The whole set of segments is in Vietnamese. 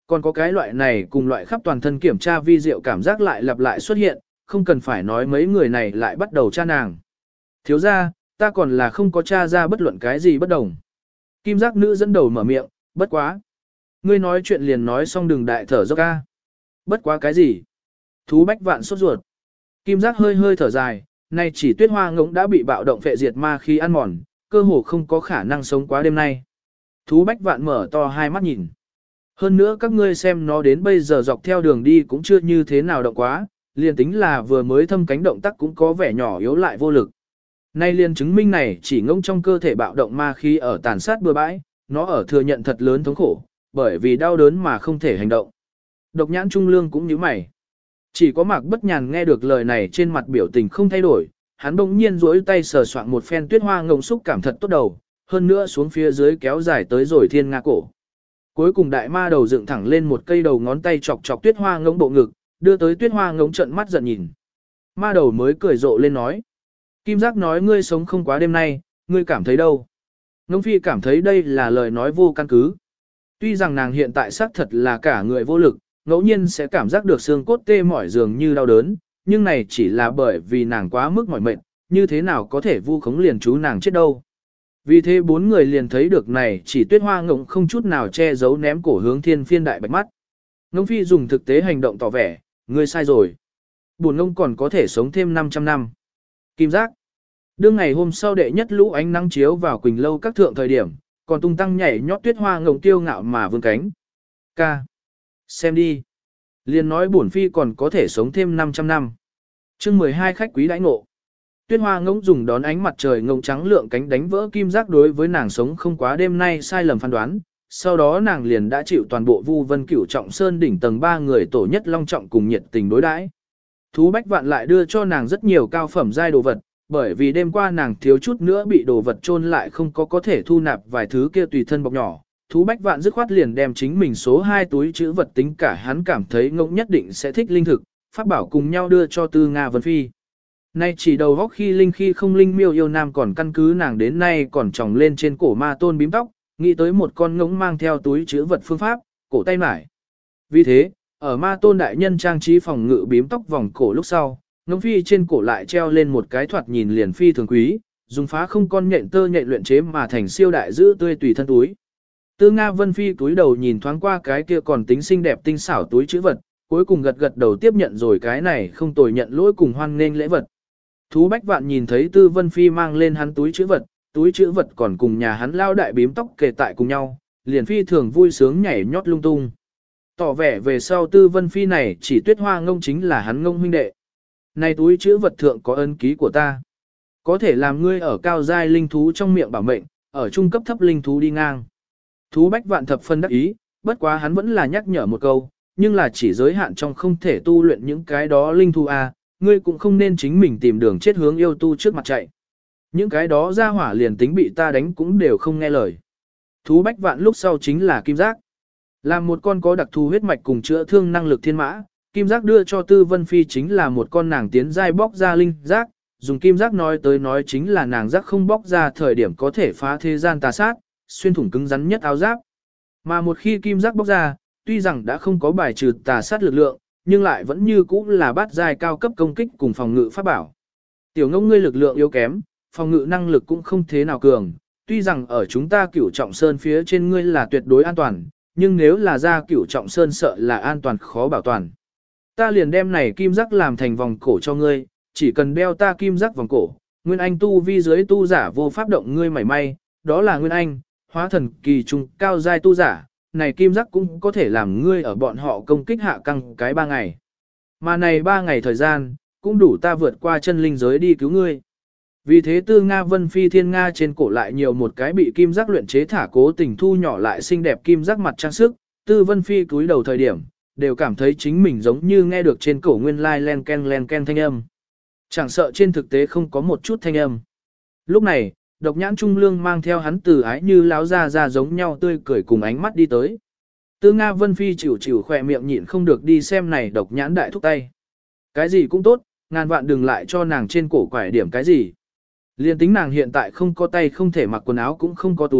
Còn có cái loại này cùng loại khắp toàn thân kiểm tra vi diệu cảm giác lại lặp lại xuất hiện, không cần phải nói mấy người này lại bắt đầu tra nàng. Thiếu ra, ta còn là không có tra ra bất luận cái gì bất đồng. Kim giác nữ dẫn đầu mở miệng, bất quá. Ngươi nói chuyện liền nói xong đừng đại thở dốc ca. Bất quá cái gì? Thú Bách Vạn sốt ruột. Kim giác hơi hơi thở dài, nay chỉ Tuyết Hoa Ngỗng đã bị bạo động phệ diệt ma khi ăn mòn, cơ hồ không có khả năng sống quá đêm nay. Thú Bách Vạn mở to hai mắt nhìn. Hơn nữa các ngươi xem nó đến bây giờ dọc theo đường đi cũng chưa như thế nào động quá, liền tính là vừa mới thâm cánh động tác cũng có vẻ nhỏ yếu lại vô lực. Nay liền chứng minh này chỉ ngỗng trong cơ thể bạo động ma khí ở tàn sát bừa bãi, nó ở thừa nhận thật lớn thống khổ, bởi vì đau đớn mà không thể hành động. Độc nhãn trung lương cũng như mày. Chỉ có Mạc Bất Nhàn nghe được lời này trên mặt biểu tình không thay đổi, hắn bỗng nhiên duỗi tay sờ soạn một phen Tuyết Hoa Ngỗng xúc cảm thật tốt đầu, hơn nữa xuống phía dưới kéo dài tới rồi thiên nga cổ. Cuối cùng đại ma đầu dựng thẳng lên một cây đầu ngón tay chọc chọc Tuyết Hoa Ngỗng bộ ngực, đưa tới Tuyết Hoa Ngỗng trợn mắt giận nhìn. Ma đầu mới cười rộ lên nói. Kim Giác nói ngươi sống không quá đêm nay, ngươi cảm thấy đâu? Ngỗng Phi cảm thấy đây là lời nói vô căn cứ. Tuy rằng nàng hiện tại xác thật là cả người vô lực, ngẫu nhiên sẽ cảm giác được xương cốt tê mỏi dường như đau đớn, nhưng này chỉ là bởi vì nàng quá mức mỏi mệt, như thế nào có thể vu khống liền chú nàng chết đâu. Vì thế bốn người liền thấy được này chỉ Tuyết Hoa Ngỗng không chút nào che giấu ném cổ hướng Thiên Phiên đại bạch mắt. Ngỗng Phi dùng thực tế hành động tỏ vẻ, ngươi sai rồi. Buồn ngông còn có thể sống thêm 500 năm. Kim Giác. Đương ngày hôm sau đệ nhất lũ ánh nắng chiếu vào Quỳnh Lâu các thượng thời điểm, còn tung tăng nhảy nhót Tuyết Hoa Ngỗng kiêu ngạo mà vươn cánh. Ca. Xem đi. Liền nói bổn phi còn có thể sống thêm 500 năm. Chương 12 khách quý đãi ngộ. Tuyết Hoa Ngỗng dùng đón ánh mặt trời ngông trắng lượng cánh đánh vỡ Kim Giác đối với nàng sống không quá đêm nay sai lầm phán đoán. Sau đó nàng liền đã chịu toàn bộ Vu Vân Cửu Trọng Sơn đỉnh tầng 3 người tổ nhất long trọng cùng nhiệt tình đối đãi. Thú Bách Vạn lại đưa cho nàng rất nhiều cao phẩm giai đồ vật, bởi vì đêm qua nàng thiếu chút nữa bị đồ vật chôn lại không có thể thu nạp vài thứ kia tùy thân bọc nhỏ. Thú Bách Vạn dứt khoát liền đem chính mình số 2 túi chữ vật tính cả hắn cảm thấy Ngỗng nhất định sẽ thích linh thực, pháp bảo cùng nhau đưa cho Tư Nga Vân Phi. Nay chỉ đầu góc khi linh khi không linh miêu yêu nam còn căn cứ nàng đến nay còn tròng lên trên cổ ma tôn bím tóc, nghĩ tới một con ngỗng mang theo túi chữ vật phương pháp, cổ tay mải. Vì thế, ở ma tôn đại nhân trang trí phòng ngự bím tóc vòng cổ lúc sau, ngỗng phi trên cổ lại treo lên một cái thoạt nhìn liền phi thường quý, dùng phá không con nhện tơ nhện luyện chế mà thành siêu đại giữ tươi tùy thân túi. Tư Nga Vân Phi túi đầu nhìn thoáng qua cái kia còn tính xinh đẹp tinh xảo túi chữ vật, cuối cùng gật gật đầu tiếp nhận rồi cái này không tồi nhận lỗi cùng hoan nghênh lễ vật. Thú Bách Vạn nhìn thấy Tư Vân Phi mang lên hắn túi chữ vật còn cùng nhà hắn lao đại bím tóc kề tại cùng nhau, liền phi thường vui sướng nhảy nhót lung tung. Tỏ vẻ về sau Tư Vân Phi này chỉ Tuyết Hoa Ngông chính là hắn Ngông huynh đệ. Này túi chữ vật thượng có ân ký của ta. Có thể làm ngươi ở cao giai linh thú trong miệng bảo mệnh, ở trung cấp thấp linh thú đi ngang. Thú Bách Vạn thập phân đắc ý, bất quá hắn vẫn là nhắc nhở một câu, nhưng là chỉ giới hạn trong không thể tu luyện những cái đó linh thú a, ngươi cũng không nên chính mình tìm đường chết hướng yêu tu trước mặt chạy. Những cái đó ra hỏa liền tính bị ta đánh cũng đều không nghe lời. Thú Bách Vạn lúc sau chính là Kim Giác. Làm một con có đặc thù huyết mạch cùng chữa thương năng lực thiên mã, Kim Giác đưa cho Tư Vân Phi chính là một con nàng tiến giai bóc ra linh giác, dùng Kim Giác nói tới nói chính là nàng giác không bóc ra thời điểm có thể phá thế gian tà sát, xuyên thủng cứng rắn nhất áo giáp. Mà một khi Kim Giác bóc ra, tuy rằng đã không có bài trừ tà sát lực lượng, nhưng lại vẫn như cũ là bát giai cao cấp công kích cùng phòng ngự pháp bảo. Tiểu Ngông ngươi lực lượng yếu kém, phòng ngự năng lực cũng không thế nào cường, tuy rằng ở chúng ta Cửu Trọng Sơn phía trên ngươi là tuyệt đối an toàn, nhưng nếu là ra Cửu Trọng Sơn sợ là an toàn khó bảo toàn. Ta liền đem này kim giác làm thành vòng cổ cho ngươi, chỉ cần đeo ta kim giác vòng cổ, Nguyên Anh tu vi dưới tu giả vô pháp động ngươi mảy may, đó là Nguyên Anh, hóa thần kỳ trung cao giai tu giả, này kim giác cũng có thể làm ngươi ở bọn họ công kích hạ căng cái 3 ngày. Mà này 3 ngày thời gian, cũng đủ ta vượt qua chân linh giới đi cứu ngươi. Vì thế Tư Nga Vân Phi Thiên Nga trên cổ lại nhiều một cái bị kim giác luyện chế thả cố tình thu nhỏ lại xinh đẹp kim giác mặt trang sức, Tư Vân Phi cúi đầu thời điểm, đều cảm thấy chính mình giống như nghe được trên cổ nguyên lai len ken thanh âm. Chẳng sợ trên thực tế không có một chút thanh âm. Lúc này, Độc Nhãn Trung Lương mang theo hắn từ ái như láo ra giống nhau tươi cười cùng ánh mắt đi tới. Tư Nga Vân Phi chịu khỏe miệng nhịn không được đi xem này Độc Nhãn đại thúc tay. Cái gì cũng tốt, ngàn vạn đừng lại cho nàng trên cổ quải điểm cái gì. Liên tính nàng hiện tại không có tay không thể mặc quần áo cũng không có túi,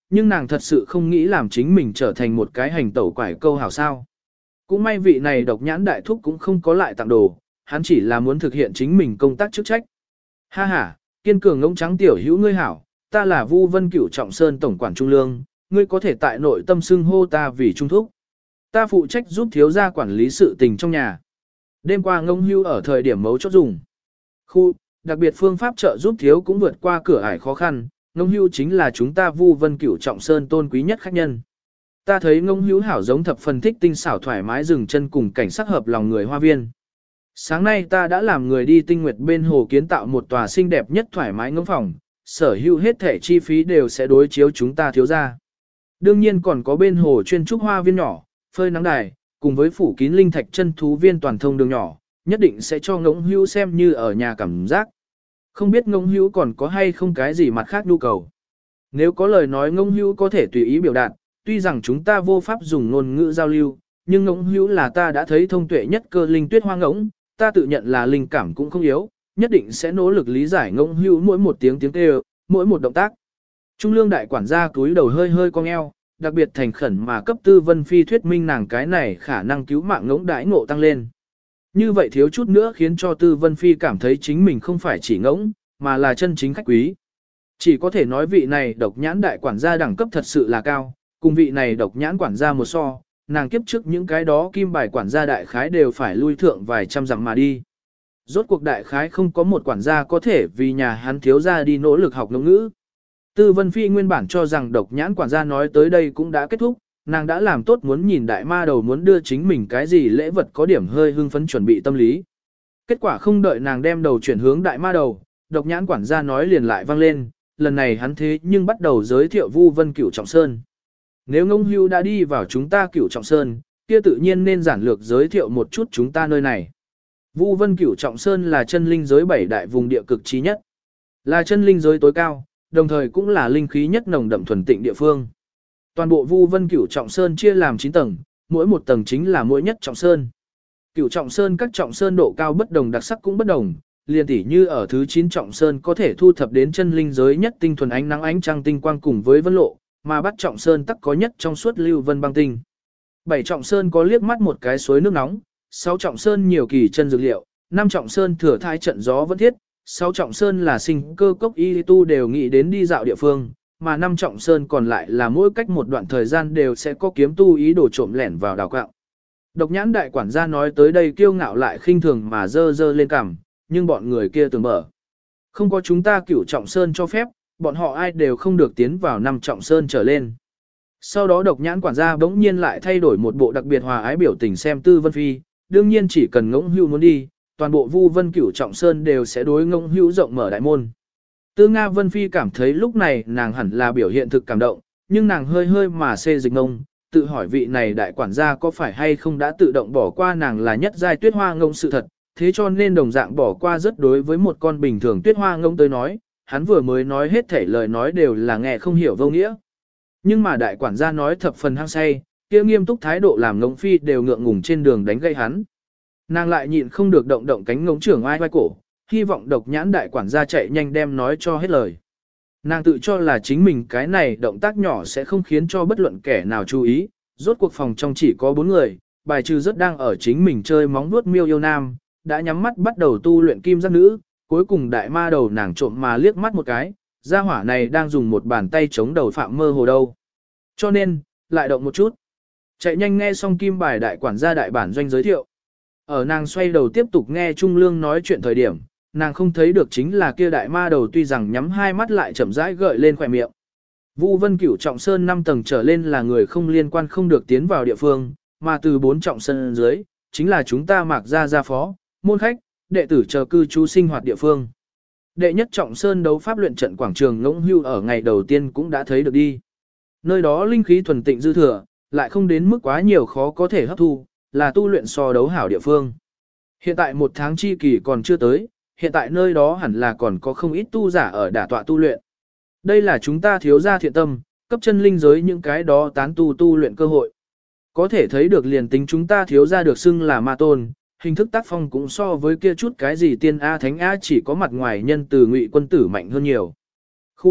nhưng nàng thật sự không nghĩ làm chính mình trở thành một cái hành tẩu quải câu hảo sao. Cũng may vị này độc nhãn đại thúc cũng không có lại tặng đồ, hắn chỉ là muốn thực hiện chính mình công tác chức trách. Ha ha, kiên cường ngỗng trắng tiểu hữu ngươi hảo, ta là Vu Vân Cửu Trọng Sơn tổng quản trung lương, ngươi có thể tại nội tâm xưng hô ta vì trung thúc. Ta phụ trách giúp thiếu gia quản lý sự tình trong nhà. Đêm qua ngông hưu ở thời điểm mấu chốt dùng. Khu, đặc biệt phương pháp trợ giúp thiếu cũng vượt qua cửa ải khó khăn, ngông hưu chính là chúng ta Vu Vân Cửu Trọng Sơn tôn quý nhất khách nhân. Ta thấy ngông hưu hảo giống thập phần thích tinh xảo thoải mái dừng chân cùng cảnh sắc hợp lòng người hoa viên. Sáng nay ta đã làm người đi tinh nguyệt bên hồ kiến tạo một tòa xinh đẹp nhất thoải mái ngông phòng, sở hữu hết thể chi phí đều sẽ đối chiếu chúng ta thiếu ra. Đương nhiên còn có bên hồ chuyên trúc hoa viên nhỏ, phơi nắng đài, cùng với phủ kín linh thạch chân thú viên toàn thông đường nhỏ, nhất định sẽ cho ngỗng hữu xem như ở nhà cảm giác. Không biết ngỗng hữu còn có hay không cái gì mặt khác nhu cầu. Nếu có lời nói ngỗng hữu có thể tùy ý biểu đạt, tuy rằng chúng ta vô pháp dùng ngôn ngữ giao lưu, nhưng ngỗng hữu là ta đã thấy thông tuệ nhất cơ linh tuyết hoa ngỗng, ta tự nhận là linh cảm cũng không yếu, nhất định sẽ nỗ lực lý giải ngỗng hữu mỗi một tiếng kêu, mỗi một động tác. Trung lương đại quản gia cúi đầu hơi hơi cong eo, đặc biệt thành khẩn mà cấp Tư Vân Phi thuyết minh nàng cái này khả năng cứu mạng ngỗng đãi ngộ tăng lên. Như vậy thiếu chút nữa khiến cho Tư Vân Phi cảm thấy chính mình không phải chỉ ngỗng, mà là chân chính khách quý. Chỉ có thể nói vị này độc nhãn đại quản gia đẳng cấp thật sự là cao, cùng vị này độc nhãn quản gia một so, nàng kiếp trước những cái đó kim bài quản gia đại khái đều phải lui thượng vài trăm dặm mà đi. Rốt cuộc đại khái không có một quản gia có thể vì nhà hắn thiếu gia đi nỗ lực học ngôn ngữ. Tư Vân Phi nguyên bản cho rằng độc nhãn quản gia nói tới đây cũng đã kết thúc, nàng đã làm tốt muốn nhìn đại ma đầu muốn đưa chính mình cái gì lễ vật có điểm hơi hưng phấn chuẩn bị tâm lý. Kết quả không đợi nàng đem đầu chuyển hướng đại ma đầu, độc nhãn quản gia nói liền lại vang lên, lần này hắn thế nhưng bắt đầu giới thiệu Vu Vân Cửu Trọng Sơn. Nếu ngông hưu đã đi vào chúng ta Cửu Trọng Sơn, kia tự nhiên nên giản lược giới thiệu một chút chúng ta nơi này. Vu Vân Cửu Trọng Sơn là chân linh giới 7 đại vùng địa cực trí nhất, là chân linh giới tối cao, đồng thời cũng là linh khí nhất nồng đậm thuần tịnh địa phương. Toàn bộ Vu Vân Cửu Trọng Sơn chia làm 9 tầng, mỗi một tầng chính là mỗi nhất trọng sơn. Cửu Trọng Sơn các trọng sơn độ cao bất đồng đặc sắc cũng bất đồng, liền tỉ như ở thứ 9 trọng sơn có thể thu thập đến chân linh giới nhất tinh thuần ánh nắng ánh trăng tinh quang cùng với vân lộ, mà bắt trọng sơn tắc có nhất trong suốt lưu vân băng tinh. 7 trọng sơn có liếc mắt một cái suối nước nóng, 6 trọng sơn nhiều kỳ chân dược liệu, 5 trọng sơn thừa thai trận gió vẫn thiết, 6 trọng sơn là sinh cơ cốc y tu đều nghĩ đến đi dạo địa phương, mà 5 trọng sơn còn lại là mỗi cách một đoạn thời gian đều sẽ có kiếm tu ý đồ trộm lẻn vào đào quạng. Độc nhãn đại quản gia nói tới đây kiêu ngạo lại khinh thường mà dơ dơ lên cằm, nhưng bọn người kia tưởng mở. Không có chúng ta Cửu Trọng Sơn cho phép, bọn họ ai đều không được tiến vào 5 trọng sơn trở lên. Sau đó độc nhãn quản gia bỗng nhiên lại thay đổi một bộ đặc biệt hòa ái biểu tình xem Tư Vân Phi, đương nhiên chỉ cần ngỗng hưu muốn đi, toàn bộ Vu Vân Cửu Trọng Sơn đều sẽ đối ngỗng hưu rộng mở đại môn. Tư Nga Vân Phi cảm thấy lúc này nàng hẳn là biểu hiện thực cảm động, nhưng nàng hơi hơi mà xê dịch ngông, tự hỏi vị này đại quản gia có phải hay không đã tự động bỏ qua nàng là nhất giai tuyết hoa ngông sự thật, thế cho nên đồng dạng bỏ qua rất đối với một con bình thường tuyết hoa ngông tới nói, hắn vừa mới nói hết thể lời nói đều là nghe không hiểu vô nghĩa. Nhưng mà đại quản gia nói thập phần hăng say, kia nghiêm túc thái độ làm ngỗng phi đều ngượng ngùng trên đường đánh gây hắn. Nàng lại nhịn không được động động cánh ngỗng trưởng ai vai cổ, hy vọng độc nhãn đại quản gia chạy nhanh đem nói cho hết lời. Nàng tự cho là chính mình cái này động tác nhỏ sẽ không khiến cho bất luận kẻ nào chú ý, rốt cuộc phòng trong chỉ có 4 người, bài trừ rất đang ở chính mình chơi móng vuốt miêu yêu nam, đã nhắm mắt bắt đầu tu luyện kim giác nữ, cuối cùng đại ma đầu nàng trộm mà liếc mắt một cái, gia hỏa này đang dùng một bàn tay chống đầu phạm mơ hồ đâu. Cho nên, lại động một chút. Chạy nhanh nghe xong kim bài đại quản gia đại bản doanh giới thiệu. Ở nàng xoay đầu tiếp tục nghe Trung Lương nói chuyện thời điểm, nàng không thấy được chính là kia đại ma đầu tuy rằng nhắm hai mắt lại chậm rãi gợi lên khỏe miệng. Vu Vân Cửu Trọng Sơn 5 tầng trở lên là người không liên quan không được tiến vào địa phương, mà từ 4 trọng sơn dưới, chính là chúng ta Mạc gia phó, môn khách, đệ tử chờ cư trú sinh hoạt địa phương. Đệ nhất trọng sơn đấu pháp luyện trận quảng trường ngỗng hưu ở ngày đầu tiên cũng đã thấy được đi. Nơi đó linh khí thuần tịnh dư thừa, lại không đến mức quá nhiều khó có thể hấp thu, là tu luyện so đấu hảo địa phương. Hiện tại 1 tháng chi kỳ còn chưa tới, hiện tại nơi đó hẳn là còn có không ít tu giả ở đả tọa tu luyện. Đây là chúng ta thiếu gia thiện tâm, cấp chân linh giới những cái đó tán tu luyện cơ hội. Có thể thấy được liền tính chúng ta thiếu gia được xưng là ma tôn, hình thức tác phong cũng so với kia chút cái gì tiên A thánh A chỉ có mặt ngoài nhân từ ngụy quân tử mạnh hơn nhiều. Cuối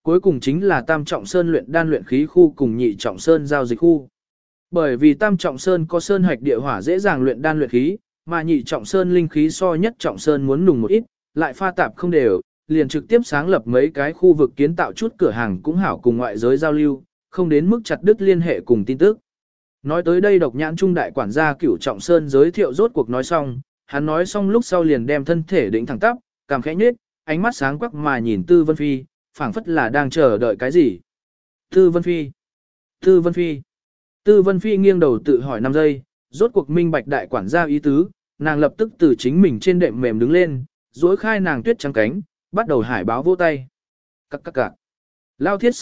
cuối cùng chính là Tam Trọng Sơn luyện đan luyện khí khu cùng Nhị Trọng Sơn giao dịch khu. Bởi vì Tam Trọng Sơn có sơn hạch địa hỏa dễ dàng luyện đan luyện khí, mà Nhị Trọng Sơn linh khí so Nhất Trọng Sơn muốn nùng một ít, lại pha tạp không đều, liền trực tiếp sáng lập mấy cái khu vực kiến tạo chút cửa hàng cũng hảo cùng ngoại giới giao lưu, không đến mức chặt đứt liên hệ cùng tin tức. Nói tới đây Độc Nhãn Trung đại quản gia Cửu Trọng Sơn giới thiệu rốt cuộc nói xong, hắn nói xong lúc sau liền đem thân thể định thẳng tắp, cằm khẽ nhếch, ánh mắt sáng quắc mà nhìn Tư Vân Phi, phảng phất là đang chờ đợi cái gì. Tư Vân Phi, Tư Vân Phi, Tư Vân Phi nghiêng đầu tự hỏi 5 giây, rốt cuộc minh bạch đại quản gia ý tứ, nàng lập tức từ chính mình trên đệm mềm đứng lên, duỗi khai nàng tuyết trắng cánh, bắt đầu hải báo vỗ tay. Cắc cắc cạc. Lao thiết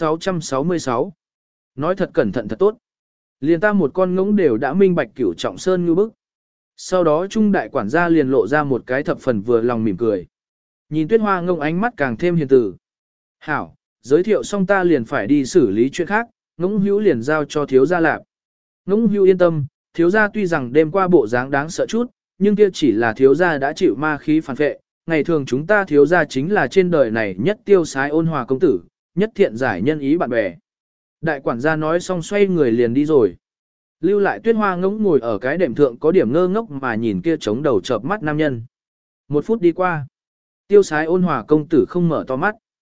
666. Nói thật cẩn thận thật tốt. Liền ta một con ngỗng đều đã minh bạch Cửu Trọng Sơn như bức. Sau đó trung đại quản gia liền lộ ra một cái thập phần vừa lòng mỉm cười. Nhìn Tuyết Hoa ngông ánh mắt càng thêm hiền từ. Hảo, giới thiệu xong ta liền phải đi xử lý chuyện khác, ngỗng hữu liền giao cho thiếu gia lạp. Ngỗng hữu yên tâm, thiếu gia tuy rằng đêm qua bộ dáng đáng sợ chút, nhưng kia chỉ là thiếu gia đã chịu ma khí phản vệ. Ngày thường chúng ta thiếu gia chính là trên đời này nhất tiêu sái ôn hòa công tử, nhất thiện giải nhân ý bạn bè. Đại quản gia nói xong xoay người liền đi rồi. Lưu lại Tuyết Hoa ngỗng ngồi ở cái đệm thượng có điểm ngơ ngốc mà nhìn kia chống đầu chợp mắt nam nhân. 1 phút đi qua. Tiêu sái ôn hòa công tử không mở to mắt.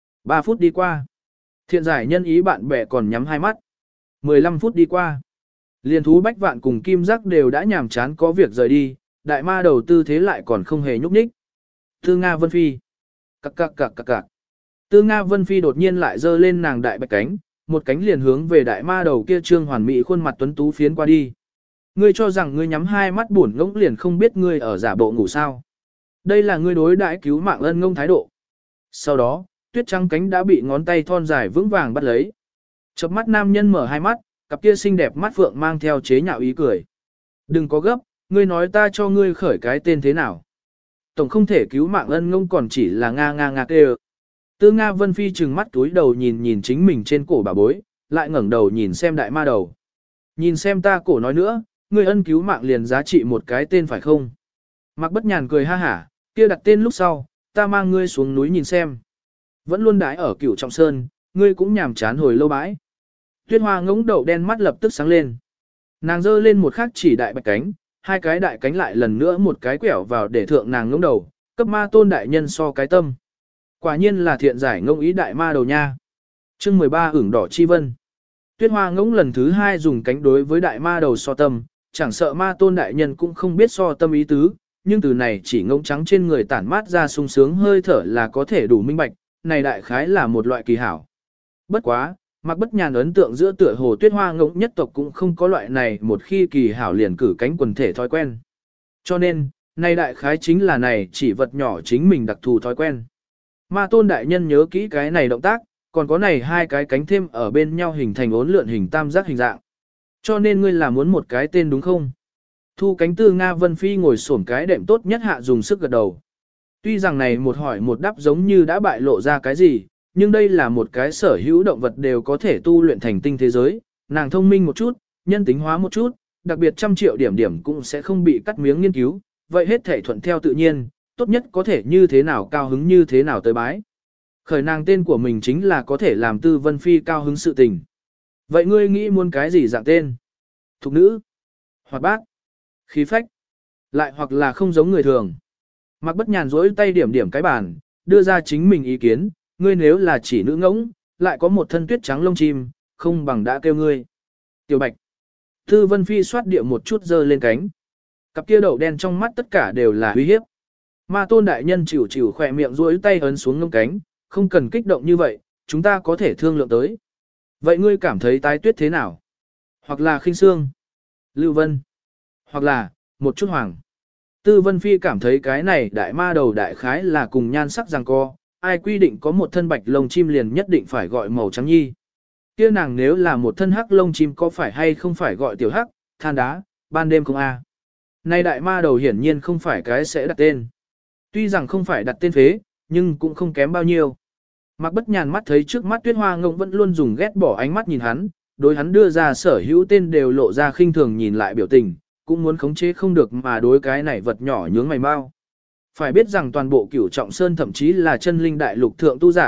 3 phút đi qua. Thiện giải nhân ý bạn bè còn nhắm hai mắt. 15 phút đi qua. Liên thú bách vạn cùng kim giác đều đã nhàm chán có việc rời đi, đại ma đầu tư thế lại còn không hề nhúc nhích. Tư Nga Vân Phi. Cạc cạc cạc cạc cạc. Tư Nga Vân Phi đột nhiên lại giơ lên nàng đại bạch cánh, một cánh liền hướng về đại ma đầu kia trương hoàn mỹ khuôn mặt tuấn tú phiến qua đi. Ngươi cho rằng ngươi nhắm hai mắt buồn ngỗng liền không biết ngươi ở giả bộ ngủ sao. Đây là ngươi đối đãi cứu mạng ân ngông thái độ. Sau đó, tuyết trắng cánh đã bị ngón tay thon dài vững vàng bắt lấy. Chớp mắt nam nhân mở hai mắt, cặp kia xinh đẹp mắt phượng mang theo chế nhạo ý cười. Đừng có gấp, ngươi nói ta cho ngươi khởi cái tên thế nào. Tổng không thể cứu mạng ân ngông còn chỉ là nga nga nga kêu. Tư Nga Vân Phi trừng mắt túi đầu nhìn nhìn chính mình trên cổ bà bối, lại ngẩng đầu nhìn xem đại ma đầu. Nhìn xem ta cổ nói nữa, ngươi ân cứu mạng liền giá trị một cái tên phải không? Mạc Bất Nhàn cười ha hả, kia đặt tên lúc sau, ta mang ngươi xuống núi nhìn xem. Vẫn luôn đái ở Cửu Trọng Sơn, ngươi cũng nhàm chán hồi lâu bãi. Tuyết Hoa ngỗng đậu đen mắt lập tức sáng lên. Nàng giơ lên một khắc chỉ đại bạch cánh, hai cái đại cánh lại lần nữa một cái quẹo vào để thượng nàng ngỗng đầu, cấp ma tôn đại nhân so cái tâm. Quả nhiên là thiện giải ngông ý đại ma đầu nha. Chương 13 ửng đỏ chi vân. Tuyết Hoa ngỗng lần thứ 2 dùng cánh đối với đại ma đầu so tâm, chẳng sợ ma tôn đại nhân cũng không biết so tâm ý tứ, nhưng từ này chỉ ngỗng trắng trên người tản mát ra sung sướng hơi thở là có thể đủ minh bạch, này đại khái là một loại kỳ hảo. Bất quá, Mạc Bất Nhàn ấn tượng giữa tựa hồ Tuyết Hoa ngỗng nhất tộc cũng không có loại này một khi kỳ hảo liền cử cánh quần thể thói quen. Cho nên, này đại khái chính là này chỉ vật nhỏ chính mình đặc thù thói quen. Ma tôn đại nhân nhớ kỹ cái này động tác, còn có này hai cái cánh thêm ở bên nhau hình thành uốn lượn hình tam giác hình dạng. Cho nên ngươi là muốn một cái tên đúng không? Thu cánh Tư Nga Vân Phi ngồi xổm cái đệm tốt nhất hạ dùng sức gật đầu. Tuy rằng này một hỏi một đáp giống như đã bại lộ ra cái gì, nhưng đây là một cái sở hữu động vật đều có thể tu luyện thành tinh thế giới, nàng thông minh một chút, nhân tính hóa một chút, đặc biệt 100 triệu điểm điểm cũng sẽ không bị cắt miếng nghiên cứu, vậy hết thể thuận theo tự nhiên, tốt nhất có thể như thế nào cao hứng như thế nào tới bái. Khởi nàng tên của mình chính là có thể làm Tư Vân Phi cao hứng sự tình. Vậy ngươi nghĩ muốn cái gì dạng tên? Thục nữ, hoạt bát, khí phách, lại hoặc là không giống người thường. Mạc Bất Nhàn rỗi tay điểm điểm cái bàn, đưa ra chính mình ý kiến, ngươi nếu là chỉ nữ ngỗng, lại có một thân tuyết trắng lông chim, không bằng đã kêu ngươi. Tiểu Bạch. Tư Vân Phi xoát địa một chút giơ lên cánh. Cặp kia đậu đen trong mắt tất cả đều là uy hiếp. Ma tôn đại nhân chịu chịu khỏe miệng duỗi tay ấn xuống ngông cánh, không cần kích động như vậy, chúng ta có thể thương lượng tới. Vậy ngươi cảm thấy tái tuyết thế nào? Hoặc là khinh xương, Lưu Vân, hoặc là một chút hoàng. Tư Vân Phi cảm thấy cái này đại ma đầu đại khái là cùng nhan sắc giằng co, ai quy định có một thân bạch lông chim liền nhất định phải gọi màu trắng nhi. Kia nàng nếu là một thân hắc lông chim có phải hay không phải gọi tiểu hắc, than đá, ban đêm không a. Này đại ma đầu hiển nhiên không phải cái sẽ đặt tên. Tuy rằng không phải đặt tên phế, nhưng cũng không kém bao nhiêu. Mạc Bất Nhàn mắt thấy trước mắt Tuyết Hoa ngông vẫn luôn dùng ghét bỏ ánh mắt nhìn hắn, đối hắn đưa ra sở hữu tên đều lộ ra khinh thường nhìn lại biểu tình, cũng muốn khống chế không được mà đối cái này vật nhỏ nhướng mày mau. Phải biết rằng toàn bộ Cửu Trọng Sơn thậm chí là chân linh đại lục thượng tu giả,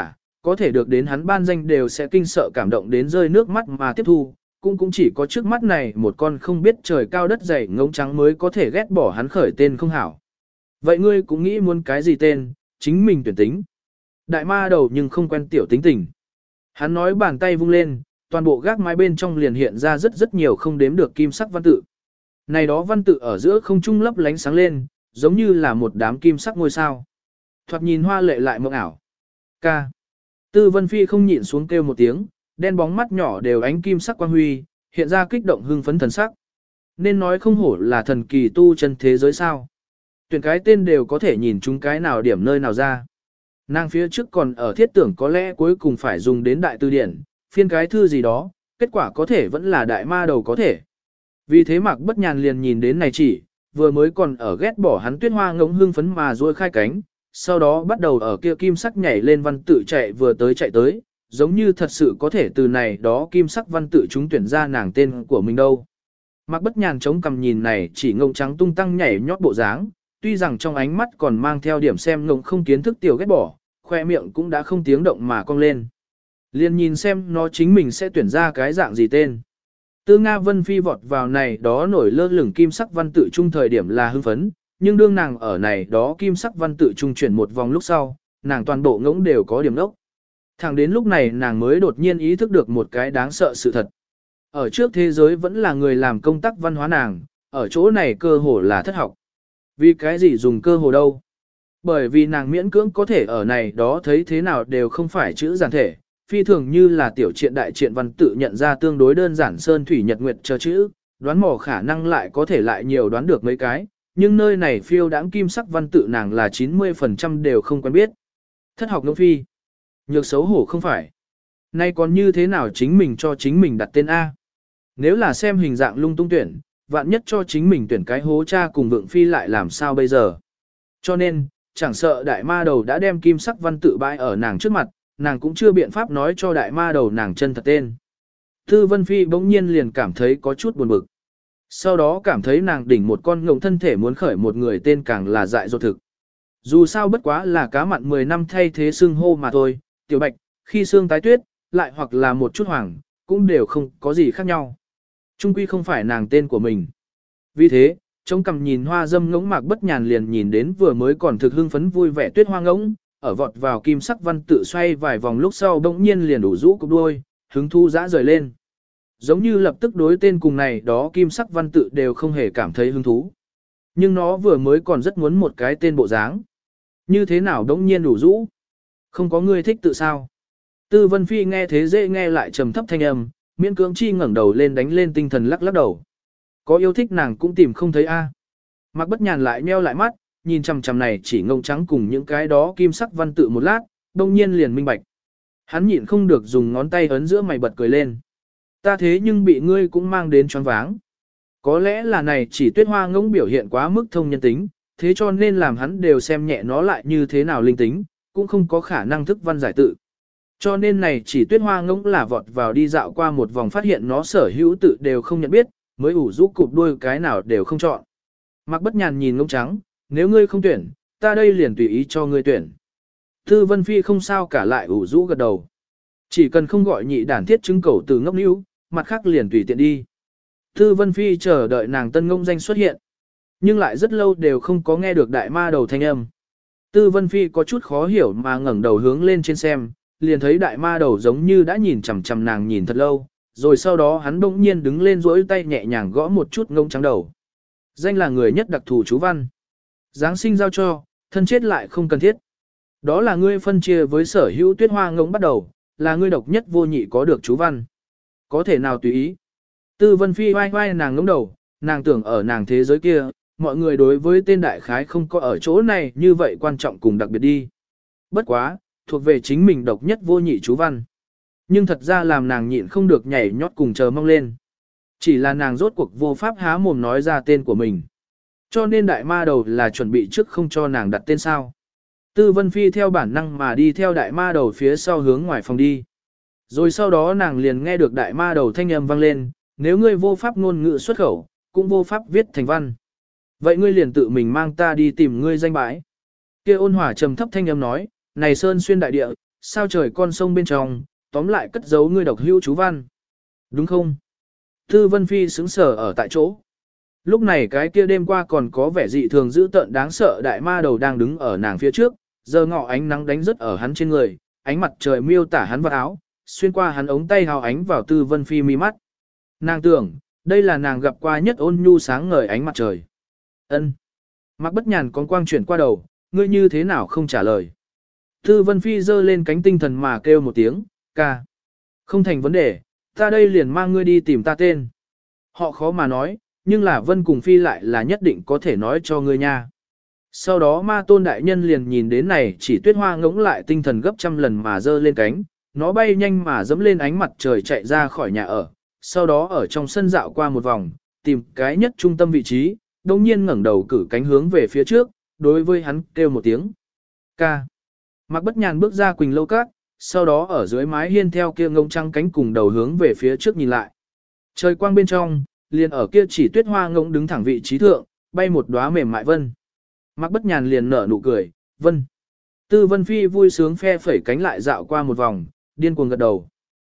có thể được đến hắn ban danh đều sẽ kinh sợ cảm động đến rơi nước mắt mà tiếp thu, cũng chỉ có trước mắt này một con không biết trời cao đất dày ngỗng trắng mới có thể ghét bỏ hắn khởi tên không hảo. Vậy ngươi cũng nghĩ muốn cái gì tên, chính mình tuyển tính. Đại ma đầu nhưng không quen tiểu tính tình. Hắn nói bàn tay vung lên, toàn bộ gác mái bên trong liền hiện ra rất nhiều không đếm được kim sắc văn tự. Này đó văn tự ở giữa không trung lấp lánh sáng lên, giống như là một đám kim sắc ngôi sao. Thoạt nhìn hoa lệ lại mộng ảo. Ca. Tư Vân Phi không nhịn xuống kêu một tiếng, đen bóng mắt nhỏ đều ánh kim sắc quang huy, hiện ra kích động hưng phấn thần sắc. Nên nói không hổ là thần kỳ tu chân thế giới sao. Tuyển cái tên đều có thể nhìn chúng cái nào điểm nơi nào ra. Nàng phía trước còn ở thiết tưởng có lẽ cuối cùng phải dùng đến đại từ điển, phiên cái thư gì đó, kết quả có thể vẫn là đại ma đầu có thể. Vì thế Mạc Bất Nhàn liền nhìn đến này chỉ, vừa mới còn ở ghét bỏ hắn tuyết hoa ngỗng hưng phấn mà ruôi khai cánh, sau đó bắt đầu ở kia kim sắc nhảy lên văn tự chạy vừa tới chạy tới, giống như thật sự có thể từ này đó kim sắc văn tự chúng tuyển ra nàng tên của mình đâu. Mạc Bất Nhàn chống cằm nhìn này chỉ ngỗng trắng tung tăng nhảy nhót bộ dáng, tuy rằng trong ánh mắt còn mang theo điểm xem ngỗng không kiến thức tiểu ghét bỏ, khoe miệng cũng đã không tiếng động mà cong lên. Liền nhìn xem nó chính mình sẽ tuyển ra cái dạng gì tên. Tư Nga Vân Phi vọt vào này đó nổi lơ lửng kim sắc văn tự chung thời điểm là hưng phấn, nhưng đương nàng ở này đó kim sắc văn tự chung chuyển một vòng lúc sau, nàng toàn bộ ngỗng đều có điểm đốc. Thẳng đến lúc này nàng mới đột nhiên ý thức được một cái đáng sợ sự thật. Ở trước thế giới vẫn là người làm công tác văn hóa nàng, ở chỗ này cơ hồ là thất học. Vì cái gì dùng cơ hồ đâu? Bởi vì nàng miễn cưỡng có thể ở này đó thấy thế nào đều không phải chữ giản thể, phi thường như là tiểu triện đại triện văn tự nhận ra tương đối đơn giản sơn thủy nhật nguyệt chờ chữ, đoán mò khả năng lại có thể lại nhiều đoán được mấy cái, nhưng nơi này phiêu đãng kim sắc văn tự nàng là 90% đều không quen biết. Thất học ngỗng phi. Nhược xấu hổ không phải. Nay còn như thế nào chính mình cho chính mình đặt tên A. Nếu là xem hình dạng lung tung tuyển, vạn nhất cho chính mình tuyển cái hố cha cùng vượng phi lại làm sao bây giờ. Cho nên, chẳng sợ đại ma đầu đã đem kim sắc văn tự bãi ở nàng trước mặt, nàng cũng chưa biện pháp nói cho đại ma đầu nàng chân thật tên. Tư Vân Phi bỗng nhiên liền cảm thấy có chút buồn bực. Sau đó cảm thấy nàng đỉnh một con ngỗng thân thể muốn khởi một người tên càng là dại dột thực. Dù sao bất quá là cá mặn 10 năm thay thế xưng hô mà thôi, tiểu bạch, khi xương tái tuyết, lại hoặc là một chút hoàng, cũng đều không có gì khác nhau. Trung quy không phải nàng tên của mình. Vì thế, trông cầm nhìn hoa dâm ngỗng Mạc Bất Nhàn liền nhìn đến vừa mới còn thực hưng phấn vui vẻ tuyết hoa ngỗng, ở vọt vào kim sắc văn tự xoay vài vòng lúc sau bỗng nhiên liền đủ rũ cục đuôi, hứng thu dã rời lên. Giống như lập tức đối tên cùng này đó kim sắc văn tự đều không hề cảm thấy hứng thú. Nhưng nó vừa mới còn rất muốn một cái tên bộ dáng. Như thế nào bỗng nhiên đủ rũ? Không có người thích tự sao? Tư Vân Phi nghe thế dễ nghe lại trầm thấp thanh âm, miễn cưỡng chi ngẩng đầu lên đánh lên tinh thần lắc lắc đầu. Có yêu thích nàng cũng tìm không thấy a. Mạc Bất Nhàn lại nheo lại mắt, nhìn chằm chằm này chỉ ngông trắng cùng những cái đó kim sắc văn tự một lát, đông nhiên liền minh bạch. Hắn nhịn không được dùng ngón tay ấn giữa mày bật cười lên. Ta thế nhưng bị ngươi cũng mang đến choáng váng. Có lẽ là này chỉ tuyết hoa ngỗng biểu hiện quá mức thông nhân tính, thế cho nên làm hắn đều xem nhẹ nó lại như thế nào linh tính, cũng không có khả năng thức văn giải tự. Cho nên này chỉ tuyết hoa ngỗng là vọt vào đi dạo qua một vòng phát hiện nó sở hữu tự đều không nhận biết, mới ủ rũ cụp đuôi cái nào đều không chọn. Mạc Bất Nhàn nhìn ngỗng trắng, nếu ngươi không tuyển, ta đây liền tùy ý cho ngươi tuyển. Tư Vân Phi không sao cả lại ủ rũ gật đầu. Chỉ cần không gọi nhị đản thiết chứng cầu từ ngốc níu, mặt khác liền tùy tiện đi. Tư Vân Phi chờ đợi nàng tân ngông danh xuất hiện, nhưng lại rất lâu đều không có nghe được đại ma đầu thanh âm. Tư Vân Phi có chút khó hiểu mà ngẩng đầu hướng lên trên xem, liền thấy đại ma đầu giống như đã nhìn chằm chằm nàng nhìn thật lâu, rồi sau đó hắn bỗng nhiên đứng lên duỗi tay nhẹ nhàng gõ một chút ngông trắng đầu. Danh là người nhất đặc thù chú văn. Giáng sinh giao cho, thân chết lại không cần thiết. Đó là ngươi phân chia với sở hữu tuyết hoa ngỗng bắt đầu, là ngươi độc nhất vô nhị có được chú văn. Có thể nào tùy ý. Tư Vân Phi vai vai nàng ngỗng đầu, nàng tưởng ở nàng thế giới kia, mọi người đối với tên đại khái không có ở chỗ này như vậy quan trọng cùng đặc biệt đi. Bất quá, thuộc về chính mình độc nhất vô nhị chú văn. Nhưng thật ra làm nàng nhịn không được nhảy nhót cùng chờ mong lên. Chỉ là nàng rốt cuộc vô pháp há mồm nói ra tên của mình. Cho nên đại ma đầu là chuẩn bị trước không cho nàng đặt tên sao. Tư Vân Phi theo bản năng mà đi theo đại ma đầu phía sau hướng ngoài phòng đi. Rồi sau đó nàng liền nghe được đại ma đầu thanh âm vang lên, nếu ngươi vô pháp ngôn ngữ xuất khẩu, cũng vô pháp viết thành văn. Vậy ngươi liền tự mình mang ta đi tìm ngươi danh bãi. Kia ôn hòa trầm thấp thanh âm nói, này sơn xuyên đại địa, sao trời con sông bên trong, tóm lại cất giấu ngươi độc hữu chú văn. Đúng không? Tư Vân Phi sững sờ ở tại chỗ. Lúc này cái kia đêm qua còn có vẻ dị thường dữ tợn đáng sợ đại ma đầu đang đứng ở nàng phía trước, giờ ngọ ánh nắng đánh rớt ở hắn trên người, ánh mặt trời miêu tả hắn vào áo, xuyên qua hắn ống tay hào ánh vào Tư Vân Phi mi mắt. Nàng tưởng, đây là nàng gặp qua nhất ôn nhu sáng ngời ánh mặt trời. Ân. Mạc Bất Nhàn con quang chuyển qua đầu, ngươi như thế nào không trả lời. Tư Vân Phi giơ lên cánh tinh thần mà kêu một tiếng, ca. Không thành vấn đề, ta đây liền mang ngươi đi tìm ta tên. Họ khó mà nói, nhưng là Vân cùng Phi lại là nhất định có thể nói cho ngươi nha. Sau đó ma tôn đại nhân liền nhìn đến này chỉ tuyết hoa ngỗng lại tinh thần gấp trăm lần mà giơ lên cánh, nó bay nhanh mà dẫm lên ánh mặt trời chạy ra khỏi nhà ở, sau đó ở trong sân dạo qua một vòng, tìm cái nhất trung tâm vị trí, đồng nhiên ngẩng đầu cử cánh hướng về phía trước, đối với hắn kêu một tiếng. Ca. Mạc Bất Nhàn bước ra Quỳnh Lâu Các, sau đó ở dưới mái hiên theo kia ngông trăng cánh cùng đầu hướng về phía trước nhìn lại. Trời quang bên trong, liền ở kia chỉ tuyết hoa ngỗng đứng thẳng vị trí thượng, bay một đóa mềm mại vân. Mạc Bất Nhàn liền nở nụ cười, vân. Tư Vân Phi vui sướng phe phẩy cánh lại dạo qua một vòng, điên cuồng gật đầu.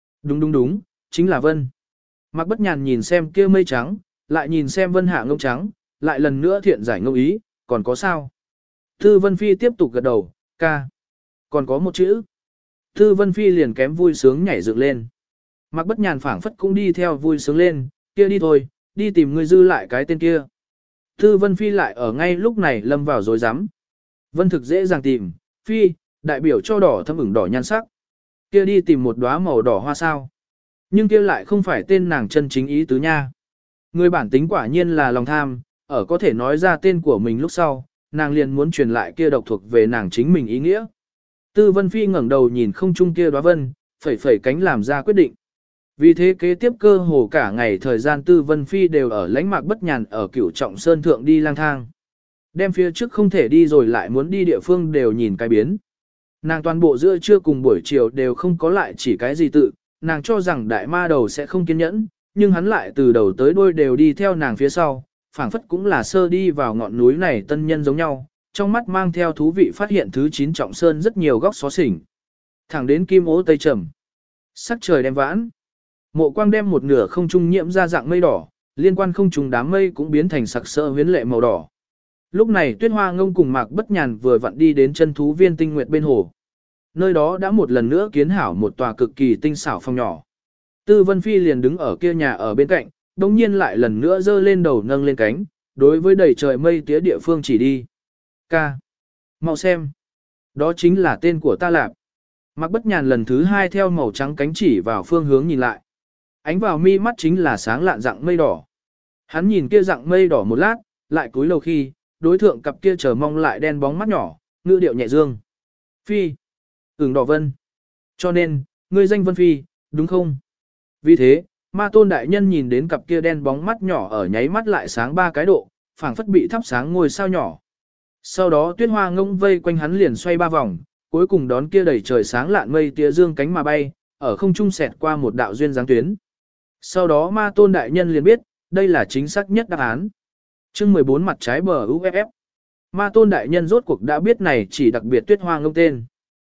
Đúng, chính là vân. Mạc Bất Nhàn nhìn xem kia mây trắng, lại nhìn xem vân hạ ngông trắng, lại lần nữa thiện giải ngông ý, còn có sao? Tư Vân Phi tiếp tục gật đầu, ca. Còn có một chữ. Tư Vân Phi liền kém vui sướng nhảy dựng lên. Mạc Bất Nhàn phảng phất cũng đi theo vui sướng lên, kia đi thôi, đi tìm người dư lại cái tên kia. Tư Vân Phi lại ở ngay lúc này lâm vào rối rắm. Vân thực dễ dàng tìm, Phi, đại biểu cho đỏ thâm ửng đỏ nhan sắc. Kia đi tìm một đóa màu đỏ hoa sao. Nhưng kia lại không phải tên nàng chân chính ý tứ nha. Người bản tính quả nhiên là lòng tham, ở có thể nói ra tên của mình lúc sau, nàng liền muốn truyền lại kia độc thuộc về nàng chính mình ý nghĩa. Tư Vân Phi ngẩng đầu nhìn không trung kia đóa vân, phẩy phẩy cánh làm ra quyết định. Vì thế kế tiếp cơ hồ cả ngày thời gian Tư Vân Phi đều ở lãnh Mạc Bất Nhàn ở Cửu Trọng Sơn thượng đi lang thang. Đem phía trước không thể đi rồi lại muốn đi địa phương đều nhìn cái biến. Nàng toàn bộ giữa trưa cùng buổi chiều đều không có lại chỉ cái gì tự, nàng cho rằng đại ma đầu sẽ không kiên nhẫn, nhưng hắn lại từ đầu tới đuôi đều đi theo nàng phía sau, phảng phất cũng là sơ đi vào ngọn núi này tân nhân giống nhau, trong mắt mang theo thú vị phát hiện thứ 9 Trọng Sơn rất nhiều góc xó xỉnh. Thẳng đến kim ố tây trầm. Sắc trời đem vãn. Mộ quang đem một nửa không trung nhiễm ra dạng mây đỏ, liên quan không trung đám mây cũng biến thành sặc sỡ huyến lệ màu đỏ. Lúc này Tuyết Hoa Ngông cùng Mạc Bất Nhàn vừa vặn đi đến chân thú viên tinh nguyệt bên hồ. Nơi đó đã một lần nữa kiến hảo một tòa cực kỳ tinh xảo phòng nhỏ. Tư Vân Phi liền đứng ở kia nhà ở bên cạnh, đồng nhiên lại lần nữa giơ lên đầu nâng lên cánh, đối với đầy trời mây tía địa phương chỉ đi. Ca. Mau xem. Đó chính là tên của ta Lạp. Mạc Bất Nhàn lần thứ hai theo màu trắng cánh chỉ vào phương hướng nhìn lại. Ánh vào mi mắt chính là sáng lạn dạng mây đỏ. Hắn nhìn kia dạng mây đỏ một lát, lại cúi đầu khi, đối thượng cặp kia chờ mong lại đen bóng mắt nhỏ, ngữ điệu nhẹ dương. Phi. Đỏ vân. Cho nên, ngươi danh Vân Phi, đúng không? Vì thế, ma tôn đại nhân nhìn đến cặp kia đen bóng mắt nhỏ ở nháy mắt lại sáng 3 cái độ, phảng phất bị thắp sáng ngôi sao nhỏ. Sau đó Tuyết Hoa Ngông vây quanh hắn liền xoay 3 vòng, cuối cùng đón kia đầy trời sáng lạn mây tía dương cánh mà bay, ở không trung xẹt qua một đạo duyên dáng tuyến. Sau đó ma tôn đại nhân liền biết, đây là chính xác nhất đáp án. Chương 14 mặt trái bờ UFF. Ma tôn đại nhân rốt cuộc đã biết này chỉ đặc biệt Tuyết Hoa Ngông tên.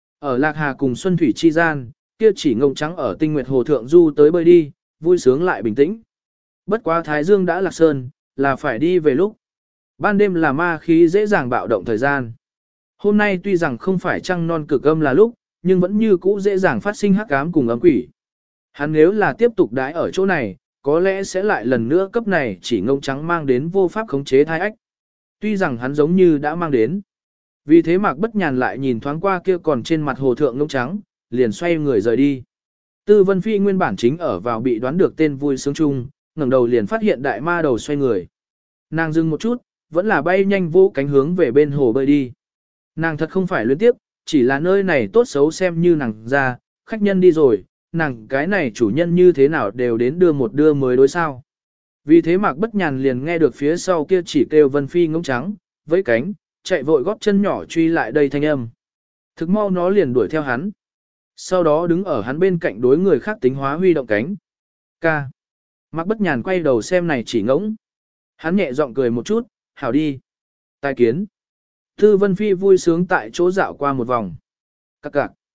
Ở Lạc Hà cùng Xuân Thủy chi gian, kia chỉ ngông trắng ở Tinh Nguyệt Hồ thượng du tới bơi đi, vui sướng lại bình tĩnh. Bất quá Thái Dương đã lạc sơn, là phải đi về lúc. Ban đêm là ma khí dễ dàng bạo động thời gian. Hôm nay tuy rằng không phải trăng non cực âm là lúc, nhưng vẫn như cũ dễ dàng phát sinh hắc ám cùng ấm quỷ. Hắn nếu là tiếp tục đãi ở chỗ này, có lẽ sẽ lại lần nữa cấp này chỉ ngông trắng mang đến vô pháp khống chế thai ách. Tuy rằng hắn giống như đã mang đến. Vì thế Mạc Bất Nhàn lại nhìn thoáng qua kia còn trên mặt hồ thượng ngông trắng, liền xoay người rời đi. Tư Vân Phi nguyên bản chính ở vào bị đoán được tên vui sướng chung, ngẩng đầu liền phát hiện đại ma đầu xoay người. Nàng dừng một chút, vẫn là bay nhanh vô cánh hướng về bên hồ bơi đi. Nàng thật không phải luyến tiếp, chỉ là nơi này tốt xấu xem như nàng ra, khách nhân đi rồi, nàng cái này chủ nhân như thế nào đều đến đưa một đưa mới đối sao. Vì thế Mạc Bất Nhàn liền nghe được phía sau kia chỉ kêu Vân Phi ngỗng trắng, với cánh, chạy vội góp chân nhỏ truy lại đây thanh âm. Thực mau nó liền đuổi theo hắn. Sau đó đứng ở hắn bên cạnh đối người khác tính hóa huy động cánh. Ca. Mạc Bất Nhàn quay đầu xem này chỉ ngỗng. Hắn nhẹ giọng cười một chút, hảo đi. Tài kiến. Tư Vân Phi vui sướng tại chỗ dạo qua một vòng. Các cạc.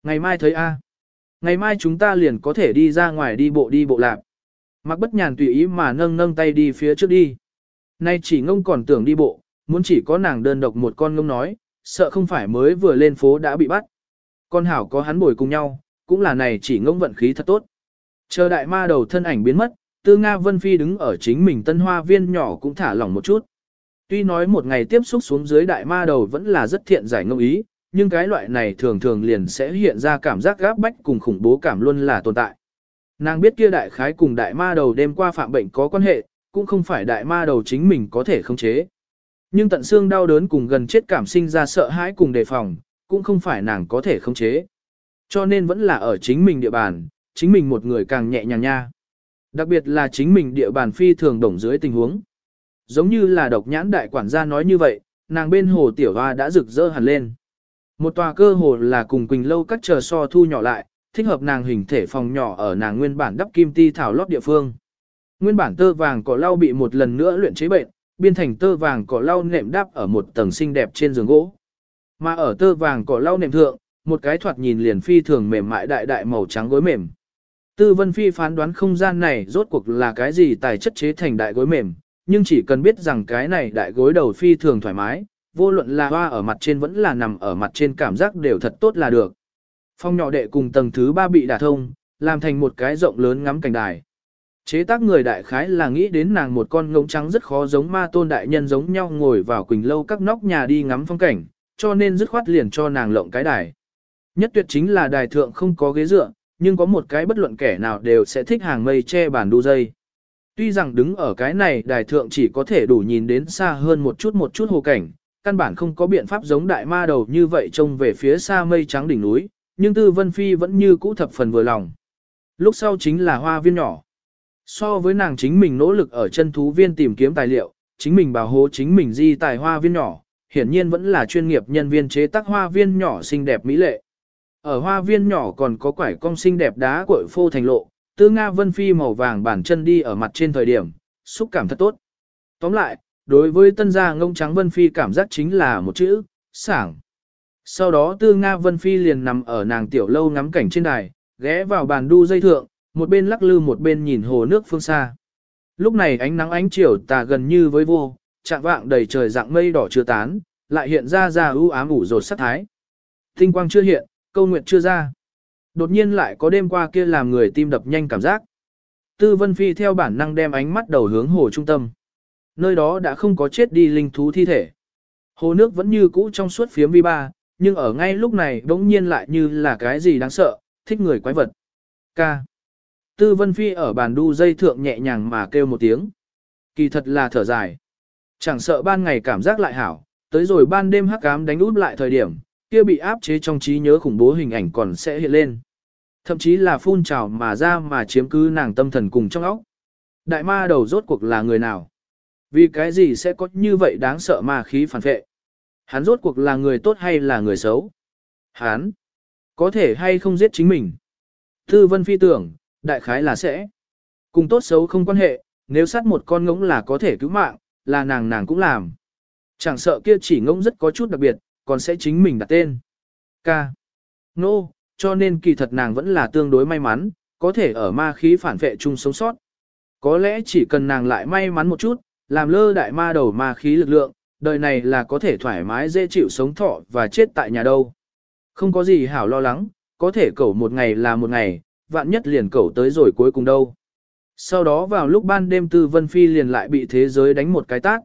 Ngày mai thấy a. Ngày mai chúng ta liền có thể đi ra ngoài đi bộ lạc. Mạc Bất Nhàn tùy ý mà nâng nâng tay đi phía trước đi. Nay chỉ ngông còn tưởng đi bộ, muốn chỉ có nàng đơn độc một con ngông nói, sợ không phải mới vừa lên phố đã bị bắt. Con hảo có hắn bồi cùng nhau, cũng là này chỉ ngông vận khí thật tốt. Chờ đại ma đầu thân ảnh biến mất, Tư Nga Vân Phi đứng ở chính mình tân hoa viên nhỏ cũng thả lỏng một chút. Tuy nói một ngày tiếp xúc xuống dưới đại ma đầu vẫn là rất thiện giải ngông ý, nhưng cái loại này thường thường liền sẽ hiện ra cảm giác gáp bách cùng khủng bố cảm luôn là tồn tại. Nàng biết kia đại khái cùng đại ma đầu đêm qua phạm bệnh có quan hệ, cũng không phải đại ma đầu chính mình có thể khống chế. Nhưng tận xương đau đớn cùng gần chết cảm sinh ra sợ hãi cùng đề phòng, cũng không phải nàng có thể khống chế. Cho nên vẫn là ở chính mình địa bàn, chính mình một người càng nhẹ nhàng nha. Đặc biệt là chính mình địa bàn phi thường đồng dưới tình huống. Giống như là độc nhãn đại quản gia nói như vậy, nàng bên hồ tiểu hoa đã rực rỡ hẳn lên. Một tòa cơ hồ là cùng Quỳnh Lâu các chờ so thu nhỏ lại, thích hợp nàng hình thể phòng nhỏ ở nàng nguyên bản đắp kim ti thảo lót địa phương. Nguyên bản tơ vàng cỏ lau bị một lần nữa luyện chế bệnh, biên thành tơ vàng cỏ lau nệm đắp ở một tầng xinh đẹp trên giường gỗ. Mà ở tơ vàng cỏ lau nệm thượng, một cái thoạt nhìn liền phi thường mềm mại đại đại màu trắng gối mềm. Tư Vân Phi phán đoán không gian này rốt cuộc là cái gì tài chất chế thành đại gối mềm, nhưng chỉ cần biết rằng cái này đại gối đầu phi thường thoải mái, vô luận là hoa ở mặt trên vẫn là nằm ở mặt trên cảm giác đều thật tốt là được. Phòng nhỏ đệ cùng tầng thứ 3 bị đả thông, làm thành một cái rộng lớn ngắm cảnh đài. Chế tác người đại khái là nghĩ đến nàng một con ngỗng trắng rất khó giống ma tôn đại nhân giống nhau ngồi vào Quỳnh Lâu các nóc nhà đi ngắm phong cảnh, cho nên dứt khoát liền cho nàng lộng cái đài. Nhất tuyệt chính là đài thượng không có ghế dựa, nhưng có một cái bất luận kẻ nào đều sẽ thích hàng mây che bàn đu dây. Tuy rằng đứng ở cái này đài thượng chỉ có thể đủ nhìn đến xa hơn một chút hồ cảnh, căn bản không có biện pháp giống đại ma đầu như vậy trông về phía xa mây trắng đỉnh núi, nhưng Tư Vân Phi vẫn như cũ thập phần vừa lòng. Lúc sau chính là hoa viên nhỏ. So với nàng chính mình nỗ lực ở chân thú viên tìm kiếm tài liệu, chính mình bảo hộ chính mình di tài hoa viên nhỏ, hiển nhiên vẫn là chuyên nghiệp nhân viên chế tác hoa viên nhỏ xinh đẹp mỹ lệ. Ở hoa viên nhỏ còn có quải cong xinh đẹp đá cội phô thành lộ, Tư Nga Vân Phi màu vàng bản chân đi ở mặt trên thời điểm, xúc cảm thật tốt. Tóm lại, đối với tân gia ngông trắng Vân Phi cảm giác chính là một chữ, sảng. Sau đó Tư Nga Vân Phi liền nằm ở nàng tiểu lâu ngắm cảnh trên đài, ghé vào bàn đu dây thượng, một bên lắc lư một bên nhìn hồ nước phương xa. Lúc này ánh nắng ánh chiều tà gần như với vô, trạng vạng đầy trời dạng mây đỏ chưa tán, lại hiện ra ưu ám ủ rột sắc thái. Tinh quang chưa hiện, câu nguyện chưa ra. Đột nhiên lại có đêm qua kia làm người tim đập nhanh cảm giác. Tư Vân Phi theo bản năng đem ánh mắt đầu hướng hồ trung tâm. Nơi đó đã không có chết đi linh thú thi thể. Hồ nước vẫn như cũ trong suốt phiếm vi ba, nhưng ở ngay lúc này bỗng nhiên lại như là cái gì đáng sợ, thích người quái vật. Ca. Tư Vân Phi ở bàn đu dây thượng nhẹ nhàng mà kêu một tiếng. Kỳ thật là thở dài. Chẳng sợ ban ngày cảm giác lại hảo, tới rồi ban đêm hắc ám đánh út lại thời điểm, kia bị áp chế trong trí nhớ khủng bố hình ảnh còn sẽ hiện lên. Thậm chí là phun trào mà ra mà chiếm cứ nàng tâm thần cùng trong óc. Đại ma đầu rốt cuộc là người nào? Vì cái gì sẽ có như vậy đáng sợ ma khí phản vệ? Hắn rốt cuộc là người tốt hay là người xấu? Hắn có thể hay không giết chính mình? Tư Vân Phi tưởng, đại khái là sẽ. Cùng tốt xấu không quan hệ, nếu sát một con ngỗng là có thể cứu mạng, là nàng cũng làm. Chẳng sợ kia chỉ ngỗng rất có chút đặc biệt, còn sẽ chính mình đặt tên. Ca. Nô, cho nên kỳ thật nàng vẫn là tương đối may mắn, có thể ở ma khí phản vệ chung sống sót. Có lẽ chỉ cần nàng lại may mắn một chút, làm lơ đại ma đầu ma khí lực lượng, đời này là có thể thoải mái dễ chịu sống thọ và chết tại nhà đâu. Không có gì hảo lo lắng, có thể cẩu một ngày là một ngày, vạn nhất liền cẩu tới rồi cuối cùng đâu. Sau đó vào lúc ban đêm Tư Vân Phi liền lại bị thế giới đánh một cái tát.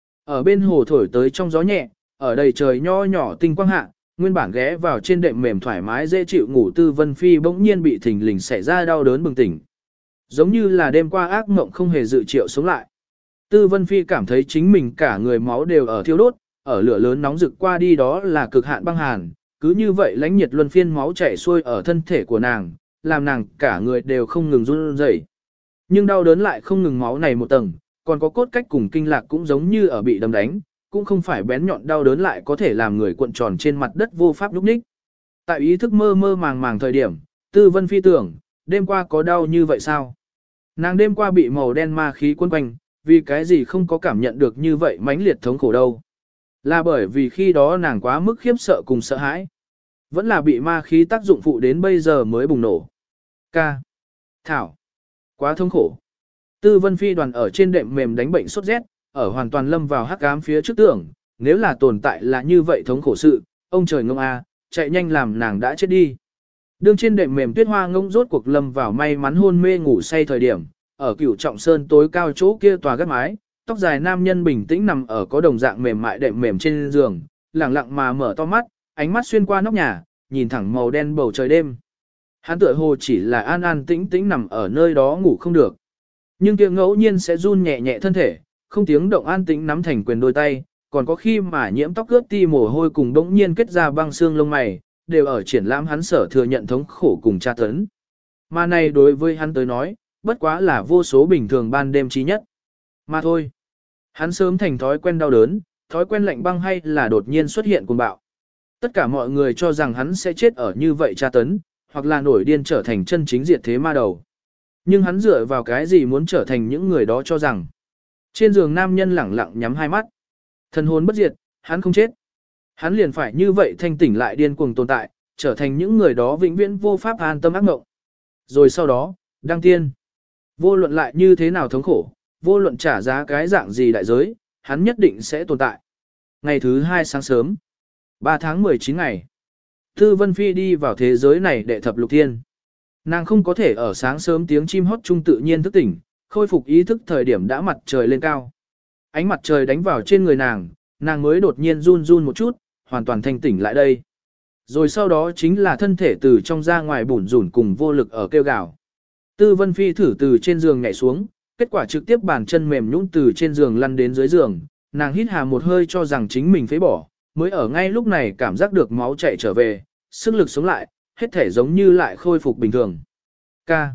Ở bên hồ thổi tới trong gió nhẹ, ở đầy trời nho nhỏ tinh quang hạ, nguyên bản ghé vào trên đệm mềm thoải mái dễ chịu ngủ Tư Vân Phi bỗng nhiên bị thình lình xảy ra đau đớn bừng tỉnh. Giống như là đêm qua ác mộng không hề dự triệu sống lại. Tư Vân Phi cảm thấy chính mình cả người máu đều ở thiêu đốt, ở lửa lớn nóng rực qua đi đó là cực hạn băng hàn, cứ như vậy lãnh nhiệt luân phiên máu chảy xuôi ở thân thể của nàng, làm nàng cả người đều không ngừng run rẩy. Nhưng đau đớn lại không ngừng máu này một tầng, còn có cốt cách cùng kinh lạc cũng giống như ở bị đâm đánh, cũng không phải bén nhọn đau đớn lại có thể làm người cuộn tròn trên mặt đất vô pháp lúc ních. Tại ý thức mơ mơ màng màng thời điểm, Tư Vân Phi tưởng, đêm qua có đau như vậy sao? Nàng đêm qua bị màu đen ma khí quấn quanh, vì cái gì không có cảm nhận được như vậy mãnh liệt thống khổ đâu. Là bởi vì khi đó nàng quá mức khiếp sợ cùng sợ hãi. Vẫn là bị ma khí tác dụng phụ đến bây giờ mới bùng nổ. Ca. Thảo. Quá thống khổ. Tư Vân Phi đoàn ở trên đệm mềm đánh bệnh sốt rét, ở hoàn toàn lâm vào hắc ám phía trước tưởng, nếu là tồn tại là như vậy thống khổ sự, ông trời ngông a, chạy nhanh làm nàng đã chết đi. Đương trên đệm mềm Tuyết Hoa ngông rốt cuộc lâm vào may mắn hôn mê ngủ say thời điểm, ở Cửu Trọng Sơn tối cao chỗ kia tòa gác mái, tóc dài nam nhân bình tĩnh nằm ở có đồng dạng mềm mại đệm mềm trên giường, lẳng lặng mà mở to mắt, ánh mắt xuyên qua nóc nhà, nhìn thẳng màu đen bầu trời đêm. Hắn tựa hồ chỉ là an an tĩnh tĩnh nằm ở nơi đó ngủ không được. Nhưng kia ngẫu nhiên sẽ run nhẹ nhẹ thân thể, không tiếng động an tĩnh nắm thành quyền đôi tay, còn có khi mà nhiễm tóc ướt ti mồ hôi cùng đống nhiên kết ra băng xương lông mày, đều ở triển lãm hắn sở thừa nhận thống khổ cùng tra tấn. Mà này đối với hắn tới nói, bất quá là vô số bình thường ban đêm trí nhất. Mà thôi, hắn sớm thành thói quen đau đớn, thói quen lạnh băng hay là đột nhiên xuất hiện cuồng bạo. Tất cả mọi người cho rằng hắn sẽ chết ở như vậy tra tấn, hoặc là nổi điên trở thành chân chính diệt thế ma đầu. Nhưng hắn dựa vào cái gì muốn trở thành những người đó cho rằng. Trên giường nam nhân lẳng lặng nhắm hai mắt. Thần hồn bất diệt, hắn không chết. Hắn liền phải như vậy thanh tỉnh lại điên cuồng tồn tại, trở thành những người đó vĩnh viễn vô pháp an tâm ác mộng. Rồi sau đó, đăng tiên. Vô luận lại như thế nào thống khổ, vô luận trả giá cái dạng gì đại giới, hắn nhất định sẽ tồn tại. Ngày thứ 2 sáng sớm, 3 tháng 19 ngày. Tư Vân Phi đi vào thế giới này để thập lục thiên. Nàng không có thể ở sáng sớm tiếng chim hót trung tự nhiên thức tỉnh, khôi phục ý thức thời điểm đã mặt trời lên cao. Ánh mặt trời đánh vào trên người nàng mới đột nhiên run run một chút, hoàn toàn thanh tỉnh lại đây. Rồi sau đó chính là thân thể từ trong ra ngoài bủn rủn cùng vô lực ở kêu gào. Tư Vân Phi thử từ trên giường nhảy xuống, kết quả trực tiếp bàn chân mềm nhũn từ trên giường lăn đến dưới giường, nàng hít hà một hơi cho rằng chính mình phế bỏ, mới ở ngay lúc này cảm giác được máu chạy trở về, sức lực sống lại, hết thể giống như lại khôi phục bình thường. Ca.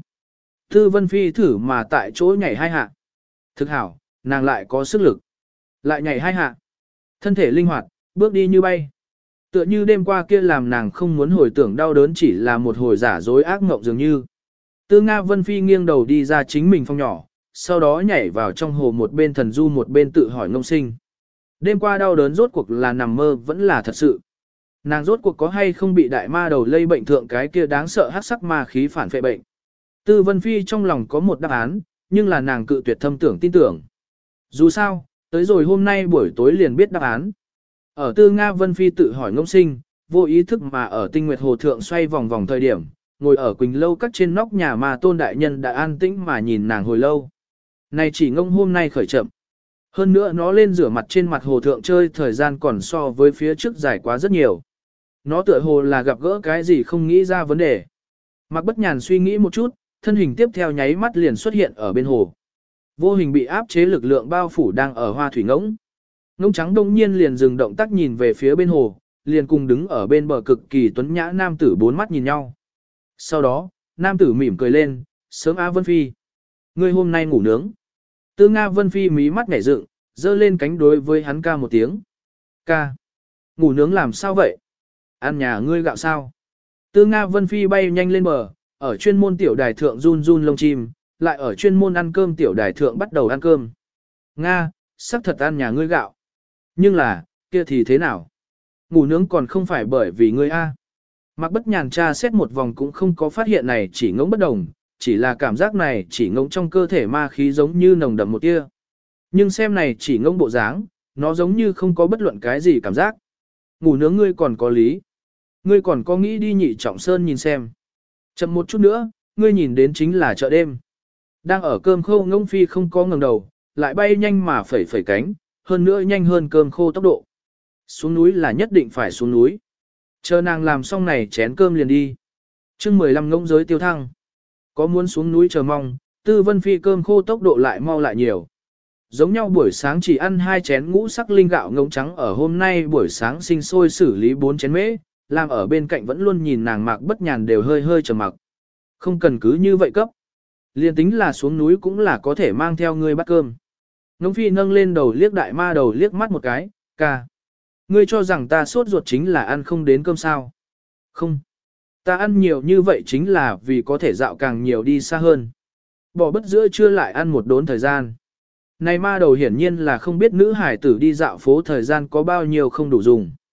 Tư Vân Phi thử mà tại chỗ nhảy 2 hạ. Thực hảo, nàng lại có sức lực. Lại nhảy 2 hạ. Thân thể linh hoạt, bước đi như bay. Tựa như đêm qua kia làm nàng không muốn hồi tưởng đau đớn chỉ là một hồi giả dối ác mộng dường như. Tư Nga Vân Phi nghiêng đầu đi ra chính mình phòng nhỏ, sau đó nhảy vào trong hồ một bên thần du một bên tự hỏi ngông sinh. Đêm qua đau đớn rốt cuộc là nằm mơ vẫn là thật sự. Nàng rốt cuộc có hay không bị đại ma đầu lây bệnh thượng cái kia đáng sợ hắc sắc ma khí phản phệ bệnh. Tư Vân Phi trong lòng có một đáp án, nhưng là nàng cự tuyệt thâm tưởng tin tưởng. Dù sao, tới rồi hôm nay buổi tối liền biết đáp án. Ở Tư Nga Vân Phi tự hỏi ngông sinh, vô ý thức mà ở Tinh Nguyệt Hồ Thượng xoay vòng vòng thời điểm, ngồi ở Quỳnh Lâu các trên nóc nhà mà Tôn Đại Nhân đã an tĩnh mà nhìn nàng hồi lâu. Này chỉ ngông hôm nay khởi chậm. Hơn nữa nó lên rửa mặt trên mặt hồ thượng chơi thời gian còn so với phía trước dài quá rất nhiều. Nó tựa hồ là gặp gỡ cái gì không nghĩ ra vấn đề. Mạc Bất Nhàn suy nghĩ một chút, thân hình tiếp theo nháy mắt liền xuất hiện ở bên hồ. Vô hình bị áp chế lực lượng bao phủ đang ở hoa thủy ngỗng. Ngỗng trắng đông nhiên liền dừng động tác nhìn về phía bên hồ, liền cùng đứng ở bên bờ cực kỳ tuấn nhã nam tử bốn mắt nhìn nhau. Sau đó, nam tử mỉm cười lên, sớm Á Vân Phi. Ngươi hôm nay ngủ nướng. Tư Nga Vân Phi mí mắt nhảy dựng, giơ lên cánh đối với hắn ca một tiếng. Ca. Ngủ nướng làm sao vậy? Ăn nhà ngươi gạo sao? Tư Nga Vân Phi bay nhanh lên bờ, ở chuyên môn tiểu đài thượng run run lông chim, lại ở chuyên môn ăn cơm tiểu đài thượng bắt đầu ăn cơm. Nga, sắc thật ăn nhà ngươi gạo. Nhưng là, kia thì thế nào? Ngủ nướng còn không phải bởi vì ngươi a. Mạc Bất Nhàn tra xét một vòng cũng không có phát hiện này chỉ ngỗng bất đồng, chỉ là cảm giác này chỉ ngỗng trong cơ thể ma khí giống như nồng đậm một tia. Nhưng xem này chỉ ngỗng bộ dáng, nó giống như không có bất luận cái gì cảm giác. Ngủ nướng ngươi còn có lý. Ngươi còn có nghĩ đi Nhị Trọng Sơn nhìn xem. Chậm một chút nữa, ngươi nhìn đến chính là chợ đêm. Đang ở cơm khô ngỗng phi không có ngẩng đầu, lại bay nhanh mà phẩy phẩy cánh, hơn nữa nhanh hơn cơm khô tốc độ. Xuống núi là nhất định phải xuống núi. Chờ nàng làm xong này chén cơm liền đi. Chương 15 ngỗng giới tiêu thăng. Có muốn xuống núi chờ mong, Tư Vân Phi cơm khô tốc độ lại mau lại nhiều. Giống nhau buổi sáng chỉ ăn 2 chén ngũ sắc linh gạo ngỗng trắng ở hôm nay buổi sáng sinh sôi xử lý 4 chén mễ, làm ở bên cạnh vẫn luôn nhìn nàng Mạc Bất Nhàn đều hơi hơi trầm mặc. Không cần cứ như vậy cấp. Liên tính là xuống núi cũng là có thể mang theo ngươi bắt cơm. Ngỗng Phi nâng lên đầu liếc đại ma đầu liếc mắt một cái, ca. Ngươi cho rằng ta sốt ruột chính là ăn không đến cơm sao? Không. Ta ăn nhiều như vậy chính là vì có thể dạo càng nhiều đi xa hơn. Bỏ bất giữa trưa lại ăn một đốn thời gian. Này ma đầu hiển nhiên là không biết nữ hải tử đi dạo phố thời gian có bao nhiêu không đủ dùng.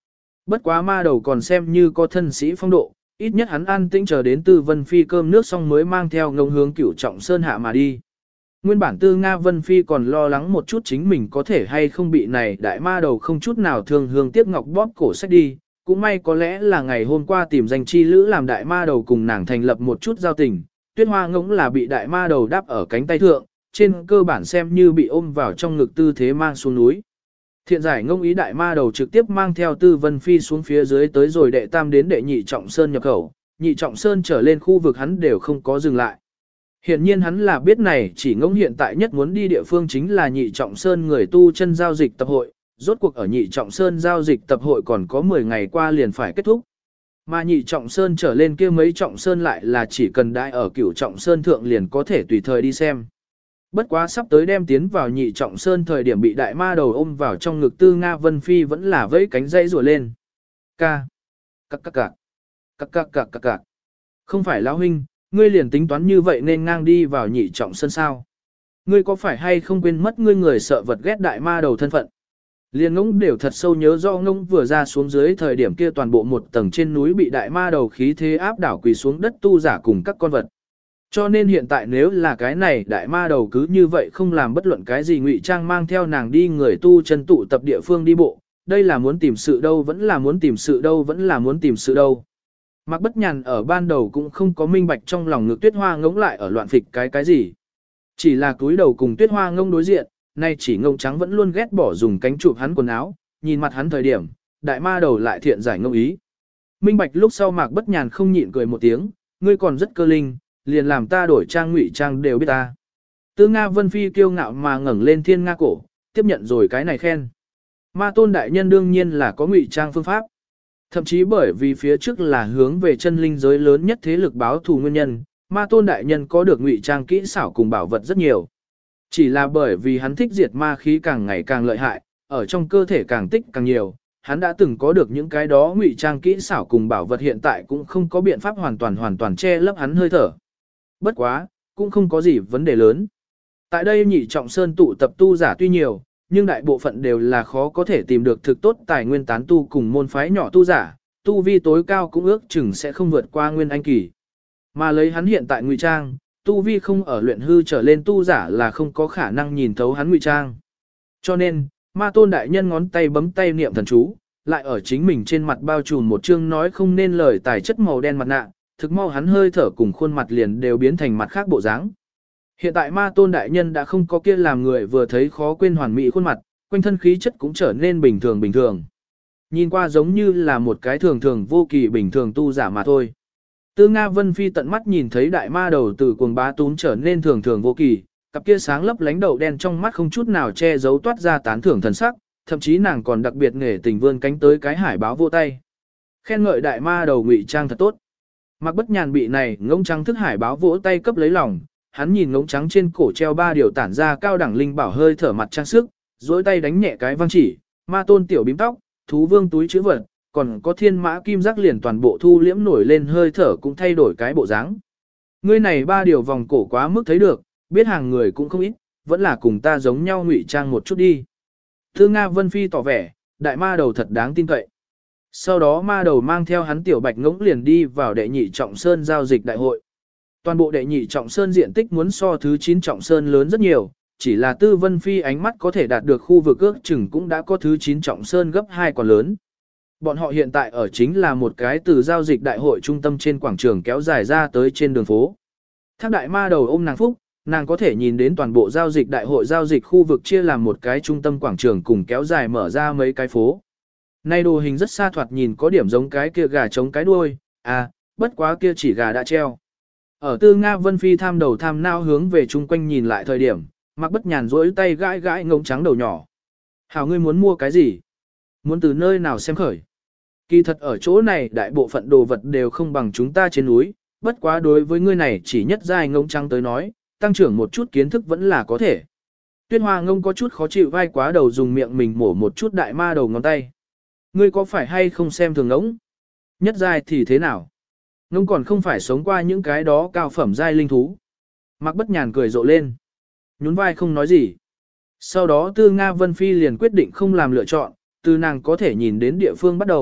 Bất quá ma đầu còn xem như có thân sĩ phong độ, ít nhất hắn an tĩnh chờ đến Tư Vân Phi cơm nước xong mới mang theo ngông hướng Cửu Trọng Sơn hạ mà đi. Nguyên bản Tư Nga Vân Phi còn lo lắng một chút chính mình có thể hay không bị này đại ma đầu không chút nào thương hương tiếc ngọc bóp cổ sách đi, cũng may có lẽ là ngày hôm qua tìm danh chi lữ làm đại ma đầu cùng nàng thành lập một chút giao tình, Tuyết Hoa ngỗng là bị đại ma đầu đáp ở cánh tay thượng, trên cơ bản xem như bị ôm vào trong ngực tư thế mang xuống núi. Thiện giải ngông ý đại ma đầu trực tiếp mang theo Tư Vân Phi xuống phía dưới tới rồi đệ tam đến đệ nhị trọng sơn nhập khẩu, nhị trọng sơn trở lên khu vực hắn đều không có dừng lại. Hiện nhiên hắn là biết này chỉ ngông hiện tại nhất muốn đi địa phương chính là nhị trọng sơn người tu chân giao dịch tập hội, rốt cuộc ở nhị trọng sơn giao dịch tập hội còn có 10 ngày qua liền phải kết thúc. Mà nhị trọng sơn trở lên kia mấy trọng sơn lại là chỉ cần đãi ở cửu trọng sơn thượng liền có thể tùy thời đi xem. Bất quá sắp tới đem tiến vào nhị trọng sơn thời điểm bị đại ma đầu ôm vào trong ngực Tư Nga Vân Phi vẫn là vẫy cánh dây rùa lên. Ca. Cắc cắc cạc. Cắc cắc cạc cạc cạc. Không phải lão huynh, ngươi liền tính toán như vậy nên ngang đi vào nhị trọng sơn sao. Ngươi có phải hay không quên mất ngươi người sợ vật ghét đại ma đầu thân phận. Liên ngỗng đều thật sâu nhớ do ngỗng vừa ra xuống dưới thời điểm kia toàn bộ một tầng trên núi bị đại ma đầu khí thế áp đảo quỳ xuống đất tu giả cùng các con vật. Cho nên hiện tại nếu là cái này đại ma đầu cứ như vậy không làm bất luận cái gì ngụy trang mang theo nàng đi người tu chân tụ tập địa phương đi bộ, đây là muốn tìm sự đâu vẫn là muốn tìm sự đâu vẫn là muốn tìm sự đâu. Mạc Bất Nhàn ở ban đầu cũng không có minh bạch trong lòng ngực Tuyết Hoa ngỗng lại ở loạn phịch cái gì. Chỉ là cúi đầu cùng Tuyết Hoa ngông đối diện, nay chỉ ngông trắng vẫn luôn ghét bỏ dùng cánh chụp hắn quần áo, nhìn mặt hắn thời điểm, đại ma đầu lại thiện giải ngông ý. Minh bạch lúc sau Mạc Bất Nhàn không nhịn cười một tiếng, ngươi còn rất cơ linh, liền làm ta đổi trang ngụy trang đều biết ta. Tư Nga Vân Phi kiêu ngạo mà ngẩng lên thiên nga cổ, tiếp nhận rồi cái này khen. Ma tôn đại nhân đương nhiên là có ngụy trang phương pháp. Thậm chí bởi vì phía trước là hướng về chân linh giới lớn nhất thế lực báo thù nguyên nhân, ma tôn đại nhân có được ngụy trang kỹ xảo cùng bảo vật rất nhiều. Chỉ là bởi vì hắn thích diệt ma khí càng ngày càng lợi hại, ở trong cơ thể càng tích càng nhiều, hắn đã từng có được những cái đó ngụy trang kỹ xảo cùng bảo vật hiện tại cũng không có biện pháp hoàn toàn che lấp hắn hơi thở. Bất quá, cũng không có gì vấn đề lớn. Tại đây nhị trọng sơn tụ tập tu giả tuy nhiều, nhưng đại bộ phận đều là khó có thể tìm được thực tốt tài nguyên tán tu cùng môn phái nhỏ tu giả, tu vi tối cao cũng ước chừng sẽ không vượt qua nguyên anh kỳ. Mà lấy hắn hiện tại ngụy trang, tu vi không ở luyện hư trở lên tu giả là không có khả năng nhìn thấu hắn ngụy trang. Cho nên, ma tôn đại nhân ngón tay bấm tay niệm thần chú, lại ở chính mình trên mặt bao trùm một chương nói không nên lời tài chất màu đen mặt nạ, thực mau hắn hơi thở cùng khuôn mặt liền đều biến thành mặt khác bộ dáng. Hiện tại ma tôn đại nhân đã không có kia làm người vừa thấy khó quên hoàn mỹ khuôn mặt, quanh thân khí chất cũng trở nên bình thường. Nhìn qua giống như là một cái thường vô kỳ bình thường tu giả mà thôi. Tư Nga Vân Phi tận mắt nhìn thấy đại ma đầu từ cuồng bá tún trở nên thường vô kỳ, cặp kia sáng lấp lánh đầu đen trong mắt không chút nào che giấu toát ra tán thưởng thần sắc, thậm chí nàng còn đặc biệt nghề tình vươn cánh tới cái hải báo vô tay. Khen ngợi đại ma đầu ngụy trang thật tốt. Mạc Bất Nhàn bị này ngỗng trắng thức hải báo vỗ tay cấp lấy lòng, hắn nhìn ngỗng trắng trên cổ treo 3 điều tản ra cao đẳng linh bảo hơi thở mặt trang sức, duỗi tay đánh nhẹ cái văng chỉ, ma tôn tiểu bím tóc, thú vương túi chữ vật, còn có thiên mã kim giác liền toàn bộ thu liễm nổi lên hơi thở cũng thay đổi cái bộ dáng. Ngươi này 3 điều vòng cổ quá mức thấy được, biết hàng người cũng không ít, vẫn là cùng ta giống nhau ngụy trang một chút đi. Tư Nga Vân Phi tỏ vẻ, đại ma đầu thật đáng tin cậy. Sau đó ma đầu mang theo hắn tiểu bạch ngỗng liền đi vào đệ nhị trọng sơn giao dịch đại hội. Toàn bộ đệ nhị trọng sơn diện tích muốn so thứ 9 trọng sơn lớn rất nhiều, chỉ là Tư Vân Phi ánh mắt có thể đạt được khu vực ước chừng cũng đã có thứ 9 trọng sơn gấp 2 còn lớn. Bọn họ hiện tại ở chính là một cái từ giao dịch đại hội trung tâm trên quảng trường kéo dài ra tới trên đường phố. Thác đại ma đầu ôm nàng phúc, nàng có thể nhìn đến toàn bộ giao dịch đại hội giao dịch khu vực chia làm một cái trung tâm quảng trường cùng kéo dài mở ra mấy cái phố. Nay đồ hình rất xa thoạt nhìn có điểm giống cái kia gà trống cái đuôi, bất quá kia chỉ gà đã treo. Ở Tư Nga Vân Phi tham đầu tham nao hướng về chung quanh nhìn lại thời điểm, Mạc Bất Nhàn rỗi tay gãi ngỗng trắng đầu nhỏ. Hảo ngươi muốn mua cái gì? Muốn từ nơi nào xem khởi? Kỳ thật ở chỗ này đại bộ phận đồ vật đều không bằng chúng ta trên núi, bất quá đối với ngươi này chỉ nhất giai ngỗng trắng tới nói, tăng trưởng một chút kiến thức vẫn là có thể. Tuyết Hoa ngông có chút khó chịu vai quá đầu dùng miệng mình mổ một chút đại ma đầu ngón tay. Ngươi có phải hay không xem thường ngỗng? Nhất giai thì thế nào? Ngỗng còn không phải sống qua những cái đó cao phẩm giai linh thú. Mạc Bất Nhàn cười rộ lên. Nhún vai không nói gì. Sau đó Tư Nga Vân Phi liền quyết định không làm lựa chọn, từ nàng có thể nhìn đến địa phương bắt đầu,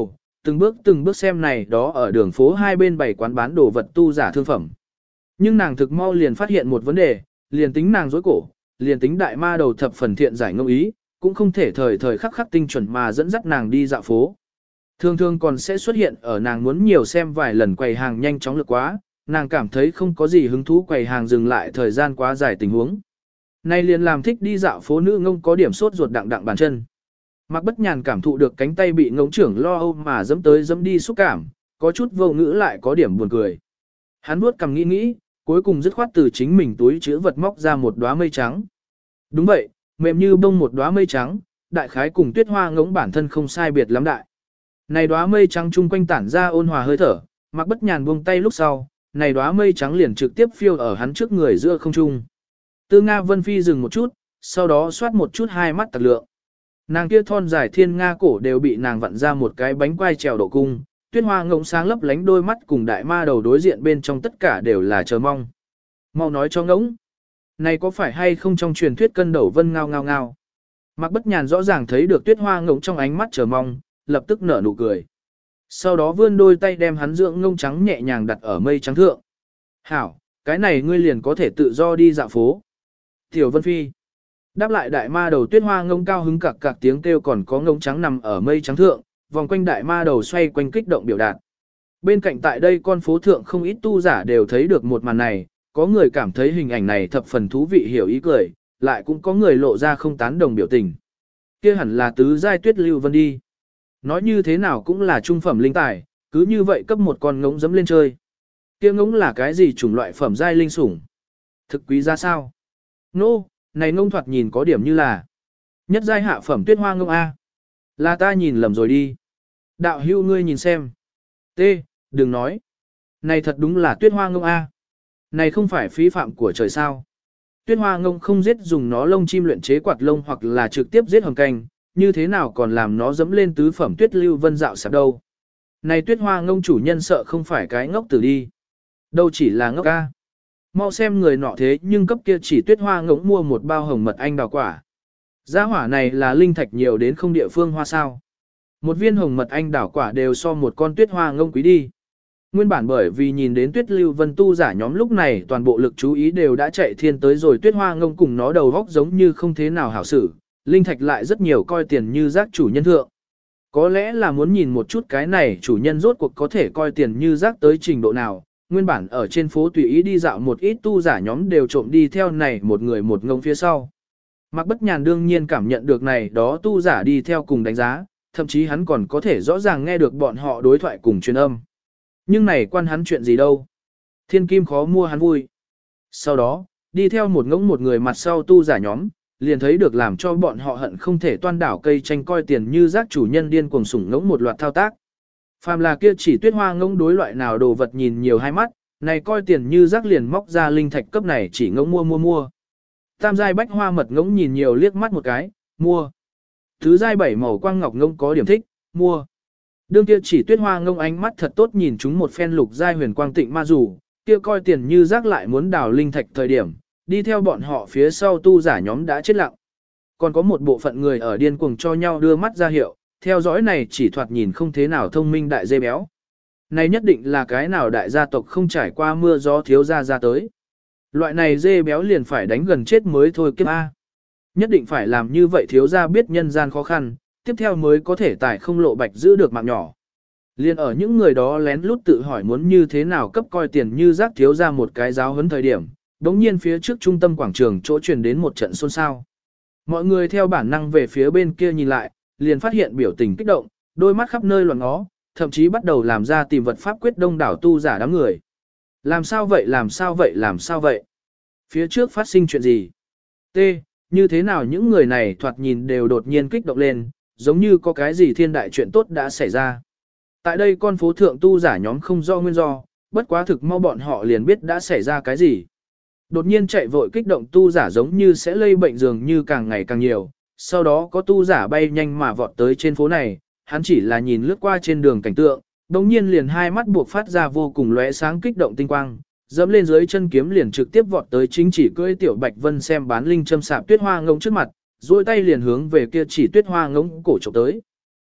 từng bước xem này đó ở đường phố hai bên bày quán bán đồ vật tu giả thương phẩm. Nhưng nàng thực mau liền phát hiện một vấn đề, liền tính nàng dối cổ, liền tính đại ma đầu thập phần thiện giải ngẫu ý, cũng không thể thời thời khắc khắc tinh chuẩn mà dẫn dắt nàng đi dạo phố. Thường thường còn sẽ xuất hiện ở nàng muốn nhiều xem vài lần quầy hàng nhanh chóng lực quá, nàng cảm thấy không có gì hứng thú quầy hàng dừng lại thời gian quá dài tình huống. Nay liền làm thích đi dạo phố nữ ngông có điểm sốt ruột đặng đặng bàn chân. Mạc Bất Nhàn cảm thụ được cánh tay bị ngỗng trưởng lo âu mà dẫm tới dẫm đi xúc cảm, có chút vô ngữ lại có điểm buồn cười. Hắn vuốt cằm nghĩ nghĩ, cuối cùng dứt khoát từ chính mình túi chứa vật móc ra một đóa mây trắng. Đúng vậy, mềm như bông một đóa mây trắng, đại khái cùng tuyết hoa ngỗng bản thân không sai biệt lắm đại. Này đóa mây trắng chung quanh tản ra ôn hòa hơi thở, Mạc Bất Nhàn buông tay lúc sau, này đóa mây trắng liền trực tiếp phiêu ở hắn trước người giữa không trung. Tư Nga Vân Phi dừng một chút, sau đó xoát một chút hai mắt tặc lượng. Nàng kia thon dài thiên nga cổ đều bị nàng vặn ra một cái bánh quai trèo độ cung, tuyết hoa ngỗng sáng lấp lánh đôi mắt cùng đại ma đầu đối diện bên trong tất cả đều là chờ mong. Mau nói cho ngỗng, này có phải hay không trong truyền thuyết cân đầu vân ngao ngao ngao. Mạc Bất Nhàn rõ ràng thấy được tuyết hoa ngỗng trong ánh mắt chờ mong, lập tức nở nụ cười. Sau đó vươn đôi tay đem hắn dưỡng ngông trắng nhẹ nhàng đặt ở mây trắng thượng. Hảo, cái này ngươi liền có thể tự do đi dạo phố. Tiểu Vân Phi. Đáp lại đại ma đầu tuyết hoa ngông cao hứng cạc cạc tiếng kêu còn có ngông trắng nằm ở mây trắng thượng, vòng quanh đại ma đầu xoay quanh kích động biểu đạt. Bên cạnh tại đây con phố thượng không ít tu giả đều thấy được một màn này, có người cảm thấy hình ảnh này thập phần thú vị hiểu ý cười, lại cũng có người lộ ra không tán đồng biểu tình. Kia hẳn là tứ giai tuyết lưu vân đi. Nói như thế nào cũng là trung phẩm linh tài, cứ như vậy cấp một con ngỗng dẫm lên chơi. Kia ngỗng là cái gì chủng loại phẩm giai linh sủng? Thực quý ra sao? Nô, này ngông thoạt nhìn có điểm như là nhất giai hạ phẩm tuyết hoa ngông A. Là ta nhìn lầm rồi đi. Đạo hưu ngươi nhìn xem. T, đừng nói. Này thật đúng là tuyết hoa ngông A. Này không phải phí phạm của trời sao. Tuyết hoa ngông không giết dùng nó lông chim luyện chế quạt lông hoặc là trực tiếp giết hồng canh, như thế nào còn làm nó dẫm lên tứ phẩm tuyết lưu vân dạo sạp đâu. Này tuyết hoa ngông chủ nhân sợ không phải cái ngốc tử đi. Đâu chỉ là ngốc A. Mau xem người nọ thế nhưng cấp kia chỉ tuyết hoa ngỗng mua một bao hồng mật anh đào quả. Gia hỏa này là linh thạch nhiều đến không địa phương hoa sao. Một viên hồng mật anh đào quả đều so một con tuyết hoa ngỗng quý đi. Nguyên bản bởi vì nhìn đến tuyết lưu vân tu giả nhóm lúc này toàn bộ lực chú ý đều đã chạy thiên tới rồi tuyết hoa ngỗng cùng nó đầu góc giống như không thế nào hảo xử. Linh thạch lại rất nhiều coi tiền như rác chủ nhân thượng. Có lẽ là muốn nhìn một chút cái này chủ nhân rốt cuộc có thể coi tiền như rác tới trình độ nào. Nguyên bản ở trên phố tùy ý đi dạo một ít tu giả nhóm đều trộm đi theo này một người một ngông phía sau. Mạc Bất Nhàn đương nhiên cảm nhận được này đó tu giả đi theo cùng đánh giá, thậm chí hắn còn có thể rõ ràng nghe được bọn họ đối thoại cùng truyền âm. Nhưng này quan hắn chuyện gì đâu. Thiên kim khó mua hắn vui. Sau đó, đi theo một ngỗng một người mặt sau tu giả nhóm, liền thấy được làm cho bọn họ hận không thể toan đảo cây tranh coi tiền như rác chủ nhân điên cuồng sủng ngỗng một loạt thao tác. Phàm là kia chỉ tuyết hoa ngỗng đối loại nào đồ vật nhìn nhiều hai mắt, này coi tiền như rác liền móc ra linh thạch cấp này chỉ ngỗng mua. Tam giai bách hoa mật ngỗng nhìn nhiều liếc mắt một cái, mua. Thứ giai bảy màu quang ngọc ngỗng có điểm thích, mua. Đương kia chỉ tuyết hoa ngỗng ánh mắt thật tốt nhìn chúng một phen lục giai huyền quang tịnh ma dù, kia coi tiền như rác lại muốn đào linh thạch thời điểm, đi theo bọn họ phía sau tu giả nhóm đã chết lặng. Còn có một bộ phận người ở điên cuồng cho nhau đưa mắt ra hiệu, theo dõi này chỉ thoạt nhìn không thế nào thông minh đại dê béo. Này nhất định là cái nào đại gia tộc không trải qua mưa gió thiếu ra ra tới. Loại này dê béo liền phải đánh gần chết mới thôi kiếp A. Nhất định phải làm như vậy thiếu ra biết nhân gian khó khăn, tiếp theo mới có thể tài không lộ bạch giữ được mạng nhỏ. Liên ở những người đó lén lút tự hỏi muốn như thế nào cấp coi tiền như rác thiếu ra một cái giáo huấn thời điểm, đống nhiên phía trước trung tâm quảng trường chỗ truyền đến một trận xôn xao. Mọi người theo bản năng về phía bên kia nhìn lại, liền phát hiện biểu tình kích động, đôi mắt khắp nơi loạn ngó, thậm chí bắt đầu làm ra tìm vật pháp quyết đông đảo tu giả đám người. Làm sao vậy? Phía trước phát sinh chuyện gì? T. Như thế nào những người này thoạt nhìn đều đột nhiên kích động lên, giống như có cái gì thiên đại chuyện tốt đã xảy ra. Tại đây con phố thượng tu giả nhóm không do nguyên do, bất quá thực mau bọn họ liền biết đã xảy ra cái gì. Đột nhiên chạy vội kích động tu giả giống như sẽ lây bệnh dường như càng ngày càng nhiều, sau đó có tu giả bay nhanh mà vọt tới trên phố này, hắn chỉ là nhìn lướt qua trên đường cảnh tượng, đồng nhiên liền hai mắt buộc phát ra vô cùng lóe sáng kích động tinh quang, dẫm lên dưới chân kiếm liền trực tiếp vọt tới chính chỉ cưỡi tiểu bạch vân xem bán linh châm sạp tuyết hoa ngỗng trước mặt, duỗi tay liền hướng về kia chỉ tuyết hoa ngỗng cổ chụp tới.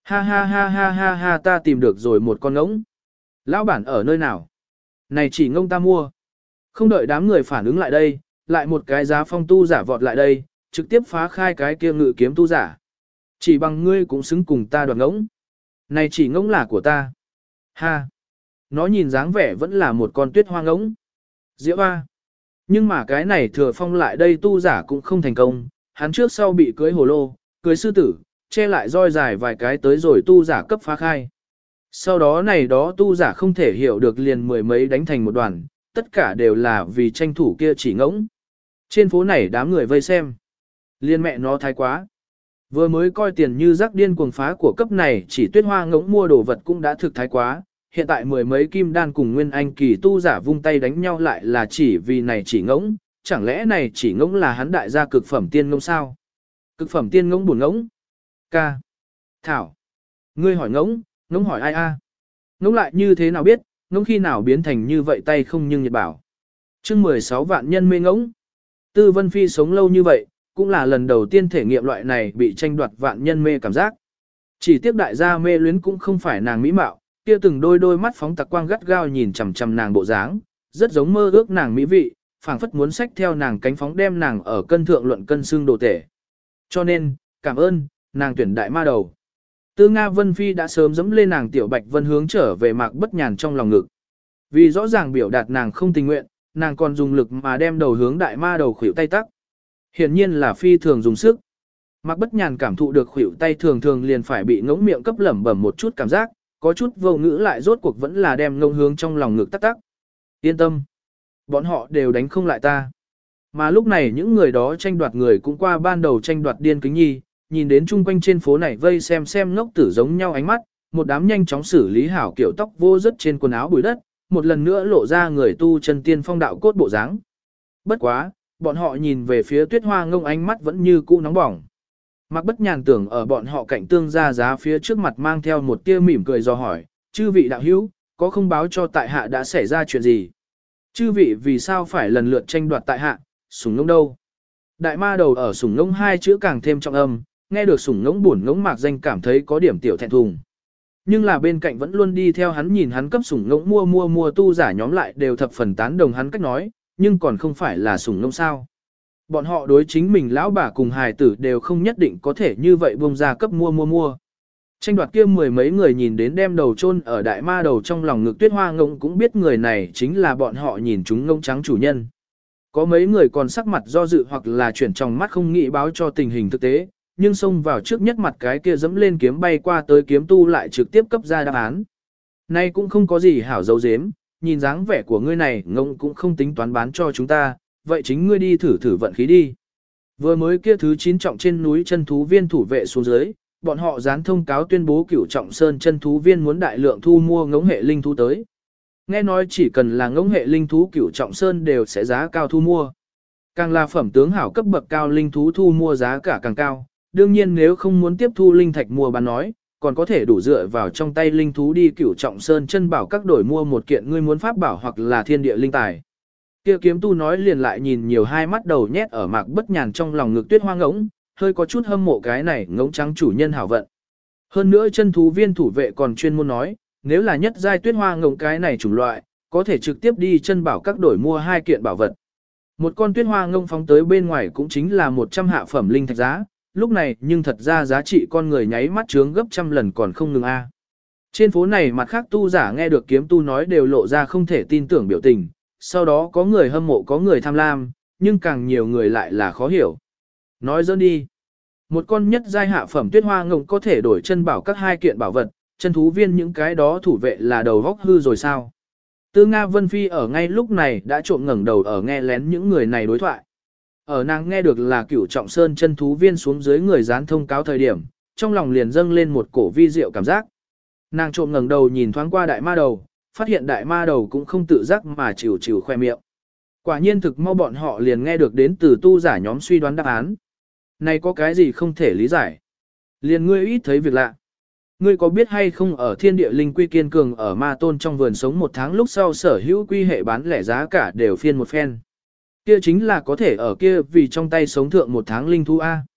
Ha ha ha ha ha ha, ta tìm được rồi một con ngỗng. Lão bản ở nơi nào? Này chỉ ngông ta mua. Không đợi đám người phản ứng lại đây, lại một cái giá phong tu giả vọt lại đây, trực tiếp phá khai cái kia ngự kiếm tu giả. Chỉ bằng ngươi cũng xứng cùng ta đoạt ngỗng. Này chỉ ngỗng là của ta. Ha! Nó nhìn dáng vẻ vẫn là một con tuyết hoa ngỗng. Diễu hoa! Nhưng mà cái này thừa phong lại đây tu giả cũng không thành công, hắn trước sau bị cưới hồ lô, cưới sư tử, che lại roi dài vài cái tới rồi tu giả cấp phá khai. Sau đó này đó tu giả không thể hiểu được liền mười mấy đánh thành một đoàn, tất cả đều là vì tranh thủ kia chỉ ngỗng. Trên phố này đám người vây xem. Liên mẹ nó thái quá. Vừa mới coi tiền như rắc điên cuồng phá của cấp này chỉ tuyết hoa ngỗng mua đồ vật cũng đã thực thái quá. Hiện tại mười mấy kim đan cùng nguyên anh kỳ tu giả vung tay đánh nhau lại là chỉ vì này chỉ ngỗng. Chẳng lẽ này chỉ ngỗng là hắn đại gia cực phẩm tiên ngỗng sao? Cực phẩm tiên ngỗng buồn ngỗng. Ca. Thảo. Ngươi hỏi ngỗng, ngỗng hỏi ai a? Ngỗng lại như thế nào biết, ngỗng khi nào biến thành như vậy tay không nhưng nhiệt bảo. Chương 16 vạn nhân mê ngỗng. Tư Vân Phi sống lâu như vậy, cũng là lần đầu tiên thể nghiệm loại này bị tranh đoạt vạn nhân mê cảm giác. Chỉ tiếc đại gia mê luyến cũng không phải nàng mỹ mạo, kia từng đôi đôi mắt phóng tặc quang gắt gao nhìn chằm chằm nàng bộ dáng, rất giống mơ ước nàng mỹ vị, phảng phất muốn xách theo nàng cánh phóng đem nàng ở cân thượng luận cân xương đồ tể. Cho nên, cảm ơn, nàng tuyển đại ma đầu. Tư Nga Vân Phi đã sớm dẫm lên nàng Tiểu Bạch Vân hướng trở về Mạc Bất Nhàn trong lòng ngực. Vì rõ ràng biểu đạt nàng không tình nguyện, nàng còn dùng lực mà đem đầu hướng đại ma đầu khuỷu tay tắc. Hiển nhiên là phi thường dùng sức. Mạc Bất Nhàn cảm thụ được khuỷu tay thường thường liền phải bị ngỗng miệng cấp lẩm bẩm một chút cảm giác, có chút vô ngữ lại rốt cuộc vẫn là đem ngông hướng trong lòng ngực tắc tắc. Yên tâm, bọn họ đều đánh không lại ta. Mà lúc này những người đó tranh đoạt người cũng qua ban đầu tranh đoạt điên kính nhi, nhìn đến chung quanh trên phố này vây xem ngốc tử giống nhau ánh mắt, một đám nhanh chóng xử lý hảo kiểu tóc vô rất trên quần áo bụi đất, một lần nữa lộ ra người tu chân tiên phong đạo cốt bộ dáng. Bất quá, bọn họ nhìn về phía Tuyết Hoa Ngông ánh mắt vẫn như cũ nóng bỏng. Mạc Bất Nhàn tưởng ở bọn họ cạnh tương ra giá phía trước mặt mang theo một tia mỉm cười do hỏi, chư vị đạo hữu, có không báo cho tại hạ đã xảy ra chuyện gì? Chư vị vì sao phải lần lượt tranh đoạt tại hạ, sủng ngông đâu? Đại ma đầu ở sủng ngông hai chữ càng thêm trọng âm, nghe được sủng ngỗng buồn ngỗng Mạc Danh cảm thấy có điểm tiểu thẹn thùng. Nhưng là bên cạnh vẫn luôn đi theo hắn nhìn hắn cấp sủng ngỗng mua tu giả nhóm lại đều thập phần tán đồng hắn cách nói, nhưng còn không phải là sủng ngỗng sao. Bọn họ đối chính mình lão bà cùng hài tử đều không nhất định có thể như vậy buông ra cấp mua. Tranh đoạt kia mười mấy người nhìn đến đem đầu chôn ở đại ma đầu trong lòng ngực Tuyết Hoa Ngỗng cũng biết người này chính là bọn họ nhìn chúng ngỗng trắng chủ nhân. Có mấy người còn sắc mặt do dự hoặc là chuyển trong mắt không nghĩ báo cho tình hình thực tế, nhưng xông vào trước nhất mặt cái kia dẫm lên kiếm bay qua tới kiếm tu lại trực tiếp cấp ra đáp án. Nay cũng không có gì hảo dấu dếm, nhìn dáng vẻ của ngươi này ngông cũng không tính toán bán cho chúng ta, vậy chính ngươi đi thử vận khí đi. Vừa mới kia thứ 9 trọng trên núi chân thú viên thủ vệ xuống dưới, bọn họ dán thông cáo tuyên bố cửu trọng sơn chân thú viên muốn đại lượng thu mua ngỗng hệ linh thú tới. Nghe nói chỉ cần là ngỗng hệ linh thú cửu trọng sơn đều sẽ giá cao thu mua. Càng là phẩm tướng hảo cấp bậc cao linh thú thu mua giá cả càng cao. Đương nhiên nếu không muốn tiếp thu linh thạch mua bán nói, còn có thể đủ dựa vào trong tay linh thú đi cửu trọng sơn chân bảo các đổi mua một kiện ngươi muốn pháp bảo hoặc là thiên địa linh tài. Kia kiếm tu nói liền lại nhìn nhiều hai mắt đầu nhét ở Mạc Bất Nhàn trong lòng ngực Tuyết Hoa Ngỗng, hơi có chút hâm mộ cái này ngỗng trắng chủ nhân hảo vận. Hơn nữa chân thú viên thủ vệ còn chuyên môn nói, nếu là nhất giai Tuyết Hoa Ngỗng cái này chủng loại, có thể trực tiếp đi chân bảo các đổi mua 2 kiện bảo vật. Một con Tuyết Hoa Ngỗng phóng tới bên ngoài cũng chính là 100 hạ phẩm linh thạch giá. Lúc này nhưng thật ra giá trị con người nháy mắt trướng gấp trăm lần còn không ngừng a. Trên phố này mặt khác tu giả nghe được kiếm tu nói đều lộ ra không thể tin tưởng biểu tình, sau đó có người hâm mộ có người tham lam, nhưng càng nhiều người lại là khó hiểu. Nói dỡn đi. Một con nhất giai hạ phẩm Tuyết Hoa Ngỗng có thể đổi chân bảo các 2 kiện bảo vật, chân thú viên những cái đó thủ vệ là đầu góc hư rồi sao? Tư Nga Vân Phi ở ngay lúc này đã trộm ngẩng đầu ở nghe lén những người này đối thoại. Ở nàng nghe được là cửu trọng sơn chân thú viên xuống dưới người dán thông cáo thời điểm, trong lòng liền dâng lên một cổ vi diệu cảm giác. Nàng trộm ngẩng đầu nhìn thoáng qua đại ma đầu, phát hiện đại ma đầu cũng không tự giác mà chịu khoe miệng. Quả nhiên thực mau bọn họ liền nghe được đến từ tu giả nhóm suy đoán đáp án. Này có cái gì không thể lý giải? Liền ngươi ít thấy việc lạ. Ngươi có biết hay không ở thiên địa linh quy kiên cường ở ma tôn trong vườn sống 1 tháng lúc sau sở hữu quy hệ bán lẻ giá cả đều phiên một phen. Kia chính là có thể ở kia vì trong tay sống thượng 1 tháng linh thú A.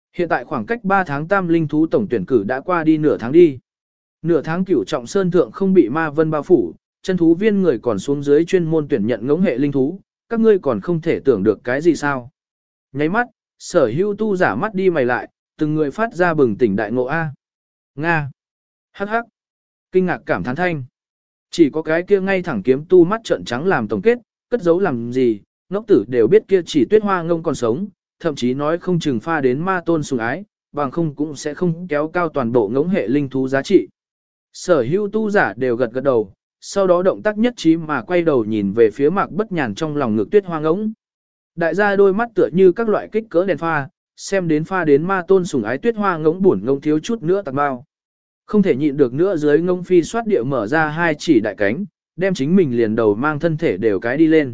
Hiện tại khoảng cách 3 tháng tam linh thú tổng tuyển cử đã qua đi nửa tháng đi. Nửa tháng Cửu Trọng Sơn thượng không bị ma vân bao phủ, chân thú viên người còn xuống dưới chuyên môn tuyển nhận ngỗng hệ linh thú, các ngươi còn không thể tưởng được cái gì sao. Nháy mắt, sở hữu tu giả mắt đi mày lại, từng người phát ra bừng tỉnh đại ngộ A. Nga. Hắc hắc. Kinh ngạc cảm thán thanh. Chỉ có cái kia ngay thẳng kiếm tu mắt trợn trắng làm tổng kết, cất giấu làm gì, ngốc tử đều biết kia chỉ tuyết hoa ngông còn sống, thậm chí nói không chừng pha đến ma tôn sủng ái, bằng không cũng sẽ không kéo cao toàn bộ ngỗng hệ linh thú giá trị. Sở hữu tu giả đều gật gật đầu, sau đó động tác nhất trí mà quay đầu nhìn về phía Mạc Bất Nhàn trong lòng ngực tuyết hoa ngỗng. Đại gia đôi mắt tựa như các loại kích cỡ đèn pha, xem đến pha đến ma tôn sủng ái tuyết hoa ngỗng buồn ngông thiếu chút nữa tạc bao. Không thể nhịn được nữa dưới ngông phi xoát địa mở ra hai chỉ đại cánh, đem chính mình liền đầu mang thân thể đều cái đi lên.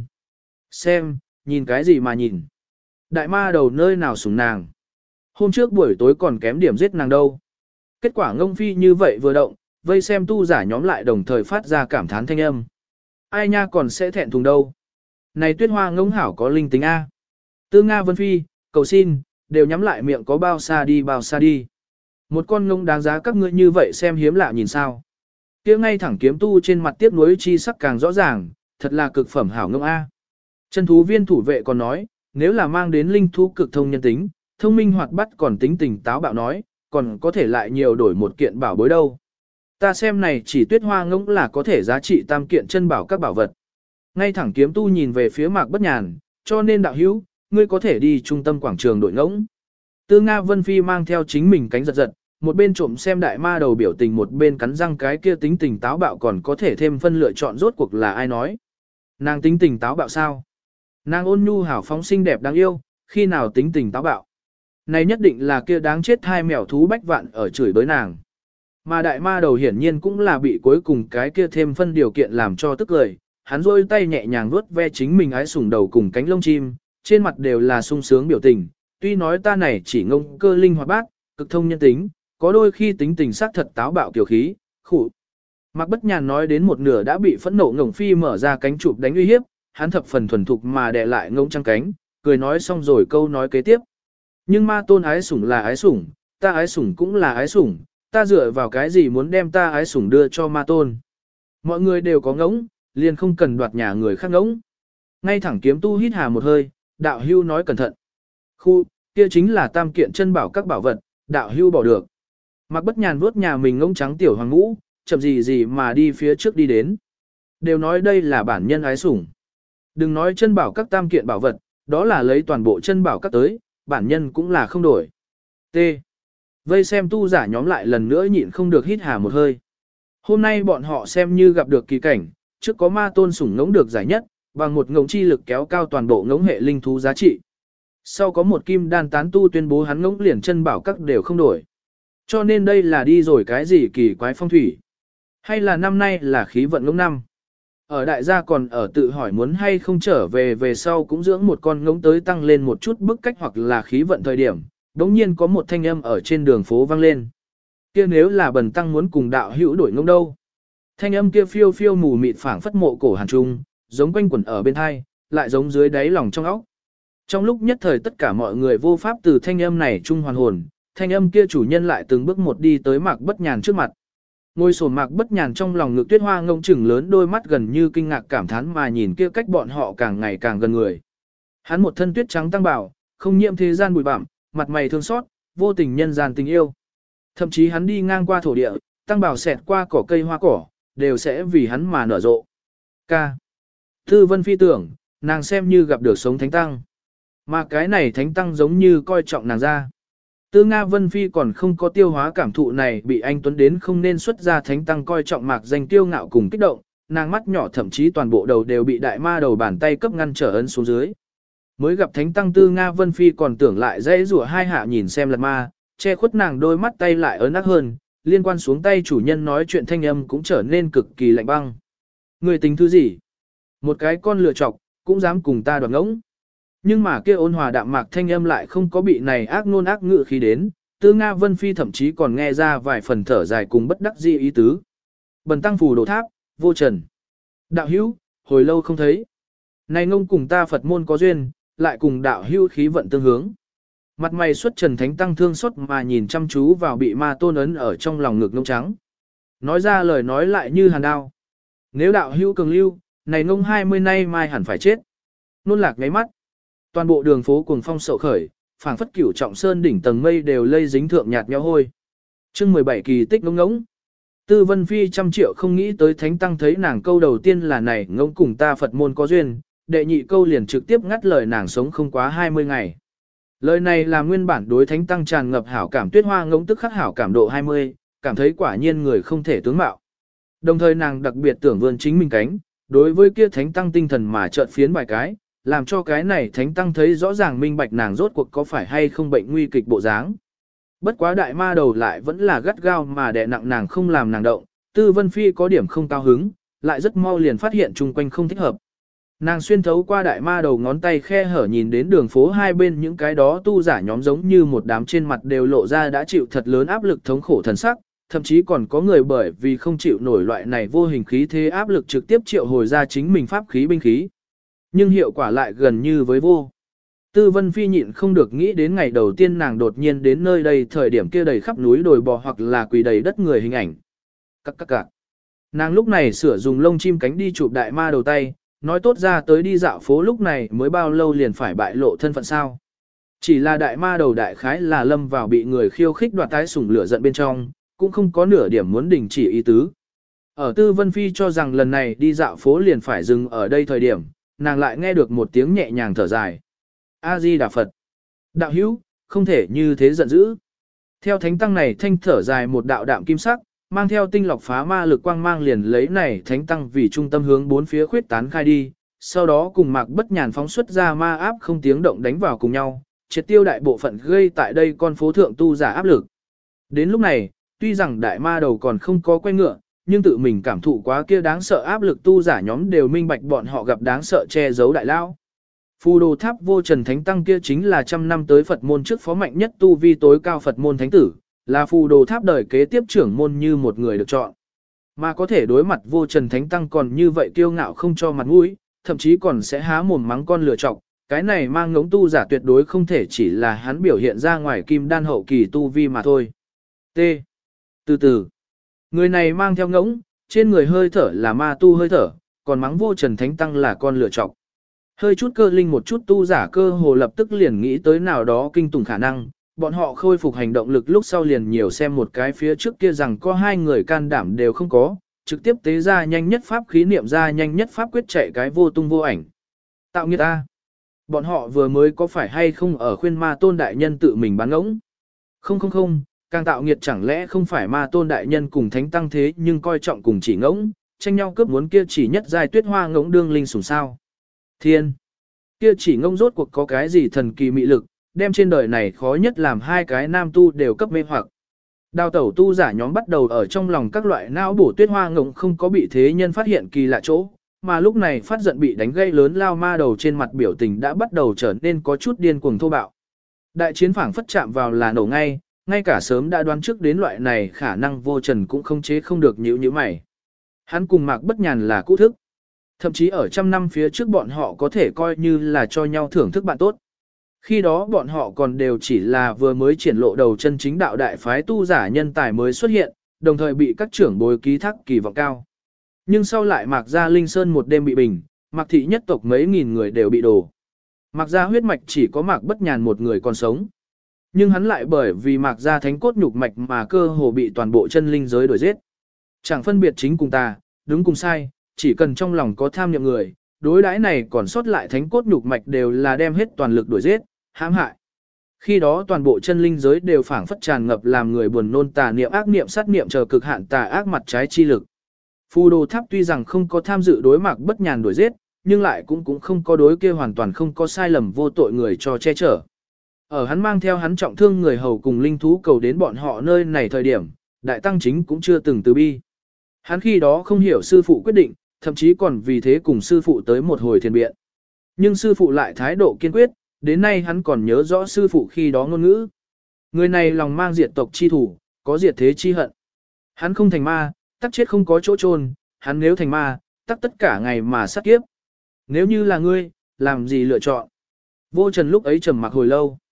Xem, nhìn cái gì mà nhìn. Đại ma đầu nơi nào sủng nàng. Hôm trước buổi tối còn kém điểm giết nàng đâu. Kết quả ngông phi như vậy vừa động, vây xem tu giả nhóm lại đồng thời phát ra cảm thán thanh âm. Ai nha còn sẽ thẹn thùng đâu. Này tuyết hoa ngông hảo có linh tính A. Tư Nga Vân Phi, cầu xin, đều nhắm lại miệng có bao xa đi bao xa đi. Một con ngông đáng giá các ngươi như vậy xem hiếm lạ nhìn sao. Kia ngay thẳng kiếm tu trên mặt tiếc nuối chi sắc càng rõ ràng, thật là cực phẩm hảo ngông A. Chân thú viên thủ vệ còn nói, nếu là mang đến linh thú cực thông nhân tính, thông minh hoạt bát còn tính tình táo bạo nói, còn có thể lại nhiều đổi một kiện bảo bối đâu. Ta xem này chỉ tuyết hoa ngỗng là có thể giá trị tam kiện chân bảo các bảo vật. Ngay thẳng kiếm tu nhìn về phía Mạc Bất Nhàn, cho nên đạo hữu, ngươi có thể đi trung tâm quảng trường đội ngỗng. Tư Nga Vân Phi mang theo chính mình cánh giật giật, một bên trộm xem đại ma đầu biểu tình một bên cắn răng cái kia tính tình táo bạo còn có thể thêm phân lựa chọn rốt cuộc là ai nói. Nàng tính tình táo bạo sao? Nàng ôn nhu hảo phóng xinh đẹp đáng yêu, khi nào tính tình táo bạo? Này nhất định là kia đáng chết hai mèo thú bách vạn ở chửi bới nàng. Mà đại ma đầu hiển nhiên cũng là bị cuối cùng cái kia thêm phân điều kiện làm cho tức lời, hắn rôi tay nhẹ nhàng vuốt ve chính mình ái sủng đầu cùng cánh lông chim, trên mặt đều là sung sướng biểu tình, tuy nói ta này chỉ ngông cơ linh hoạt bát, cực thông nhân tính, có đôi khi tính tình sắc thật táo bạo kiểu khí, khủ. Mạc Bất Nhàn nói đến một nửa đã bị phẫn nộ ngổng phi mở ra cánh chụp đánh uy hiếp, hắn thập phần thuần thục mà đè lại ngông trăng cánh, cười nói xong rồi câu nói kế tiếp. Nhưng ma tôn ái sủng là ái sủng, ta ái sủng cũng là ái sủng, ta dựa vào cái gì muốn đem ta ái sủng đưa cho ma tôn. Mọi người đều có ngỗng, liền không cần đoạt nhà người khác ngỗng. Ngay thẳng kiếm tu hít hà một hơi, đạo hưu nói cẩn thận. Khu, kia chính là tam kiện chân bảo các bảo vật, đạo hưu bỏ được. Mạc Bất Nhàn vuốt nhà mình ngỗng trắng tiểu hoàng ngũ, chậm gì gì mà đi phía trước đi đến. Đều nói đây là bản nhân ái sủng. Đừng nói chân bảo các tam kiện bảo vật, đó là lấy toàn bộ chân bảo các tới, bản nhân cũng là không đổi. T. Vây xem tu giả nhóm lại lần nữa nhịn không được hít hà một hơi. Hôm nay bọn họ xem như gặp được kỳ cảnh, trước có ma tôn sủng ngỗng được giải nhất, bằng một ngỗng chi lực kéo cao toàn bộ ngỗng hệ linh thú giá trị. Sau có một kim đan tán tu tuyên bố hắn ngỗng liền chân bảo các đều không đổi. Cho nên đây là đi rồi cái gì kỳ quái phong thủy. Hay là năm nay là khí vận ngỗng năm. Ở đại gia còn ở tự hỏi muốn hay không trở về sau cũng dưỡng một con ngỗng tới tăng lên một chút bức cách hoặc là khí vận thời điểm. Đống nhiên có một thanh âm ở trên đường phố vang lên. Kia nếu là bần tăng muốn cùng đạo hữu đổi ngỗng đâu. Thanh âm kia phiêu phiêu mù mịt phảng phất mộ cổ hàn trung, giống quanh quẩn ở bên hai, lại giống dưới đáy lòng trong óc. Trong lúc nhất thời tất cả mọi người vô pháp từ thanh âm này trung hoàn hồn, thanh âm kia chủ nhân lại từng bước một đi tới Mạc Bất Nhàn trước mặt. Ngôi sổ Mạc Bất Nhàn trong lòng ngực tuyết hoa ngông chừng lớn đôi mắt gần như kinh ngạc cảm thán mà nhìn kia cách bọn họ càng ngày càng gần người. Hắn một thân tuyết trắng tăng bảo, không nhiễm thế gian bụi bặm, mặt mày thương xót, vô tình nhân gian tình yêu. Thậm chí hắn đi ngang qua thổ địa, tăng bảo xẹt qua cỏ cây hoa cỏ, đều sẽ vì hắn mà nở rộ. Ca. Thư Vân Phi tưởng, nàng xem như gặp được sống thánh tăng. Mà cái này thánh tăng giống như coi trọng nàng ra. Tư Nga Vân Phi còn không có tiêu hóa cảm thụ này bị anh Tuấn đến không nên xuất ra thánh tăng coi trọng mạc danh tiêu ngạo cùng kích động, nàng mắt nhỏ thậm chí toàn bộ đầu đều bị đại ma đầu bàn tay cấp ngăn trở ấn xuống dưới. Mới gặp thánh tăng Tư Nga Vân Phi còn tưởng lại dễ rủa hai hạ nhìn xem lật ma, che khuất nàng đôi mắt tay lại ớn ác hơn, liên quan xuống tay chủ nhân nói chuyện thanh âm cũng trở nên cực kỳ lạnh băng. Người tính thứ gì? Một cái con lừa chọc, cũng dám cùng ta đoạt ngỗng. Nhưng mà kia ôn hòa đạm mạc thanh âm lại không có bị này ác nôn ác ngự khí đến, Tư Nga Vân Phi thậm chí còn nghe ra vài phần thở dài cùng bất đắc dĩ ý tứ. Bần tăng phù đồ tháp, vô trần. Đạo hữu, hồi lâu không thấy. Này ngông cùng ta Phật môn có duyên, lại cùng đạo hữu khí vận tương hướng. Mặt mày xuất trần thánh tăng thương xót mà nhìn chăm chú vào bị ma tôn ấn ở trong lòng ngực ngông trắng. Nói ra lời nói lại như hàn đao. Nếu đạo hữu cường lưu, này ngông 20 nay mai hẳn phải chết. Nôn lạc ngáy mắt. Toàn bộ đường phố cuồng phong sậu khởi, phảng phất cửu trọng sơn đỉnh tầng mây đều lây dính thượng nhạt nhẽo hôi. Chương 17 kỳ tích ngông ngỗng. Tư Vân Phi trăm triệu không nghĩ tới thánh tăng thấy nàng câu đầu tiên là này ngông cùng ta Phật môn có duyên, đệ nhị câu liền trực tiếp ngắt lời nàng sống không quá 20 ngày. Lời này là nguyên bản đối thánh tăng tràn ngập hảo cảm tuyết hoa ngỗng tức khắc hảo cảm độ 20, cảm thấy quả nhiên người không thể tướng mạo. Đồng thời nàng đặc biệt tưởng vươn chính mình cánh, đối với kia thánh tăng tinh thần mà chợt phiến vài cái, làm cho cái này thánh tăng thấy rõ ràng minh bạch nàng rốt cuộc có phải hay không bệnh nguy kịch bộ dáng. Bất quá đại ma đầu lại vẫn là gắt gao mà đè nặng nàng không làm nàng động, Tư Vân Phi có điểm không cao hứng, lại rất mau liền phát hiện chung quanh không thích hợp. Nàng xuyên thấu qua đại ma đầu ngón tay khe hở nhìn đến đường phố hai bên những cái đó tu giả nhóm giống như một đám trên mặt đều lộ ra đã chịu thật lớn áp lực thống khổ thần sắc, thậm chí còn có người bởi vì không chịu nổi loại này vô hình khí thế áp lực trực tiếp triệu hồi ra chính mình pháp khí binh khí. Nhưng hiệu quả lại gần như với vô. Tư Vân Phi nhịn không được nghĩ đến ngày đầu tiên nàng đột nhiên đến nơi đây thời điểm kia đầy khắp núi đồi bò hoặc là quỳ đầy đất người hình ảnh. Các. Nàng lúc này sửa dùng lông chim cánh đi chụp đại ma đầu tay, nói tốt ra tới đi dạo phố lúc này mới bao lâu liền phải bại lộ thân phận sao. Chỉ là đại ma đầu đại khái là lâm vào bị người khiêu khích đoạt tái sủng lửa giận bên trong, cũng không có nửa điểm muốn đình chỉ ý tứ. Ở Tư Vân Phi cho rằng lần này đi dạo phố liền phải dừng ở đây thời điểm, nàng lại nghe được một tiếng nhẹ nhàng thở dài. A-di-đà Phật. Đạo hữu, không thể như thế giận dữ. Theo thánh tăng này thanh thở dài một đạo đạm kim sắc, mang theo tinh lọc phá ma lực quang mang liền lấy này thánh tăng vì trung tâm hướng bốn phía khuyết tán khai đi, sau đó cùng Mạc Bất Nhàn phóng xuất ra ma áp không tiếng động đánh vào cùng nhau, triệt tiêu đại bộ phận gây tại đây con phố thượng tu giả áp lực. Đến lúc này, tuy rằng đại ma đầu còn không có quay ngựa, nhưng tự mình cảm thụ quá kia đáng sợ áp lực tu giả nhóm đều minh bạch bọn họ gặp đáng sợ che giấu đại lao. Phù Đồ Tháp Vô Trần Thánh Tăng kia chính là trăm năm tới Phật môn trước phó mạnh nhất tu vi tối cao Phật môn thánh tử, là Phù Đồ Tháp đời kế tiếp trưởng môn như một người được chọn. Mà có thể đối mặt Vô Trần Thánh Tăng còn như vậy kiêu ngạo không cho mặt mũi, thậm chí còn sẽ há mồm mắng con lừa chọc, cái này mang ngống tu giả tuyệt đối không thể chỉ là hắn biểu hiện ra ngoài kim đan hậu kỳ tu vi mà thôi. T. Từ từ, người này mang theo ngỗng, trên người hơi thở là ma tu hơi thở, còn mắng Vô Trần Thánh Tăng là con lừa chọc. Hơi chút cơ linh một chút tu giả cơ hồ lập tức liền nghĩ tới nào đó kinh tủng khả năng, bọn họ khôi phục hành động lực lúc sau liền nhiều xem một cái phía trước kia rằng có hai người can đảm đều không có, trực tiếp tế ra nhanh nhất pháp khí niệm ra nhanh nhất pháp quyết chạy cái vô tung vô ảnh. Tạo nghiệt ta. Bọn họ vừa mới có phải hay không ở khuyên ma tôn đại nhân tự mình bán ngỗng? Không, càng tạo nghiệt chẳng lẽ không phải ma tôn đại nhân cùng thánh tăng thế nhưng coi trọng cùng chỉ ngỗng, tranh nhau cướp muốn kia chỉ nhất giai tuyết hoa ngỗng đương linh sủng sao. Thiên! Kia chỉ ngông rốt cuộc có cái gì thần kỳ mị lực, đem trên đời này khó nhất làm hai cái nam tu đều cấp mê hoặc. Đào tẩu tu giả nhóm bắt đầu ở trong lòng các loại não bổ tuyết hoa ngỗng không có bị thế nhân phát hiện kỳ lạ chỗ, mà lúc này phát giận bị đánh gây lớn lao ma đầu trên mặt biểu tình đã bắt đầu trở nên có chút điên cuồng thô bạo. Đại chiến phảng phất chạm vào là nổ ngay cả sớm đã đoán trước đến loại này khả năng Vô Trần cũng không chế không được nhíu mày. Hắn cùng Mạc Bất Nhàn là cũ thức. Thậm chí ở trăm năm phía trước bọn họ có thể coi như là cho nhau thưởng thức bạn tốt. Khi đó bọn họ còn đều chỉ là vừa mới triển lộ đầu chân chính đạo đại phái tu giả nhân tài mới xuất hiện, đồng thời bị các trưởng bối ký thác kỳ vọng cao. Nhưng sau lại Mạc Gia Linh Sơn một đêm bị bình, Mạc thị nhất tộc mấy nghìn người đều bị đổ. Mạc Gia huyết mạch chỉ có Mạc Bất Nhàn một người còn sống. Nhưng hắn lại bởi vì Mạc Gia thánh cốt nhục mạch mà cơ hồ bị toàn bộ chân linh giới đuổi giết. Chẳng phân biệt chính cùng tà, đúng cùng sai, chỉ cần trong lòng có tham niệm người, đối đãi này còn sót lại thánh cốt nhục mạch đều là đem hết toàn lực đuổi giết, hãm hại. Khi đó toàn bộ chân linh giới đều phảng phất tràn ngập làm người buồn nôn tà niệm ác niệm sát niệm chờ cực hạn tà ác mặt trái chi lực. Phù Đồ Tháp tuy rằng không có tham dự đối Mạc Bất Nhàn đuổi giết, nhưng lại cũng không có đối kia hoàn toàn không có sai lầm vô tội người cho che chở. Ở hắn mang theo hắn trọng thương người hầu cùng linh thú cầu đến bọn họ nơi này thời điểm, đại tăng chính cũng chưa từng từ bi. Hắn khi đó không hiểu sư phụ quyết định, thậm chí còn vì thế cùng sư phụ tới một hồi thiền biện. Nhưng sư phụ lại thái độ kiên quyết, đến nay hắn còn nhớ rõ sư phụ khi đó ngôn ngữ. Người này lòng mang diệt tộc chi thủ, có diệt thế chi hận. Hắn không thành ma, tắc chết không có chỗ chôn, hắn nếu thành ma, tắc tất cả ngày mà sát kiếp. Nếu như là ngươi, làm gì lựa chọn? Vô Trần lúc ấy trầm mặc hồi lâu.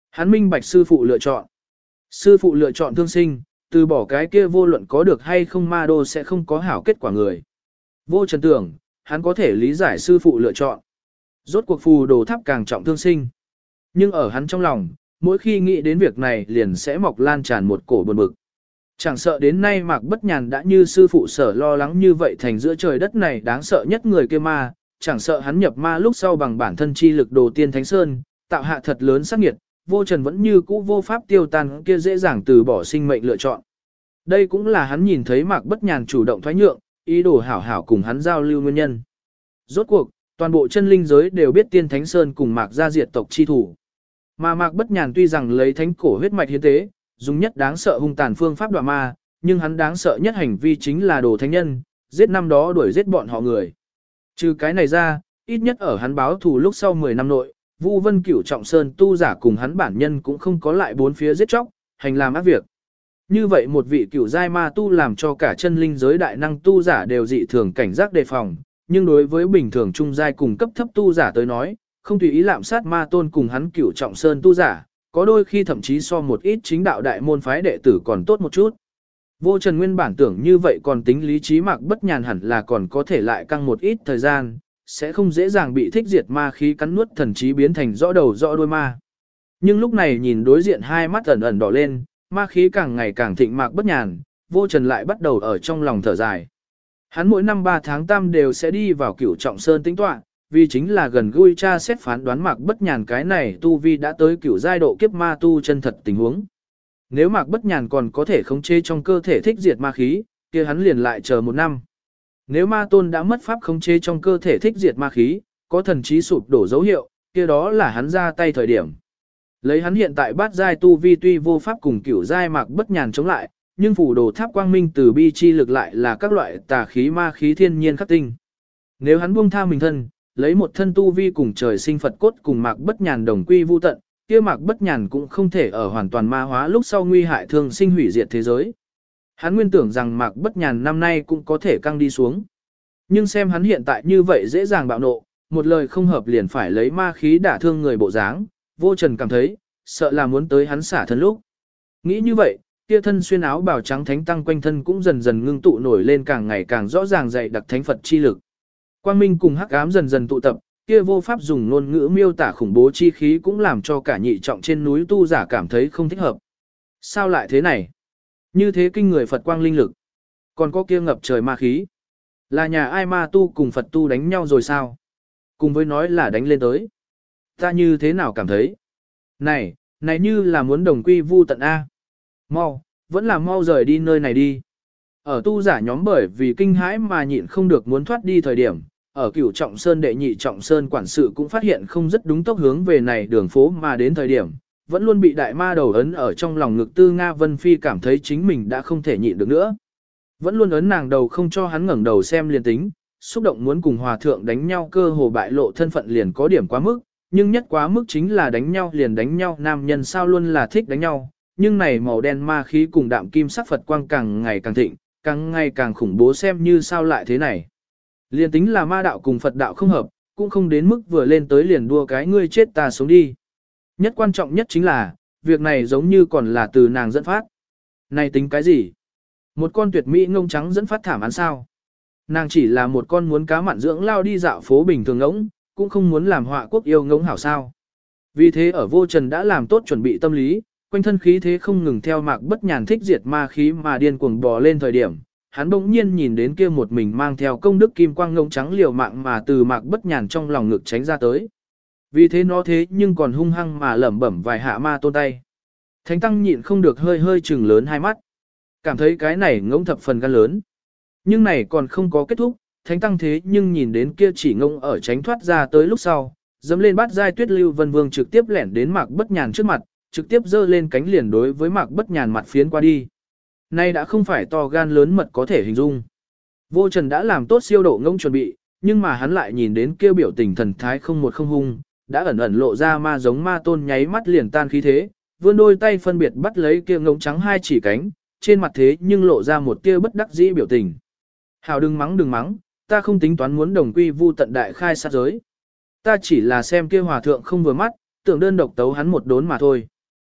Hắn minh bạch sư phụ lựa chọn. Sư phụ lựa chọn thương sinh, từ bỏ cái kia vô luận có được hay không ma đô sẽ không có hảo kết quả người. Vô Trần tưởng, hắn có thể lý giải sư phụ lựa chọn. Rốt cuộc phù đồ tháp càng trọng thương sinh. Nhưng ở hắn trong lòng, mỗi khi nghĩ đến việc này liền sẽ mọc lan tràn một cổ buồn bực. Chẳng sợ đến nay Mạc Bất Nhàn đã như sư phụ sở lo lắng như vậy thành giữa trời đất này đáng sợ nhất người kia ma, chẳng sợ hắn nhập ma lúc sau bằng bản thân chi lực đồ tiên thánh sơn, tạo hạ thật lớn sát nghiệt, Vô Trần vẫn như cũ vô pháp tiêu tan kia dễ dàng từ bỏ sinh mệnh lựa chọn. Đây cũng là hắn nhìn thấy Mạc Bất Nhàn chủ động thoái nhượng, ý đồ hảo hảo cùng hắn giao lưu nguyên nhân. Rốt cuộc, toàn bộ chân linh giới đều biết tiên thánh sơn cùng Mạc gia diệt tộc chi thủ. Mà Mạc Bất Nhàn tuy rằng lấy thánh cổ huyết mạch hiến tế, dùng nhất đáng sợ hung tàn phương pháp đoạ ma, nhưng hắn đáng sợ nhất hành vi chính là đồ thánh nhân, giết năm đó đuổi giết bọn họ người. Trừ cái này ra, ít nhất ở hắn báo thù lúc sau 10 năm nội, Vu Vân Cửu Trọng Sơn tu giả cùng hắn bản nhân cũng không có lại bốn phía giết chóc, hành làm ác việc. Như vậy một vị cửu giai ma tu làm cho cả chân linh giới đại năng tu giả đều dị thường cảnh giác đề phòng, nhưng đối với bình thường trung giai cùng cấp thấp tu giả tới nói, không tùy ý lạm sát ma tôn cùng hắn Cửu Trọng Sơn tu giả, có đôi khi thậm chí so một ít chính đạo đại môn phái đệ tử còn tốt một chút. Vô Trần nguyên bản tưởng như vậy còn tính lý trí Mạc Bất Nhàn hẳn là còn có thể lại căng một ít thời gian, sẽ không dễ dàng bị thích diệt ma khí cắn nuốt thần trí biến thành rõ đầu rõ đuôi ma. Nhưng lúc này nhìn đối diện hai mắt ẩn ẩn đỏ lên, ma khí càng ngày càng thịnh Mạc Bất Nhàn, Vô Trần lại bắt đầu ở trong lòng thở dài. Hắn mỗi năm 3 tháng tam đều sẽ đi vào Cửu Trọng Sơn tính tọa, vì chính là gần gũi tra xét phán đoán Mạc Bất Nhàn cái này tu vi đã tới cửu giai độ kiếp ma tu chân thật tình huống. Nếu Mạc Bất Nhàn còn có thể khống chế trong cơ thể thích diệt ma khí, kia hắn liền lại chờ 1 năm. Nếu ma tôn đã mất pháp khống chế trong cơ thể thích diệt ma khí, có thần trí sụp đổ dấu hiệu, kia đó là hắn ra tay thời điểm. Lấy hắn hiện tại bát giai tu vi tuy vô pháp cùng cửu giai Mạc Bất Nhàn chống lại, nhưng phủ đồ tháp quang minh từ bi chi lực lại là các loại tà khí ma khí thiên nhiên khắc tinh. Nếu hắn buông tha mình thân, lấy một thân tu vi cùng trời sinh Phật cốt cùng Mạc Bất Nhàn đồng quy vu tận, kia Mạc Bất Nhàn cũng không thể ở hoàn toàn ma hóa lúc sau nguy hại thương sinh hủy diệt thế giới. Hắn nguyên tưởng rằng Mạc Bất Nhàn năm nay cũng có thể căng đi xuống. Nhưng xem hắn hiện tại như vậy dễ dàng bạo nộ, một lời không hợp liền phải lấy ma khí đả thương người bộ dáng, Vô Trần cảm thấy, sợ là muốn tới hắn xả thân lúc. Nghĩ như vậy, kia thân xuyên áo bào trắng thánh tăng quanh thân cũng dần dần ngưng tụ nổi lên càng ngày càng rõ ràng dày đặc thánh Phật chi lực. Quang minh cùng hắc ám dần dần tụ tập, kia vô pháp dùng ngôn ngữ miêu tả khủng bố chi khí cũng làm cho cả nhị trọng trên núi tu giả cảm thấy không thích hợp. Sao lại thế này? Như thế kinh người Phật quang linh lực. Còn có kia ngập trời ma khí. Là nhà ai ma tu cùng Phật tu đánh nhau rồi sao? Cùng với nói là đánh lên tới. Ta như thế nào cảm thấy? Này như là muốn đồng quy vu tận A. Mau, vẫn là mau rời đi nơi này đi. Ở tu giả nhóm bởi vì kinh hãi mà nhịn không được muốn thoát đi thời điểm, ở Cửu Trọng Sơn đệ nhị Trọng Sơn quản sự cũng phát hiện không rất đúng tốc hướng về này đường phố mà đến thời điểm, vẫn luôn bị đại ma đầu ấn ở trong lòng ngực Tư Nga Vân Phi cảm thấy chính mình đã không thể nhịn được nữa. Vẫn luôn ấn nàng đầu không cho hắn ngẩng đầu xem liền tính, xúc động muốn cùng hòa thượng đánh nhau cơ hồ bại lộ thân phận liền có điểm quá mức, nhưng nhất quá mức chính là đánh nhau liền đánh nhau, nam nhân sao luôn là thích đánh nhau, nhưng này màu đen ma khí cùng đạm kim sắc Phật quang càng ngày càng thịnh, càng ngày càng khủng bố, xem như sao lại thế này. Liền tính là ma đạo cùng Phật đạo không hợp, cũng không đến mức vừa lên tới liền đua cái ngươi chết ta sống đi. Nhất quan trọng nhất chính là, việc này giống như còn là từ nàng dẫn phát. Này tính cái gì? Một con tuyệt mỹ ngông trắng dẫn phát thảm án sao? Nàng chỉ là một con muốn cá mặn dưỡng lao đi dạo phố bình thường ngỗng, cũng không muốn làm họa quốc yêu ngỗng hảo sao. Vì thế ở Vô Trần đã làm tốt chuẩn bị tâm lý, quanh thân khí thế không ngừng theo Mạc Bất Nhàn thích diệt ma khí mà điên cuồng bò lên thời điểm, hắn bỗng nhiên nhìn đến kia một mình mang theo công đức kim quang ngông trắng liều mạng mà từ Mạc Bất Nhàn trong lòng ngực tránh ra tới. Vì thế nó thế nhưng còn hung hăng mà lẩm bẩm vài hạ ma tôn tay. Thánh tăng nhịn không được hơi trừng lớn hai mắt. Cảm thấy cái này ngỗng thập phần gan lớn. Nhưng này còn không có kết thúc, thánh tăng thế nhưng nhìn đến kia chỉ ngỗng ở tránh thoát ra tới lúc sau, dẫm lên bát giai Tuyết Lưu Vân Vương trực tiếp lẻn đến Mạc Bất Nhàn trước mặt, trực tiếp giơ lên cánh liền đối với Mạc Bất Nhàn mặt phiến qua đi. Nay đã không phải to gan lớn mật có thể hình dung. Vô Trần đã làm tốt siêu độ ngỗng chuẩn bị, nhưng mà hắn lại nhìn đến kia biểu tình thần thái không một không hung, đã ẩn ẩn lộ ra ma giống ma tôn nháy mắt liền tan khí thế, vươn đôi tay phân biệt bắt lấy kia ngỗng trắng hai chỉ cánh, trên mặt thế nhưng lộ ra một tia bất đắc dĩ biểu tình. Hảo đừng mắng, ta không tính toán muốn đồng quy vu tận đại khai sát giới. Ta chỉ là xem kia hòa thượng không vừa mắt, tưởng đơn độc tấu hắn một đốn mà thôi.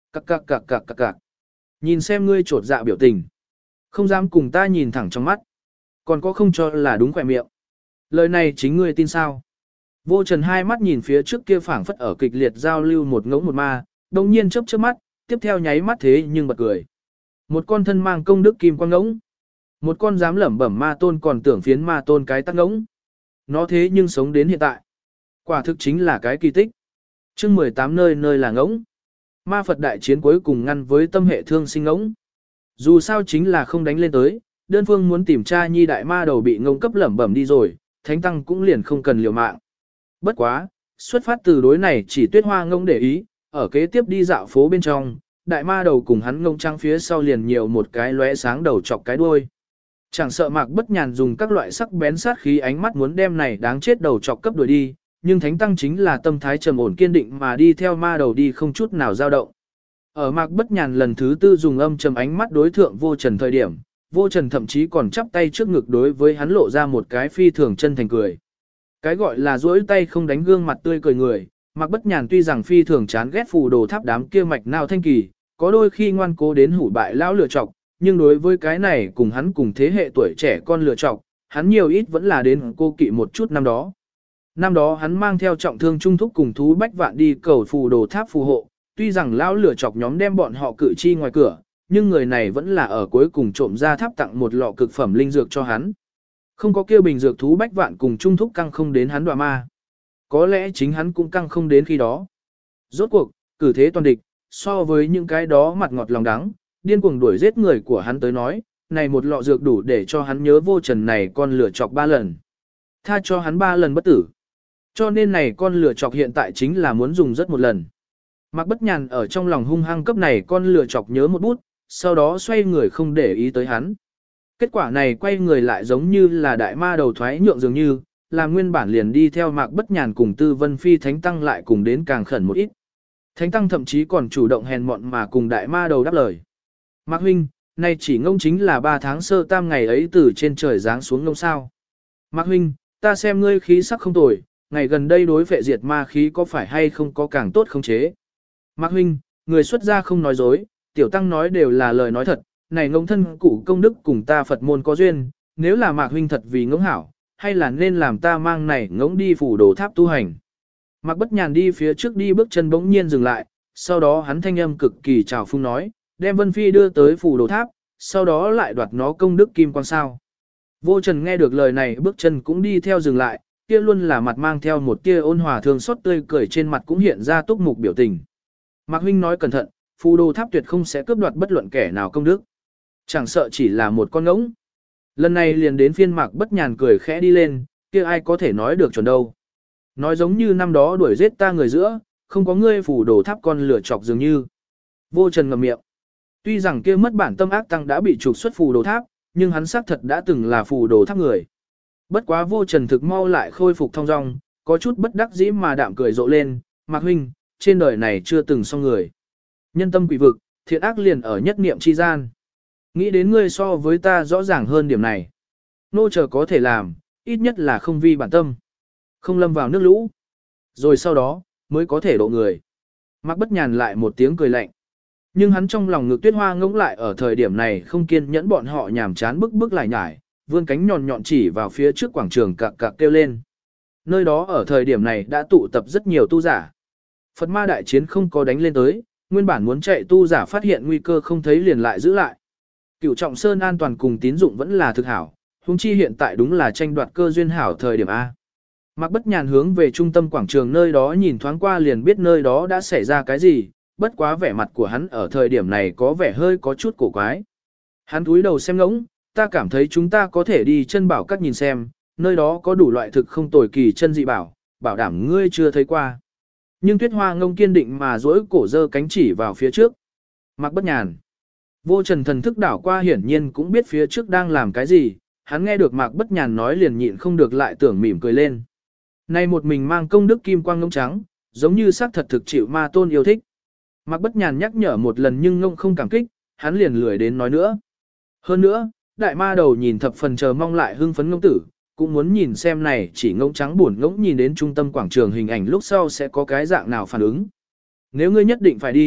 Cặc cặc cặc cặc cặc cặc. Nhìn xem ngươi trột dạ biểu tình. Không dám cùng ta nhìn thẳng trong mắt. Còn có không cho là đúng khỏe miệng. Lời này chính ngươi tin sao? Vô Trần hai mắt nhìn phía trước kia phảng phất ở kịch liệt giao lưu một ngỗng một ma, đồng nhiên chớp chớp mắt, tiếp theo nháy mắt thế nhưng bật cười. Một con thân mang công đức kim quang ngỗng. Một con dám lẩm bẩm ma tôn còn tưởng phiến ma tôn cái tắc ngỗng. Nó thế nhưng sống đến hiện tại. Quả thực chính là cái kỳ tích. Chương 18 nơi nơi là ngỗng. Ma Phật đại chiến cuối cùng ngăn với tâm hệ thương sinh ngỗng. Dù sao chính là không đánh lên tới, đơn phương muốn tìm tra nhi đại ma đầu bị ngông cấp lẩm bẩm đi rồi, thánh tăng cũng liền không cần liều mạng. Bất quá, xuất phát từ đối này chỉ Tuyết Hoa ngông để ý, ở kế tiếp đi dạo phố bên trong, đại ma đầu cùng hắn ngông trăng phía sau liền nhiều một cái lóe sáng đầu chọc cái đuôi. Chẳng sợ Mạc Bất Nhàn dùng các loại sắc bén sát khí ánh mắt muốn đem này đáng chết đầu chọc cấp đuổi đi, nhưng thánh tăng chính là tâm thái trầm ổn kiên định mà đi theo ma đầu đi không chút nào dao động. Ở Mạc Bất Nhàn lần thứ tư dùng âm trầm ánh mắt đối thượng Vô Trần thời điểm, Vô Trần thậm chí còn chắp tay trước ngực đối với hắn lộ ra một cái phi thường chân thành cười. Cái gọi là duỗi tay không đánh gương mặt tươi cười người, Mạc Bất Nhàn tuy rằng phi thường chán ghét phù đồ tháp đám kia mạch nào thanh kỳ, có đôi khi ngoan cố đến hủ bại lão lựa chọc, nhưng đối với cái này cùng hắn cùng thế hệ tuổi trẻ con lựa chọc, hắn nhiều ít vẫn là đến cô kỵ một chút năm đó. Năm đó hắn mang theo trọng thương trung thúc cùng thú bách vạn đi cầu phù đồ tháp phù hộ, tuy rằng lão lửa chọc nhóm đem bọn họ cự chi ngoài cửa, nhưng người này vẫn là ở cuối cùng trộm ra tháp tặng một lọ cực phẩm linh dược cho hắn. Không có kêu bình dược thú bách vạn cùng trung thúc căng không đến hắn đọa ma. Có lẽ chính hắn cũng căng không đến khi đó. Rốt cuộc, cử thế toàn địch, so với những cái đó mặt ngọt lòng đắng, điên cuồng đuổi giết người của hắn tới nói, này một lọ dược đủ để cho hắn nhớ Vô Trần này con lửa chọc 3 lần. Tha cho hắn 3 lần bất tử. Cho nên này con lửa chọc hiện tại chính là muốn dùng rất một lần. Mạc Bất Nhàn ở trong lòng hung hăng cấp này con lửa chọc nhớ một bút, sau đó xoay người không để ý tới hắn. Kết quả này quay người lại giống như là đại ma đầu thoái nhượng dường như, làm nguyên bản liền đi theo Mạc Bất Nhàn cùng Tư Vân Phi Thánh Tăng lại cùng đến càng khẩn một ít. Thánh Tăng thậm chí còn chủ động hèn mọn mà cùng đại ma đầu đáp lời. Mạc huynh, nay chỉ ngông chính là 3 tháng sơ tam ngày ấy từ trên trời giáng xuống ngông sao. Mạc huynh, ta xem ngươi khí sắc không tồi, ngày gần đây đối phệ diệt ma khí có phải hay không có càng tốt không chế. Mạc huynh, người xuất gia không nói dối, tiểu tăng nói đều là lời nói thật, này ngông thân cụ công đức cùng ta Phật môn có duyên, nếu là Mạc huynh thật vì ngỗng hảo, hay là nên làm ta mang này ngỗng đi phủ đồ tháp tu hành. Mạc Bất Nhàn đi phía trước đi bước chân bỗng nhiên dừng lại, sau đó hắn thanh âm cực kỳ trào phung nói, đem Vân Phi đưa tới phủ đồ tháp, sau đó lại đoạt nó công đức kim quang sao. Vô Trần nghe được lời này bước chân cũng đi theo dừng lại, kia luôn là mặt mang theo một tia ôn hòa thương xót tươi cười trên mặt cũng hiện ra túc mục biểu tình. Mạc huynh nói cẩn thận, phù đồ tháp tuyệt không sẽ cướp đoạt bất luận kẻ nào công đức. Chẳng sợ chỉ là một con ngỗng. Lần này liền đến phiên Mạc Bất Nhàn cười khẽ đi lên, kia ai có thể nói được chuẩn đâu. Nói giống như năm đó đuổi giết ta người giữa, không có ngươi phù đồ tháp con lửa chọc dường như. Vô Trần ngậm miệng. Tuy rằng kia mất bản tâm ác tăng đã bị trục xuất phù đồ tháp, nhưng hắn xác thật đã từng là phù đồ tháp người. Bất quá Vô Trần thực mau lại khôi phục thong dong, có chút bất đắc dĩ mà đạm cười rộ lên, Mạc huynh, trên đời này chưa từng xong người. Nhân tâm quỷ vực, thiện ác liền ở nhất niệm chi gian. Nghĩ đến ngươi so với ta rõ ràng hơn điểm này. Nô chờ có thể làm, ít nhất là không vi bản tâm. Không lâm vào nước lũ. Rồi sau đó, mới có thể độ người. Mạc Bất Nhàn lại một tiếng cười lạnh. Nhưng hắn trong lòng ngực Tuyết Hoa ngỗng lại ở thời điểm này không kiên nhẫn bọn họ nhảm chán bức bức lại nhải, vươn cánh nhọn nhọn chỉ vào phía trước quảng trường cạc cạc kêu lên. Nơi đó ở thời điểm này đã tụ tập rất nhiều tu giả. Phật ma đại chiến không có đánh lên tới, nguyên bản muốn chạy tu giả phát hiện nguy cơ không thấy liền lại giữ lại. Cửu Trọng Sơn an toàn cùng tín dụng vẫn là thực hảo, huống chi hiện tại đúng là tranh đoạt cơ duyên hảo thời điểm A. Mạc Bất Nhàn hướng về trung tâm quảng trường nơi đó nhìn thoáng qua liền biết nơi đó đã xảy ra cái gì, bất quá vẻ mặt của hắn ở thời điểm này có vẻ hơi có chút cổ quái. Hắn cúi đầu xem ngỗng, ta cảm thấy chúng ta có thể đi chân bảo các nhìn xem, nơi đó có đủ loại thực không tồi kỳ chân dị bảo, bảo đảm ngươi chưa thấy qua. Nhưng Tuyết Hoa ngông kiên định mà duỗi cổ giơ cánh chỉ vào phía trước. Mạc Bất Nhàn. Vô Trần thần thức đảo qua hiển nhiên cũng biết phía trước đang làm cái gì, hắn nghe được Mạc Bất Nhàn nói liền nhịn không được lại tưởng mỉm cười lên. Nay một mình mang công đức kim quang ngông trắng, giống như xác thật thực chịu ma tôn yêu thích. Mạc Bất Nhàn nhắc nhở một lần nhưng ngông không cảm kích, hắn liền lười đến nói nữa. Hơn nữa, đại ma đầu nhìn thập phần chờ mong lại hưng phấn ngông tử, cũng muốn nhìn xem này chỉ ngông trắng buồn ngỗng nhìn đến trung tâm quảng trường hình ảnh lúc sau sẽ có cái dạng nào phản ứng. Nếu ngươi nhất định phải đi,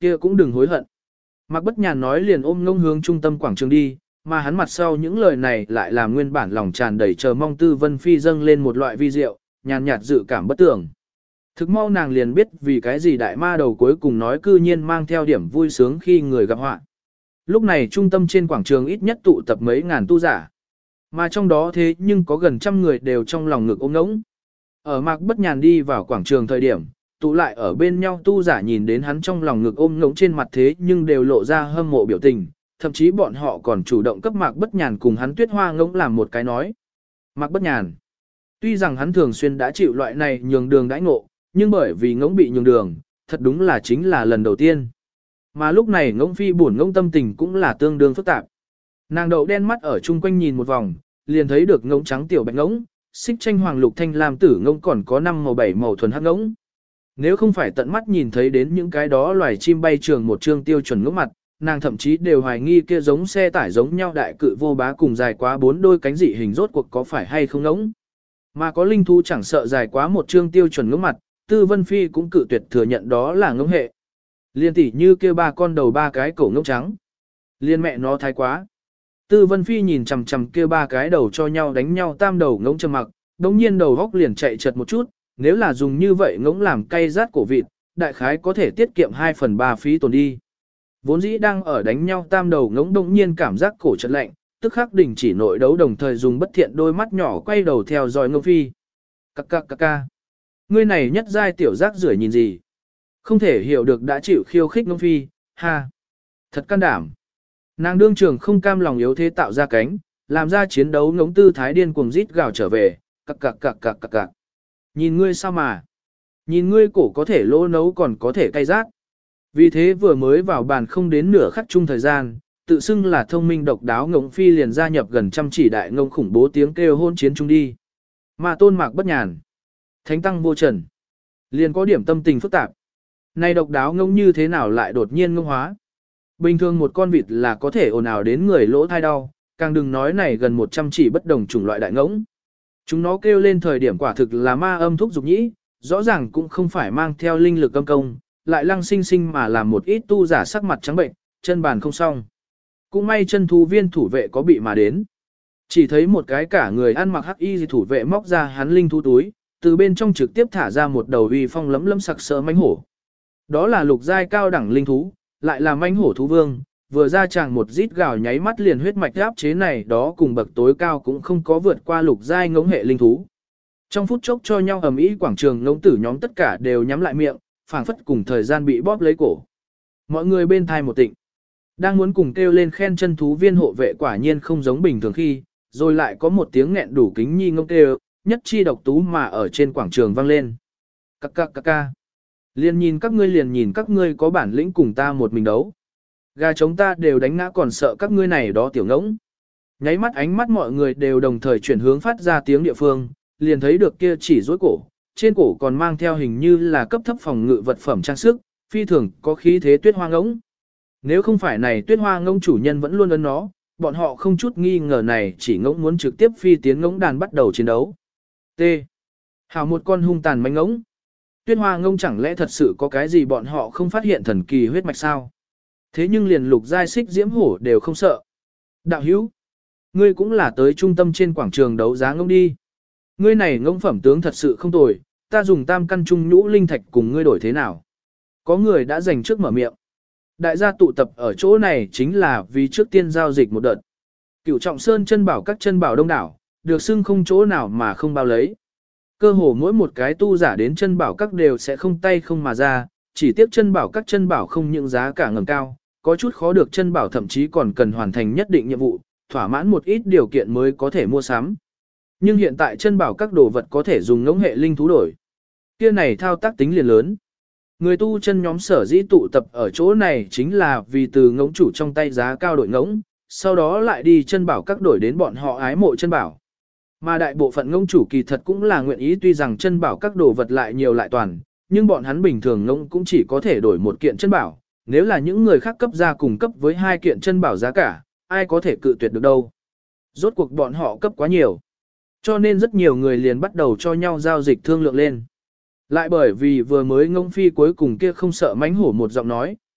kia cũng đừng hối hận. Mạc Bất Nhàn nói liền ôm ngông hướng trung tâm quảng trường đi, mà hắn mặt sau những lời này lại làm nguyên bản lòng tràn đầy chờ mong Tư Vân Phi dâng lên một loại vi diệu, nhàn nhạt dự cảm bất tưởng. Thực mau nàng liền biết vì cái gì đại ma đầu cuối cùng nói cư nhiên mang theo điểm vui sướng khi người gặp họa. Lúc này trung tâm trên quảng trường ít nhất tụ tập mấy ngàn tu giả. Mà trong đó thế nhưng có gần trăm người đều trong lòng ngực ôm ngỗng. Ở Mạc Bất Nhàn đi vào quảng trường thời điểm, tụ lại ở bên nhau tu giả nhìn đến hắn trong lòng ngực ôm ngỗng trên mặt thế nhưng đều lộ ra hâm mộ biểu tình, thậm chí bọn họ còn chủ động cấp Mạc Bất Nhàn cùng hắn Tuyết Hoa ngỗng làm một cái nói. Mạc Bất Nhàn, tuy rằng hắn thường xuyên đã chịu loại này nhường đường đãi ngộ, nhưng bởi vì ngỗng bị nhường đường, thật đúng là chính là lần đầu tiên. Mà lúc này ngỗng phi buồn ngỗng tâm tình cũng là tương đương phức tạp. Nàng đậu đen mắt ở chung quanh nhìn một vòng, liền thấy được ngỗng trắng tiểu bạch ngỗng, xích tranh hoàng lục thanh lam tử ngỗng còn có 5 màu 7 màu thuần hắc ngỗng. Nếu không phải tận mắt nhìn thấy đến những cái đó loài chim bay trường một chương tiêu chuẩn ngỗng mặt, nàng thậm chí đều hoài nghi kia giống xe tải giống nhau đại cự vô bá cùng dài quá 4 đôi cánh dị hình rốt cuộc có phải hay không ngỗng. Mà có linh thú chẳng sợ dài quá một chương tiêu chuẩn ngỗng mặt, Tư Vân Phi cũng cự tuyệt thừa nhận đó là ngỗng hệ. Liên tỷ như kia 3 con đầu 3 cái cổ ngỗng trắng. Liên mẹ nó thái quá. Tư Vân Phi nhìn chằm chằm kia 3 cái đầu cho nhau đánh nhau tam đầu ngỗng trầm mặc, đống nhiên đầu góc liền chạy chật một chút, nếu là dùng như vậy ngỗng làm cay rát cổ vịt, đại khái có thể tiết kiệm 2/3 phí tồn đi. Vốn dĩ đang ở đánh nhau tam đầu ngỗng đống nhiên cảm giác cổ chật lạnh, tức khắc đình chỉ nội đấu đồng thời dùng bất thiện đôi mắt nhỏ quay đầu theo dõi Ngông Phi. Cắc cắc cắc ca. Ngươi này nhất giai tiểu giác rưởi nhìn gì? Không thể hiểu được đã chịu khiêu khích Ngông Phi, ha. Thật can đảm. Nàng đương trường không cam lòng yếu thế tạo ra cánh, làm ra chiến đấu ngống tư thái điên cuồng rít gào trở về, cặc cặc cặc cặc cặc cặc. Nhìn ngươi sao mà? Nhìn ngươi cổ có thể lỗ nấu còn có thể cay rát. Vì thế vừa mới vào bàn không đến nửa khắc chung thời gian, tự xưng là thông minh độc đáo Ngỗng Phi liền gia nhập gần trăm chỉ đại ngông khủng bố tiếng kêu hôn chiến chung đi. Mà Tôn Mạc Bất Nhàn, Thánh Tăng Vô Trần, liền có điểm tâm tình phức tạp. Này độc đáo ngông như thế nào lại đột nhiên ngông hóa? Bình thường một con vịt là có thể ồn ào đến người lỗ thai đau, càng đừng nói này gần 100 chỉ bất đồng chủng loại đại ngỗng. Chúng nó kêu lên thời điểm quả thực là ma âm thúc dục nhĩ, rõ ràng cũng không phải mang theo linh lực âm công, lại lăng sinh sinh mà làm một ít tu giả sắc mặt trắng bệnh, chân bàn không xong. Cũng may chân thú viên thủ vệ có bị mà đến. Chỉ thấy một cái cả người ăn mặc hắc y thủ vệ móc ra hắn linh thú túi, từ bên trong trực tiếp thả ra một đầu uy phong lấm lấm sặc sỡ mãnh hổ. Đó là lục giai cao đẳng linh thú, lại là mãnh hổ thú vương, vừa ra chàng một rít gào nháy mắt liền huyết mạch áp chế này đó cùng bậc tối cao cũng không có vượt qua lục giai ngỗng hệ linh thú. Trong phút chốc cho nhau ầm ĩ quảng trường ngỗng tử nhóm tất cả đều nhắm lại miệng, phảng phất cùng thời gian bị bóp lấy cổ. Mọi người bên thai một tịnh, đang muốn cùng kêu lên khen chân thú viên hộ vệ quả nhiên không giống bình thường khi, rồi lại có một tiếng nghẹn đủ kính nhi ngông kêu, nhất chi độc tú mà ở trên quảng trường vang lên. Cắc cắc cắc ca. Liền nhìn các ngươi có bản lĩnh cùng ta một mình đấu. Gà chúng ta đều đánh ngã còn sợ các ngươi này đó tiểu ngỗng. Nháy mắt ánh mắt mọi người đều đồng thời chuyển hướng phát ra tiếng địa phương, liền thấy được kia chỉ rối cổ, trên cổ còn mang theo hình như là cấp thấp phòng ngự vật phẩm trang sức, phi thường có khí thế tuyết hoa ngỗng. Nếu không phải này tuyết hoa ngỗng chủ nhân vẫn luôn ấn nó, bọn họ không chút nghi ngờ này chỉ ngỗng muốn trực tiếp phi tiến ngỗng đàn bắt đầu chiến đấu. T. Hảo một con hung tàn manh ngỗng. Tuyết hoa ngỗng chẳng lẽ thật sự có cái gì bọn họ không phát hiện thần kỳ huyết mạch sao? Thế nhưng liền lục giai xích diễm hổ đều không sợ. Đạo hữu, ngươi cũng là tới trung tâm trên quảng trường đấu giá ngỗng đi. Ngươi này ngỗng phẩm tướng thật sự không tồi, ta dùng tam căn trung nhũ linh thạch cùng ngươi đổi thế nào? Có người đã giành trước mở miệng. Đại gia tụ tập ở chỗ này chính là vì trước tiên giao dịch một đợt. Cửu Trọng Sơn chân bảo các chân bảo đông đảo, được xưng không chỗ nào mà không bao lấy. Cơ hồ mỗi một cái tu giả đến chân bảo các đều sẽ không tay không mà ra, chỉ tiếc chân bảo các chân bảo không những giá cả ngầm cao, có chút khó được chân bảo thậm chí còn cần hoàn thành nhất định nhiệm vụ, thỏa mãn một ít điều kiện mới có thể mua sắm. Nhưng hiện tại chân bảo các đồ vật có thể dùng ngỗng hệ linh thú đổi. Kia này thao tác tính liền lớn. Người tu chân nhóm sở dĩ tụ tập ở chỗ này chính là vì từ ngỗng chủ trong tay giá cao đổi ngỗng, sau đó lại đi chân bảo các đổi đến bọn họ ái mộ chân bảo. Mà đại bộ phận ngỗng chủ kỳ thật cũng là nguyện ý, tuy rằng chân bảo các đồ vật lại nhiều lại toàn, nhưng bọn hắn bình thường ngỗng cũng chỉ có thể đổi một kiện chân bảo, nếu là những người khác cấp ra cùng cấp với 2 kiện chân bảo giá cả, ai có thể cự tuyệt được đâu. Rốt cuộc bọn họ cấp quá nhiều. Cho nên rất nhiều người liền bắt đầu cho nhau giao dịch thương lượng lên. Lại bởi vì vừa mới ngỗng phi cuối cùng kia không sợ mánh hổ một giọng nói,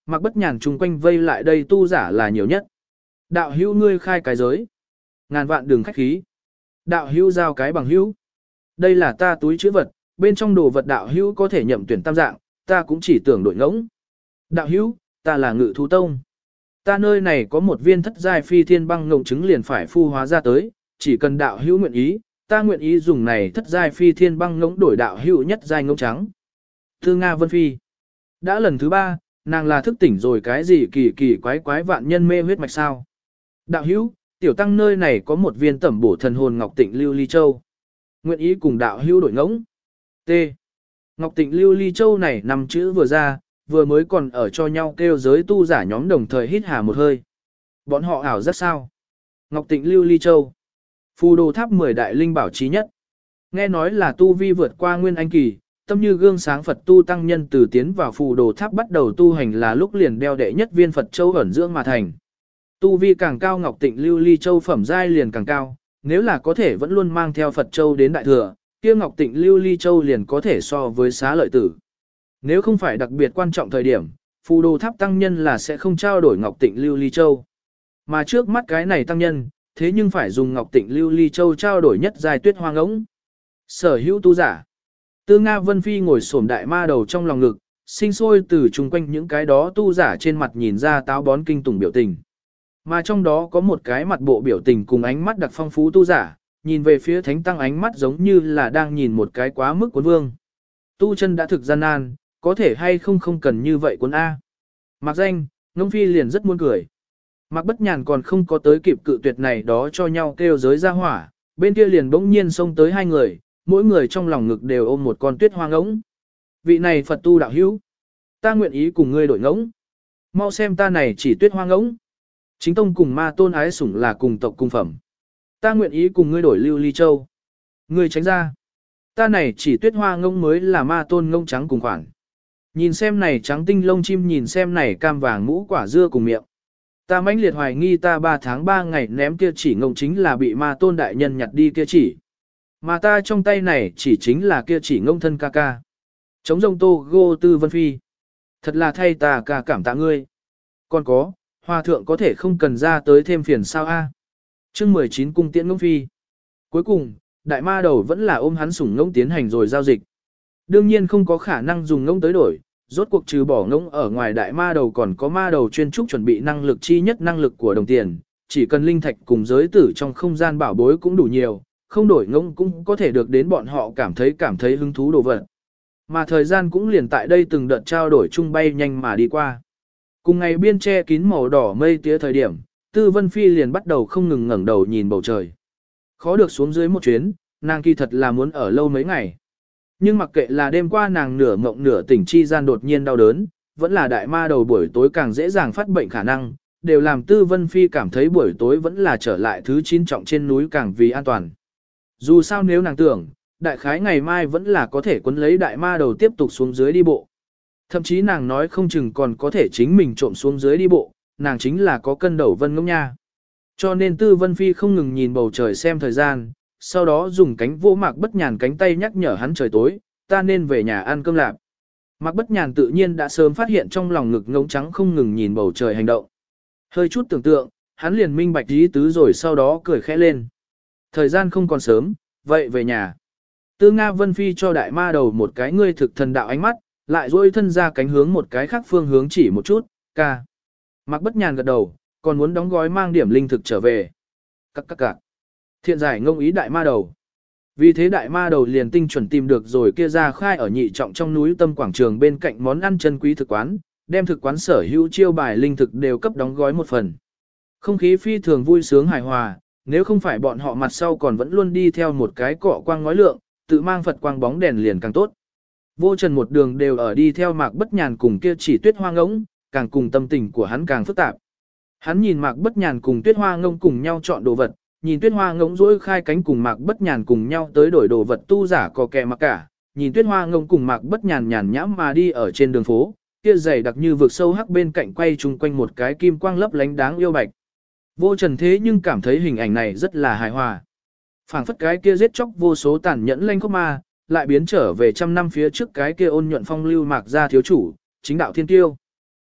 Mạc Bất Nhàn chung quanh vây lại đây tu giả là nhiều nhất. Đạo hữu ngươi khai cái giới. Ngàn vạn đường khách khí. Đạo hữu giao cái bằng hữu. Đây là ta túi chữ vật, bên trong đồ vật đạo hữu có thể nhậm tuyển tam dạng, ta cũng chỉ tưởng đội ngỗng. Đạo hữu, ta là Ngự Thú Tông. Ta nơi này có một viên thất giai phi thiên băng ngộng trứng liền phải phu hóa ra tới, chỉ cần đạo hữu nguyện ý, ta nguyện ý dùng này thất giai phi thiên băng ngỗng đổi đạo hữu nhất giai ngỗng trắng. Thư Nga Vân Phi. Đã lần thứ 3, nàng là thức tỉnh rồi cái gì kỳ kỳ quái quái vạn nhân mê huyết mạch sao? Đạo hữu, tiểu tăng nơi này có một viên tẩm bổ thần hồn Ngọc Tịnh Lưu Ly Châu. Nguyện ý cùng đạo hữu đổi ngỗng. T. Ngọc Tịnh Lưu Ly Châu này nằm chữ vừa ra, vừa mới còn ở cho nhau kêu giới tu giả nhóm đồng thời hít hà một hơi. Bọn họ ảo rất sao? Ngọc Tịnh Lưu Ly Châu. Phù đồ tháp 10 đại linh bảo chí nhất. Nghe nói là tu vi vượt qua nguyên anh kỳ, tâm như gương sáng Phật tu tăng nhân từ tiến vào phù đồ tháp bắt đầu tu hành là lúc liền đeo đệ nhất viên Phật Châu ẩn dưỡng mà thành. Tu vi càng cao Ngọc Tịnh Lưu Ly Châu phẩm giai liền càng cao, nếu là có thể vẫn luôn mang theo Phật Châu đến đại thừa, kia Ngọc Tịnh Lưu Ly Châu liền có thể so với xá lợi tử. Nếu không phải đặc biệt quan trọng thời điểm, phù đồ tháp tăng nhân là sẽ không trao đổi Ngọc Tịnh Lưu Ly Châu. Mà trước mắt cái này tăng nhân, thế nhưng phải dùng Ngọc Tịnh Lưu Ly Châu trao đổi nhất giai tuyết hoang ống. Sở hữu tu giả. Tư Nga Vân Phi ngồi xổm đại ma đầu trong lòng ngực, sinh sôi từ chung quanh những cái đó tu giả trên mặt nhìn ra táo bón kinh tủng biểu tình. Mà trong đó có một cái mặt bộ biểu tình cùng ánh mắt đặc phong phú tu giả, nhìn về phía thánh tăng ánh mắt giống như là đang nhìn một cái quá mức cuốn vương. Tu chân đã thực gian nan, có thể hay không cần như vậy cuốn A. Mặc danh, Ngông Phi liền rất muốn cười. Mạc Bất Nhàn còn không có tới kịp cự tuyệt này đó cho nhau kêu giới ra hỏa, bên kia liền bỗng nhiên xông tới hai người, mỗi người trong lòng ngực đều ôm một con tuyết hoa ngỗng. Vị này Phật tu đạo hữu, ta nguyện ý cùng ngươi đổi ngỗng. Mau xem ta này chỉ tuyết hoa ngỗng. Chính tông cùng ma tôn ái sủng là cùng tộc cùng phẩm. Ta nguyện ý cùng ngươi đổi Lưu Ly Châu. Ngươi tránh ra. Ta này chỉ tuyết hoa ngỗng mới là ma tôn ngỗng trắng cùng khoản. Nhìn xem này trắng tinh lông chim, nhìn xem này cam vàng mũ quả dưa cùng miệng. Ta mãnh liệt hoài nghi ta 3 tháng 3 ngày ném kia chỉ ngông chính là bị ma tôn đại nhân nhặt đi kia chỉ. Mà ta trong tay này chỉ chính là kia chỉ ngông thân ca ca. Chống rông Tô Gô Tư Vân Phi. Thật là thay ta ca cảm tạ ngươi. Còn có, hòa thượng có thể không cần ra tới thêm phiền sao a? Chương 19 cung tiễn ngông phi. Cuối cùng, đại ma đầu vẫn là ôm hắn sủng ngông tiến hành rồi giao dịch. Đương nhiên không có khả năng dùng ngông tới đổi. Rốt cuộc trừ bỏ ngỗng ở ngoài đại ma đầu còn có ma đầu chuyên trúc chuẩn bị năng lực chi nhất năng lực của đồng tiền, chỉ cần linh thạch cùng giới tử trong không gian bảo bối cũng đủ nhiều, không đổi ngỗng cũng có thể được đến bọn họ cảm thấy hứng thú đồ vật. Mà thời gian cũng liền tại đây từng đợt trao đổi chung bay nhanh mà đi qua. Cùng ngày biên che kín màu đỏ mây tía thời điểm, Tư Vân Phi liền bắt đầu không ngừng ngẩng đầu nhìn bầu trời. Khó được xuống dưới một chuyến, nàng kỳ thật là muốn ở lâu mấy ngày. Nhưng mặc kệ là đêm qua nàng nửa mộng nửa tỉnh chi gian đột nhiên đau đớn, vẫn là đại ma đầu buổi tối càng dễ dàng phát bệnh khả năng, đều làm Tư Vân Phi cảm thấy buổi tối vẫn là trở lại thứ 9 trọng trên núi càng vì an toàn. Dù sao nếu nàng tưởng, đại khái ngày mai vẫn là có thể quấn lấy đại ma đầu tiếp tục xuống dưới đi bộ. Thậm chí nàng nói không chừng còn có thể chính mình trộm xuống dưới đi bộ, nàng chính là có cân đầu vân ngông nha. Cho nên Tư Vân Phi không ngừng nhìn bầu trời xem thời gian, sau đó dùng cánh vô Mạc Bất Nhàn cánh tay nhắc nhở hắn trời tối, ta nên về nhà ăn cơm lạp. Mạc Bất Nhàn tự nhiên đã sớm phát hiện trong lòng ngực ngỗng trắng không ngừng nhìn bầu trời hành động. Hơi chút tưởng tượng, hắn liền minh bạch ý tứ rồi sau đó cười khẽ lên. Thời gian không còn sớm, vậy về nhà. Tư Nga Vân Phi cho đại ma đầu một cái ngươi thực thần đạo ánh mắt, lại duỗi thân ra cánh hướng một cái khác phương hướng chỉ một chút, ca. Mạc Bất Nhàn gật đầu, còn muốn đóng gói mang điểm linh thực trở về. Cắc. Thiện giải ngông ý đại ma đầu. Vì thế đại ma đầu liền tinh chuẩn tìm được rồi kia ra khai ở nhị trọng trong núi tâm quảng trường bên cạnh món ăn chân quý thực quán, đem thực quán sở hữu chiêu bài linh thực đều cấp đóng gói một phần. Không khí phi thường vui sướng hài hòa, nếu không phải bọn họ mặt sau còn vẫn luôn đi theo một cái cọ quang ngói lượng, tự mang Phật quang bóng đèn liền càng tốt. Vô trần một đường đều ở đi theo Mạc Bất Nhàn cùng kia chỉ tuyết hoa ngỗng, càng cùng tâm tình của hắn càng phức tạp. Hắn nhìn Mạc Bất Nhàn cùng tuyết hoa ngỗng cùng nhau chọn đồ vật, nhìn tuyết hoa ngỗng duỗi khai cánh cùng Mạc Bất Nhàn cùng nhau tới đổi đồ vật tu giả có kẻ mặc cả, nhìn tuyết hoa ngỗng cùng Mạc Bất Nhàn nhàn nhãm mà đi ở trên đường phố, kia dày đặc như vực sâu hắc bên cạnh quay chung quanh một cái kim quang lấp lánh đáng yêu bạch. Vô trần thế nhưng cảm thấy hình ảnh này rất là hài hòa. Phảng phất cái kia giết chóc vô số tàn nhẫn lanh khốc ma, lại biến trở về trăm năm phía trước cái kia ôn nhuận phong lưu Mạc gia thiếu chủ, chính đạo thiên tiêu.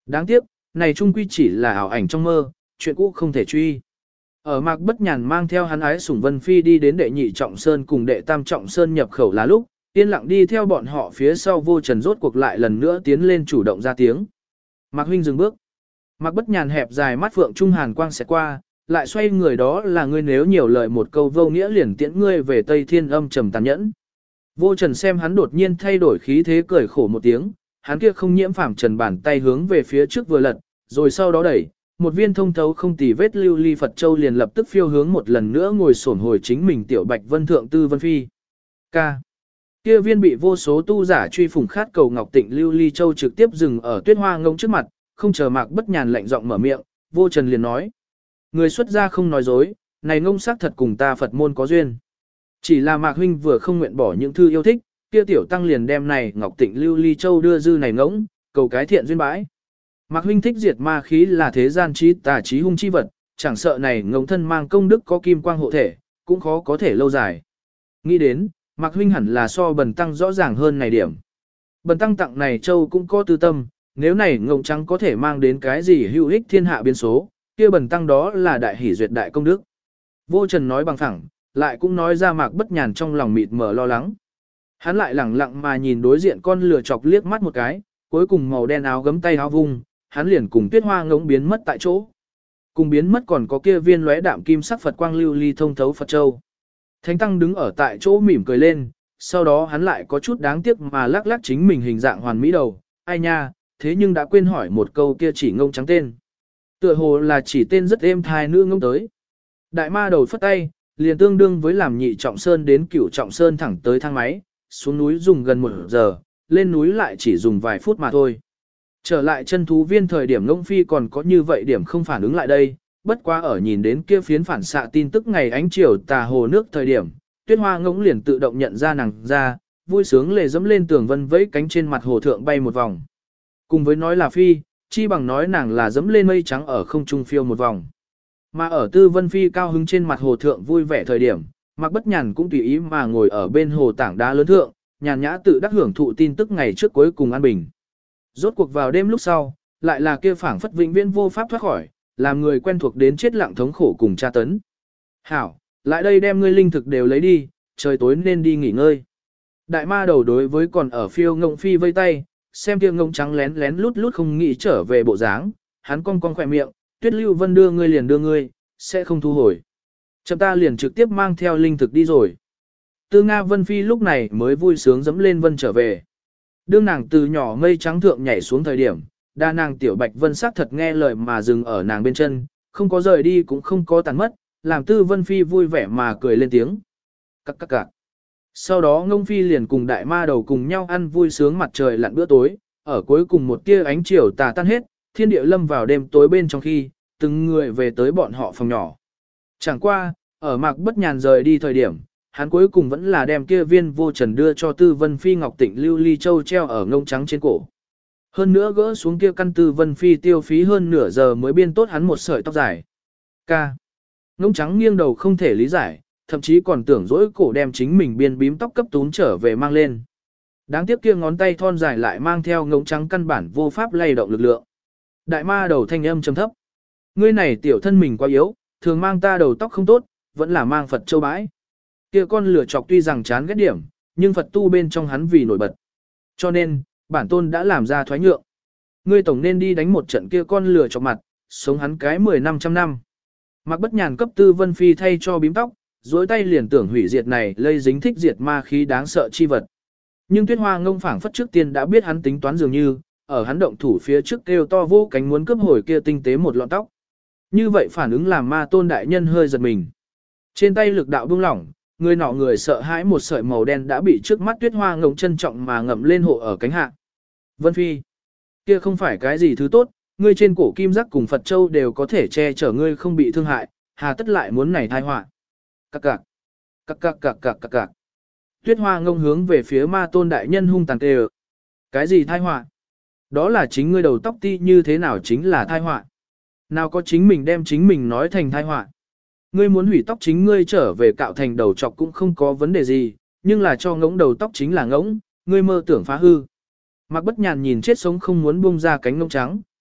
Đáng tiếc, này trung quy chỉ là ảo ảnh trong mơ, chuyện cũ không thể truy. Ở Mạc Bất Nhàn mang theo hắn ái sủng Vân Phi đi đến đệ nhị trọng sơn cùng đệ tam trọng sơn nhập khẩu là lúc, yên lặng đi theo bọn họ phía sau Vô Trần rốt cuộc lại lần nữa tiến lên chủ động ra tiếng. Mạc huynh dừng bước. Mạc Bất Nhàn hẹp dài mắt phượng trung hàn quang sẽ qua, lại xoay người đó là ngươi nếu nhiều lời một câu vô nghĩa liền tiễn ngươi về Tây Thiên âm trầm tàn nhẫn. Vô Trần xem hắn đột nhiên thay đổi khí thế cười khổ một tiếng, hắn kia không nhiễm phàm trần bàn tay hướng về phía trước vừa lật, rồi sau đó đẩy, một viên thông thấu không tì vết lưu ly Phật châu liền lập tức phiêu hướng một lần nữa ngồi xổm hồi chính mình tiểu Bạch Vân thượng Tư Vân Phi. Ca. Kia viên bị vô số tu giả truy phủng khát cầu ngọc tịnh lưu ly châu trực tiếp dừng ở Tuyết Hoa ngông trước mặt, không chờ Mạc Bất Nhàn lạnh giọng mở miệng, Vô Trần liền nói: người xuất gia không nói dối, này ngông sắc thật cùng ta Phật môn có duyên. Chỉ là Mạc huynh vừa không nguyện bỏ những thư yêu thích, kia tiểu tăng liền đem này ngọc tịnh lưu ly châu đưa dư này ngỗng, cầu cái thiện duyên bãi. Mạc huynh thích diệt ma khí là thế gian trí tà trí hung chi vật, chẳng sợ này ngỗng thân mang công đức có kim quang hộ thể, cũng khó có thể lâu dài. Nghĩ đến, Mạc huynh hẳn là so bần tăng rõ ràng hơn này điểm. Bần tăng tặng này châu cũng có tư tâm, nếu này ngỗng trắng có thể mang đến cái gì hữu ích thiên hạ biến số, kia bần tăng đó là đại hỷ duyệt đại công đức. Vô Trần nói bằng phẳng, lại cũng nói ra Mạc Bất Nhàn trong lòng mịt mờ lo lắng. Hắn lại lẳng lặng mà nhìn đối diện con lừa chọc liếc mắt một cái, cuối cùng màu đen áo gấm tay áo vung, hắn liền cùng Tuyết Hoa ngỗng biến mất tại chỗ. Cùng biến mất còn có kia viên lóe đạm kim sắc Phật quang lưu ly thông thấu Phật châu. Thánh tăng đứng ở tại chỗ mỉm cười lên, sau đó hắn lại có chút đáng tiếc mà lắc lắc chính mình hình dạng hoàn mỹ đầu, ai nha, thế nhưng đã quên hỏi một câu kia chỉ ngông trắng tên. Tựa hồ là chỉ tên rất êm thai nữ ngông tới. Đại ma đầu phất tay, liền tương đương với làm nhị trọng sơn đến cửu trọng sơn thẳng tới thang máy, xuống núi dùng gần 1 giờ, lên núi lại chỉ dùng vài phút mà thôi. Trở lại chân thú viên thời điểm Ngông Phi còn có như vậy điểm không phản ứng lại đây, bất quá ở nhìn đến kia phiến phản xạ tin tức ngày ánh chiều tà hồ nước thời điểm, Tuyết Hoa ngỗng liền tự động nhận ra nàng ra, vui sướng lề dẫm lên tường vân vẫy cánh trên mặt hồ thượng bay một vòng. Cùng với nói là phi, chi bằng nói nàng là dẫm lên mây trắng ở không trung phiêu một vòng. Mà ở Tư Vân Phi cao hứng trên mặt hồ thượng vui vẻ thời điểm, Mạc Bất Nhàn cũng tùy ý mà ngồi ở bên hồ tảng đá lớn thượng, nhàn nhã tự đắc hưởng thụ tin tức ngày trước cuối cùng an bình. Rốt cuộc vào đêm lúc sau, lại là kia phảng phất vĩnh viễn vô pháp thoát khỏi, làm người quen thuộc đến chết lặng thống khổ cùng tra tấn. Hảo, lại đây đem ngươi linh thực đều lấy đi, trời tối nên đi nghỉ ngơi. Đại ma đầu đối với còn ở phiêu Ngông Phi vây tay, xem kia ngông trắng lén lén lút lút không nghĩ trở về bộ dáng, hắn cong cong khỏe miệng, Tuyết Lưu Vân đưa ngươi liền đưa ngươi, sẽ không thu hồi. Chậm ta liền trực tiếp mang theo linh thực đi rồi. Tư Nga Vân Phi lúc này mới vui sướng dẫm lên Vân trở về. Đương nàng từ nhỏ mây trắng thượng nhảy xuống thời điểm, đa nàng tiểu Bạch Vân sắc thật nghe lời mà dừng ở nàng bên chân, không có rời đi cũng không có tàn mất, làm Tư Vân Phi vui vẻ mà cười lên tiếng. Cắc cắc cạc. Sau đó Ngông Phi liền cùng đại ma đầu cùng nhau ăn vui sướng mặt trời lặn bữa tối, ở cuối cùng một tia ánh chiều tà tan hết, thiên địa lâm vào đêm tối bên trong khi, từng người về tới bọn họ phòng nhỏ. Chẳng qua, ở Mạc Bất Nhàn rời đi thời điểm, hắn cuối cùng vẫn là đem kia viên Vô Trần đưa cho Tư Vân Phi ngọc tịnh lưu ly châu treo ở ngông trắng trên cổ. Hơn nữa gỡ xuống kia căn Tư Vân Phi tiêu phí hơn nửa giờ mới biên tốt hắn một sợi tóc dài. Ca. Ngông trắng nghiêng đầu không thể lý giải, thậm chí còn tưởng dỗi cổ đem chính mình biên bím tóc cấp tún trở về mang lên. Đáng tiếc kia ngón tay thon dài lại mang theo ngông trắng căn bản vô pháp lay động lực lượng. Đại ma đầu thanh âm trầm thấp. Ngươi này tiểu thân mình quá yếu, thường mang ta đầu tóc không tốt, vẫn là mang Phật châu bãi. Kia con lửa chọc tuy rằng chán ghét điểm, nhưng Phật tu bên trong hắn vì nổi bật. Cho nên, bản tôn đã làm ra thoái nhượng. Ngươi tổng nên đi đánh một trận kia con lửa chọc mặt, sống hắn cái 10-500 năm. Mạc Bất Nhàn cấp Tư Vân Phi thay cho bím tóc, duỗi tay liền tưởng hủy diệt này lây dính thích diệt ma khí đáng sợ chi vật. Nhưng Tuyết Hoa ngông phảng phất trước tiên đã biết hắn tính toán dường như, ở hắn động thủ phía trước kêu to vô cánh muốn cướp hồi kia tinh tế một lọn tóc. Như vậy phản ứng làm ma tôn đại nhân hơi giật mình. Trên tay lực đạo buông lỏng, người nọ người sợ hãi một sợi màu đen đã bị trước mắt Tuyết Hoa ngông trân trọng mà ngậm lên hộ ở cánh hạ. Vân Phi, kia không phải cái gì thứ tốt, ngươi trên cổ kim giác cùng Phật châu đều có thể che chở ngươi không bị thương hại, hà tất lại muốn này tai họa. Cặc cặc, cặc cặc cặc cặc cặc cặc. Tuyết Hoa ngông hướng về phía ma tôn đại nhân hung tàn tê. Cái gì tai họa? Đó là chính ngươi đầu tóc ti như thế nào chính là tai họa. Nào có chính mình đem chính mình nói thành tai họa. Ngươi muốn hủy tóc chính ngươi trở về cạo thành đầu trọc cũng không có vấn đề gì, nhưng là cho ngỗng đầu tóc chính là ngỗng, ngươi mơ tưởng phá hư. Mạc Bất Nhàn nhìn chết sống không muốn buông ra cánh ngỗng trắng,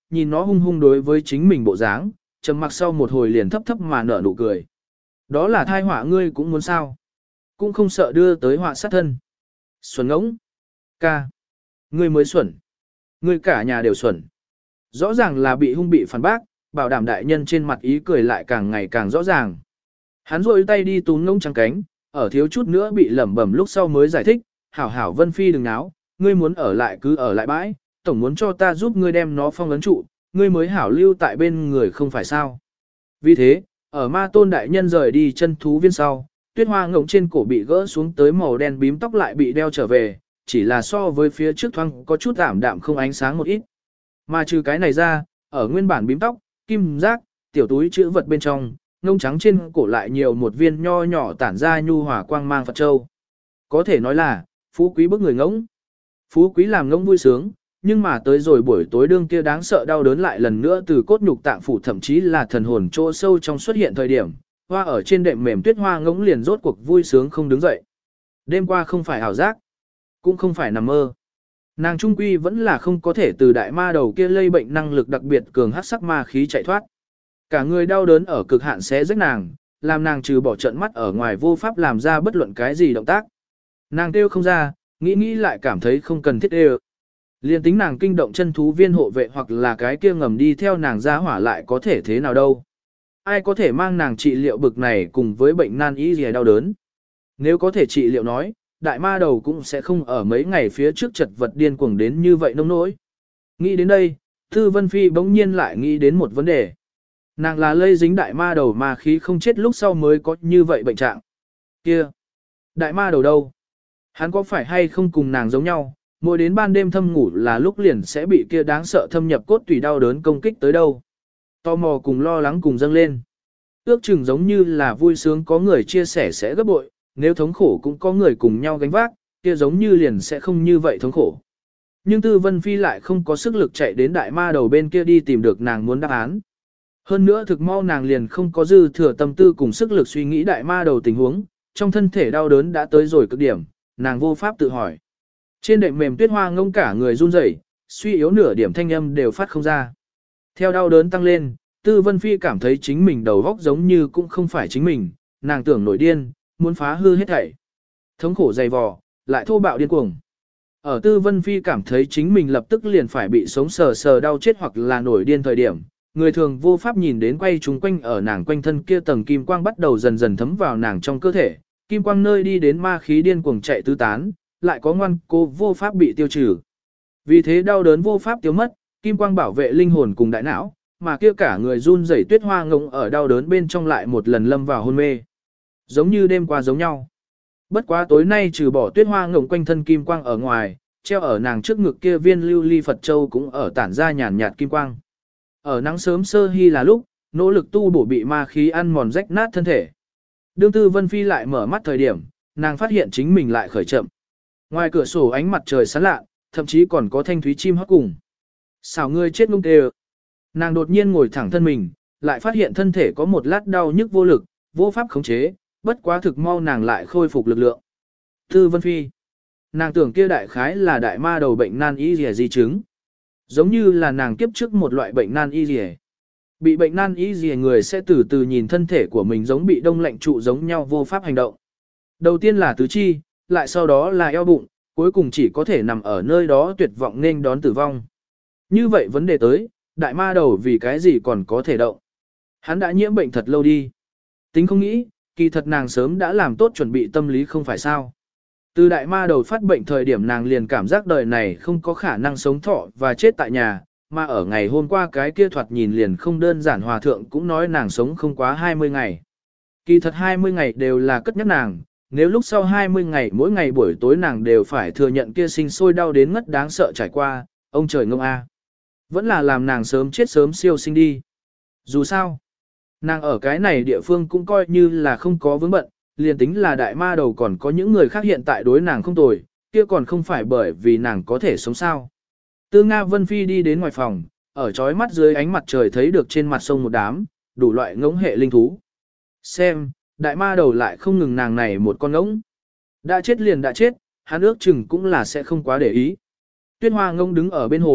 nhìn nó hung hung đối với chính mình bộ dáng, trầm mặc sau một hồi liền thấp thấp mà nở nụ cười. Đó là thai họa ngươi cũng muốn sao? Cũng không sợ đưa tới họa sát thân. Xuẩn ngỗng. Ca. Ngươi mới xuẩn. Ngươi cả nhà đều xuẩn. Rõ ràng là bị hung bị phản bác, bảo đảm đại nhân trên mặt ý cười lại càng ngày càng rõ ràng. Hắn rôi tay đi túm ngỗng trắng cánh, ở thiếu chút nữa bị lẩm bẩm lúc sau mới giải thích, hảo hảo Vân Phi đừng náo, ngươi muốn ở lại cứ ở lại bãi, tổng muốn cho ta giúp ngươi đem nó phong ấn trụ, ngươi mới hảo lưu tại bên người không phải sao. Vì thế, ở ma tôn đại nhân rời đi chân thú viên sau, tuyết hoa ngỗng trên cổ bị gỡ xuống tới màu đen bím tóc lại bị đeo trở về, chỉ là so với phía trước thoáng có chút ảm đạm không ánh sáng một ít. Mà trừ cái này ra, ở nguyên bản bím tóc, kim giác, tiểu túi chữ vật bên trong, ngông trắng trên cổ lại nhiều một viên nho nhỏ tản ra nhu hòa quang mang Phật châu. Có thể nói là, phú quý bức người ngỗng. Phú quý làm ngỗng vui sướng, nhưng mà tới rồi buổi tối đương kia đáng sợ đau đớn lại lần nữa từ cốt nhục tạng phủ thậm chí là thần hồn chỗ sâu trong xuất hiện thời điểm, hoa ở trên đệm mềm tuyết hoa ngỗng liền rốt cuộc vui sướng không đứng dậy. Đêm qua không phải ảo giác, cũng không phải nằm mơ. Nàng trung quy vẫn là không có thể từ đại ma đầu kia lây bệnh năng lực đặc biệt cường hắc sắc ma khí chạy thoát. Cả người đau đớn ở cực hạn xé rách nàng, làm nàng trừ bỏ trận mắt ở ngoài vô pháp làm ra bất luận cái gì động tác. Nàng kêu không ra, nghĩ lại cảm thấy không cần thiết đều. Liên tính nàng kinh động chân thú viên hộ vệ hoặc là cái kia ngầm đi theo nàng ra hỏa lại có thể thế nào đâu. Ai có thể mang nàng trị liệu bực này cùng với bệnh nan y gì đau đớn. Nếu có thể trị liệu nói, đại ma đầu cũng sẽ không ở mấy ngày phía trước chật vật điên cuồng đến như vậy nông nỗi. Nghĩ đến đây, Thư Vân Phi bỗng nhiên lại nghĩ đến một vấn đề. Nàng là lây dính đại ma đầu ma khí không chết lúc sau mới có như vậy bệnh trạng. Kia! Đại ma đầu đâu? Hắn có phải hay không cùng nàng giống nhau, mỗi đến ban đêm thâm ngủ là lúc liền sẽ bị kia đáng sợ thâm nhập cốt tùy đau đớn công kích tới đâu. Tò mò cùng lo lắng cùng dâng lên. Ước chừng giống như là vui sướng có người chia sẻ sẽ gấp bội, nếu thống khổ cũng có người cùng nhau gánh vác, kia giống như liền sẽ không như vậy thống khổ. Nhưng Tư Vân Phi lại không có sức lực chạy đến đại ma đầu bên kia đi tìm được nàng muốn đáp án. Hơn nữa thực mau nàng liền không có dư thừa tâm tư cùng sức lực suy nghĩ đại ma đầu tình huống, trong thân thể đau đớn đã tới rồi cực điểm, nàng vô pháp tự hỏi. Trên đệm mềm tuyết hoa ngông cả người run rẩy, suy yếu nửa điểm thanh âm đều phát không ra. Theo đau đớn tăng lên, Tư Vân Phi cảm thấy chính mình đầu óc giống như cũng không phải chính mình, nàng tưởng nổi điên, muốn phá hư hết thảy. Thống khổ dày vò, lại thô bạo điên cuồng. Ở Tư Vân Phi cảm thấy chính mình lập tức liền phải bị sống sờ sờ đau chết hoặc là nổi điên thời điểm, người thường vô pháp nhìn đến quay chúng quanh ở nàng quanh thân kia tầng kim quang bắt đầu dần dần thấm vào nàng trong cơ thể, kim quang nơi đi đến ma khí điên cuồng chạy tứ tán, lại có ngoan cô vô pháp bị tiêu trừ. Vì thế đau đớn vô pháp tiêu mất, kim quang bảo vệ linh hồn cùng đại não, mà kia cả người run rẩy tuyết hoa ngông ở đau đớn bên trong lại một lần lâm vào hôn mê. Giống như đêm qua giống nhau. Bất quá tối nay trừ bỏ tuyết hoa ngông quanh thân kim quang ở ngoài, treo ở nàng trước ngực kia viên lưu ly Phật Châu cũng ở tản ra nhàn nhạt kim quang. Ở nắng sớm sơ hy là lúc, nỗ lực tu bổ bị ma khí ăn mòn rách nát thân thể. Đương Tư Vân Phi lại mở mắt thời điểm, nàng phát hiện chính mình lại khởi chậm. Ngoài cửa sổ ánh mặt trời sáng lạ, thậm chí còn có thanh thúy chim hót cùng. Xảo ngươi chết ngung tê. Nàng đột nhiên ngồi thẳng thân mình, lại phát hiện thân thể có một lát đau nhức vô lực, vô pháp khống chế, bất quá thực mau nàng lại khôi phục lực lượng. Tư Vân Phi. Nàng tưởng kia đại khái là đại ma đầu bệnh nan y di chứng. Giống như là nàng kiếp trước một loại bệnh nan y dì. Bị bệnh nan y dì người sẽ từ từ nhìn thân thể của mình giống bị đông lạnh trụ giống nhau vô pháp hành động. Đầu tiên là tứ chi, lại sau đó là eo bụng, cuối cùng chỉ có thể nằm ở nơi đó tuyệt vọng nên đón tử vong. Như vậy vấn đề tới, đại ma đầu vì cái gì còn có thể động? Hắn đã nhiễm bệnh thật lâu đi. Tính không nghĩ, kỳ thật nàng sớm đã làm tốt chuẩn bị tâm lý không phải sao. Từ đại ma đầu phát bệnh thời điểm nàng liền cảm giác đời này không có khả năng sống thọ và chết tại nhà, mà ở ngày hôm qua cái kia thoạt nhìn liền không đơn giản hòa thượng cũng nói nàng sống không quá 20 ngày. Kỳ thật 20 ngày đều là cất nhắc nàng, nếu lúc sau 20 ngày mỗi ngày buổi tối nàng đều phải thừa nhận kia sinh sôi đau đến ngất đáng sợ trải qua, ông trời ngông a. Vẫn là làm nàng sớm chết sớm siêu sinh đi. Dù sao, nàng ở cái này địa phương cũng coi như là không có vướng bận, liền tính là đại ma đầu còn có những người khác hiện tại đối nàng không tồi, kia còn không phải bởi vì nàng có thể sống sao. Tư Nga Vân Phi đi đến ngoài phòng, ở chói mắt dưới ánh mặt trời thấy được trên mặt sông một đám, đủ loại ngỗng hệ linh thú. Xem, đại ma đầu lại không ngừng nàng này một con ngỗng. Đã chết liền đã chết, hắn ước chừng cũng là sẽ không quá để ý. Tuyết hoa ngỗng đứng ở bên hồ,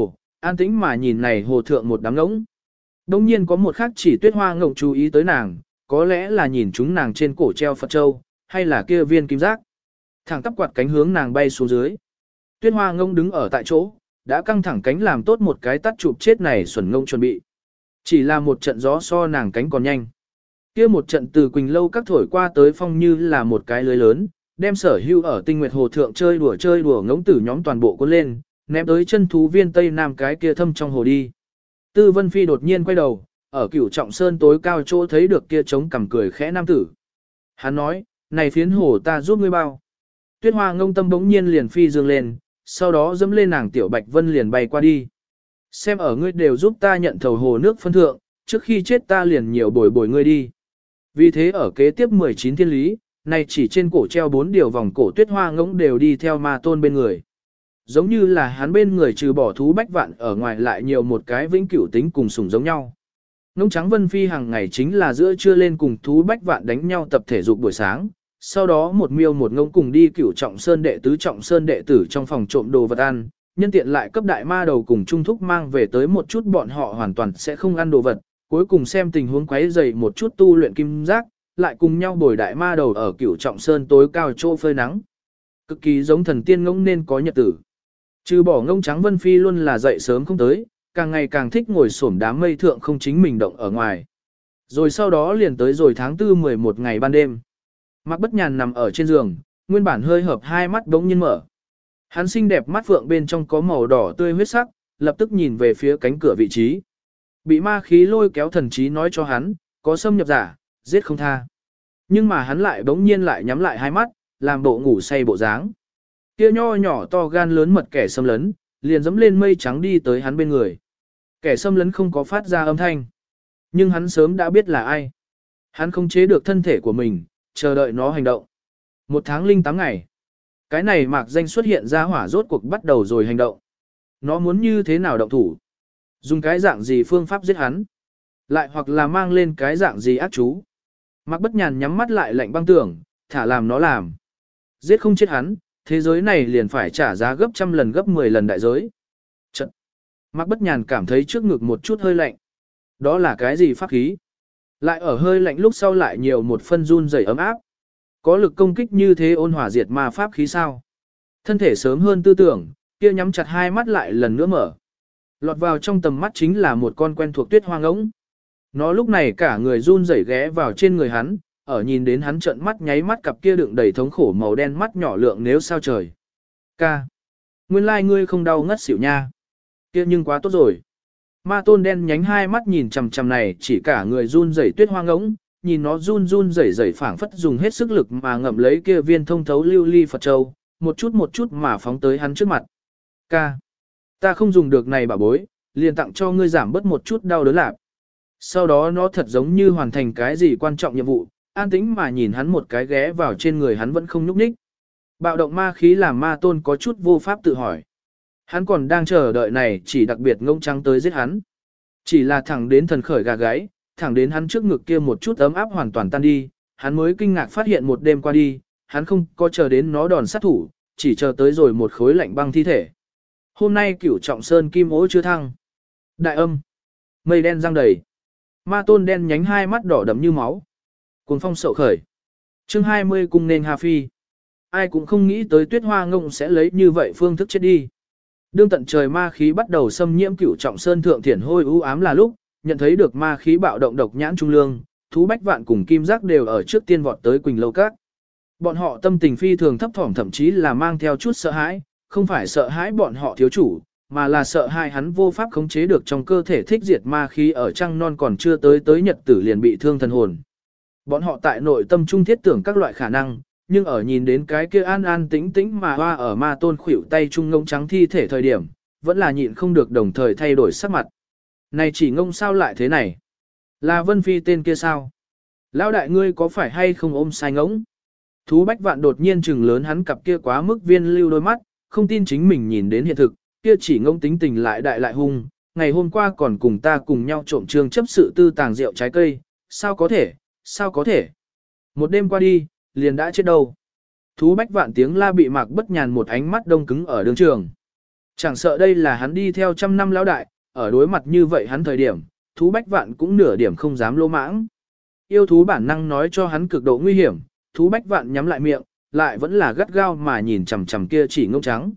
an tĩnh mà nhìn này hồ thượng một đám ngỗng. Đông nhiên có một khắc chỉ tuyết hoa ngộng chú ý tới nàng, có lẽ là nhìn chúng nàng trên cổ treo Phật Châu, hay là kia viên kim giác. Thẳng tắp quạt cánh hướng nàng bay xuống dưới. Tuyết hoa ngông đứng ở tại chỗ, đã căng thẳng cánh làm tốt một cái tắt chụp chết này xuẩn ngông chuẩn bị. Chỉ là một trận gió so nàng cánh còn nhanh. Kia một trận từ Quỳnh Lâu các thổi qua tới phong như là một cái lưới lớn, đem sở hưu ở Tinh Nguyệt Hồ thượng chơi đùa ngỗng tử nhóm toàn bộ cuốn lên, ném tới chân thú viên Tây Nam cái kia thâm trong hồ đi. Tư Vân Phi đột nhiên quay đầu, ở Cửu Trọng Sơn tối cao chỗ thấy được kia trống cằm cười khẽ nam tử. Hắn nói, này phiến hồ ta giúp ngươi bao. Tuyết hoa ngông tâm bỗng nhiên liền phi dương lên, sau đó dẫm lên nàng Tiểu Bạch Vân liền bay qua đi. Xem ở ngươi đều giúp ta nhận thầu hồ nước phân thượng, trước khi chết ta liền nhiều bồi ngươi đi. Vì thế ở kế tiếp 19 thiên lý, này chỉ trên cổ treo 4 điều vòng cổ tuyết hoa ngỗng đều đi theo ma tôn bên người. Giống như là hắn bên người trừ bỏ thú bách vạn ở ngoài lại nhiều một cái vĩnh cửu tính cùng sủng giống nhau. Ngỗng trắng Vân Phi hàng ngày chính là giữa trưa lên cùng thú bách vạn đánh nhau tập thể dục buổi sáng, sau đó một miêu một ngỗng cùng đi Cửu Trọng Sơn đệ tứ Trọng Sơn đệ tử trong phòng trộm đồ vật ăn, nhân tiện lại cấp đại ma đầu cùng trung thúc mang về tới một chút bọn họ hoàn toàn sẽ không ăn đồ vật, cuối cùng xem tình huống quấy dày một chút tu luyện kim giác, lại cùng nhau bồi đại ma đầu ở Cửu Trọng Sơn tối cao chỗ phơi nắng. Cực kỳ giống thần tiên ngỗng nên có nhật tử. Trừ bỏ ngỗng trắng Vân Phi luôn là dậy sớm không tới, càng ngày càng thích ngồi xổm đám mây thượng không chính mình động ở ngoài. Rồi sau đó liền tới rồi tháng 4 11 ngày ban đêm. Mạc Bất Nhàn nằm ở trên giường, nguyên bản hơi hợp hai mắt đống nhiên mở. Hắn xinh đẹp mắt phượng bên trong có màu đỏ tươi huyết sắc, lập tức nhìn về phía cánh cửa vị trí. Bị ma khí lôi kéo thần trí nói cho hắn, có xâm nhập giả, giết không tha. Nhưng mà hắn lại bỗng nhiên lại nhắm lại hai mắt, làm bộ ngủ say bộ dáng. Kia nho nhỏ to gan lớn mật kẻ xâm lấn, liền dẫm lên mây trắng đi tới hắn bên người. Kẻ xâm lấn không có phát ra âm thanh. Nhưng hắn sớm đã biết là ai. Hắn không chế được thân thể của mình, chờ đợi nó hành động. 1 tháng 08 ngày. Cái này mạc danh xuất hiện ra hỏa rốt cuộc bắt đầu rồi hành động. Nó muốn như thế nào động thủ? Dùng cái dạng gì phương pháp giết hắn? Lại hoặc là mang lên cái dạng gì ác chú? Mạc Bất Nhàn nhắm mắt lại lạnh băng tưởng, thả làm nó làm. Giết không chết hắn, thế giới này liền phải trả giá gấp trăm lần gấp 10 lần đại giới. Trận. Mạc Bất Nhàn cảm thấy trước ngực một chút hơi lạnh. Đó là cái gì pháp khí? Lại ở hơi lạnh lúc sau lại nhiều một phân run rẩy ấm áp. Có lực công kích như thế ôn hòa diệt ma pháp khí sao? Thân thể sớm hơn tư tưởng, kia nhắm chặt hai mắt lại lần nữa mở. Lọt vào trong tầm mắt chính là một con quen thuộc tuyết hoa ngỗng. Nó lúc này cả người run rẩy ghé vào trên người hắn, ở nhìn đến hắn trợn mắt nháy mắt cặp kia đựng đầy thống khổ màu đen mắt nhỏ lượng nếu sao trời. Ca. Nguyên lai ngươi không đau ngất xỉu nha. Kia nhưng quá tốt rồi. Ma tôn đen nhánh hai mắt nhìn chằm chằm này chỉ cả người run rẩy tuyết hoa ngỗng, nhìn nó run run rẩy rẩy phảng phất dùng hết sức lực mà ngậm lấy kia viên thông thấu lưu ly Phật Châu, một chút mà phóng tới hắn trước mặt. Ca. Ta không dùng được này bà bối, liền tặng cho ngươi giảm bớt một chút đau đớn lạc. Sau đó nó thật giống như hoàn thành cái gì quan trọng nhiệm vụ, an tĩnh mà nhìn hắn một cái ghé vào trên người hắn vẫn không nhúc nhích. Bạo động ma khí làm ma tôn có chút vô pháp tự hỏi. Hắn còn đang chờ đợi này chỉ đặc biệt ngông trắng tới giết hắn. Chỉ là thẳng đến thần khởi gà gáy, thẳng đến hắn trước ngực kia một chút ấm áp hoàn toàn tan đi, hắn mới kinh ngạc phát hiện một đêm qua đi, hắn không có chờ đến nó đòn sát thủ, chỉ chờ tới rồi một khối lạnh băng thi thể. Hôm nay Cửu Trọng Sơn kim ố chưa thăng. Đại âm. Mây đen giăng đầy. Ma tôn đen nhánh hai mắt đỏ đậm như máu. Cuồng phong sậu khởi. Chương 20 cung nên Hà Phi. Ai cũng không nghĩ tới tuyết hoa ngông sẽ lấy như vậy phương thức chết đi. Đương tận trời ma khí bắt đầu xâm nhiễm Cửu Trọng Sơn thượng thiển hôi u ám là lúc, nhận thấy được ma khí bạo động độc nhãn trung lương, thú bách vạn cùng kim giác đều ở trước tiên vọt tới Quỳnh Lâu Các. Bọn họ tâm tình phi thường thấp thỏm thậm chí là mang theo chút sợ hãi, không phải sợ hãi bọn họ thiếu chủ, mà là sợ hãi hắn vô pháp khống chế được trong cơ thể thích diệt ma khí ở trăng non còn chưa tới nhật tử liền bị thương thần hồn. Bọn họ tại nội tâm trung thiết tưởng các loại khả năng, nhưng ở nhìn đến cái kia an an tĩnh tĩnh mà hoa ở ma tôn khuỷu tay trung ngông trắng thi thể thời điểm, vẫn là nhịn không được đồng thời thay đổi sắc mặt. Này chỉ ngông sao lại thế này? Là Vân Phi tên kia sao? Lão đại ngươi có phải hay không ôm sai ngỗng? Thú bách vạn đột nhiên trừng lớn hắn cặp kia quá mức viên lưu đôi mắt, không tin chính mình nhìn đến hiện thực, kia chỉ ngông tính tình lại đại lại hung, ngày hôm qua còn cùng ta cùng nhau trộm trương chấp sự tư tàng rượu trái cây, sao có thể, sao có thể? Một đêm qua đi, liền đã chết đâu. Thú bách vạn tiếng la bị Mạc Bất Nhàn một ánh mắt đông cứng ở đường trường. Chẳng sợ đây là hắn đi theo trăm năm lão đại, ở đối mặt như vậy hắn thời điểm, thú bách vạn cũng nửa điểm không dám lỗ mãng. Yêu thú bản năng nói cho hắn cực độ nguy hiểm, thú bách vạn nhắm lại miệng, lại vẫn là gắt gao mà nhìn chằm chằm kia chỉ ngông trắng.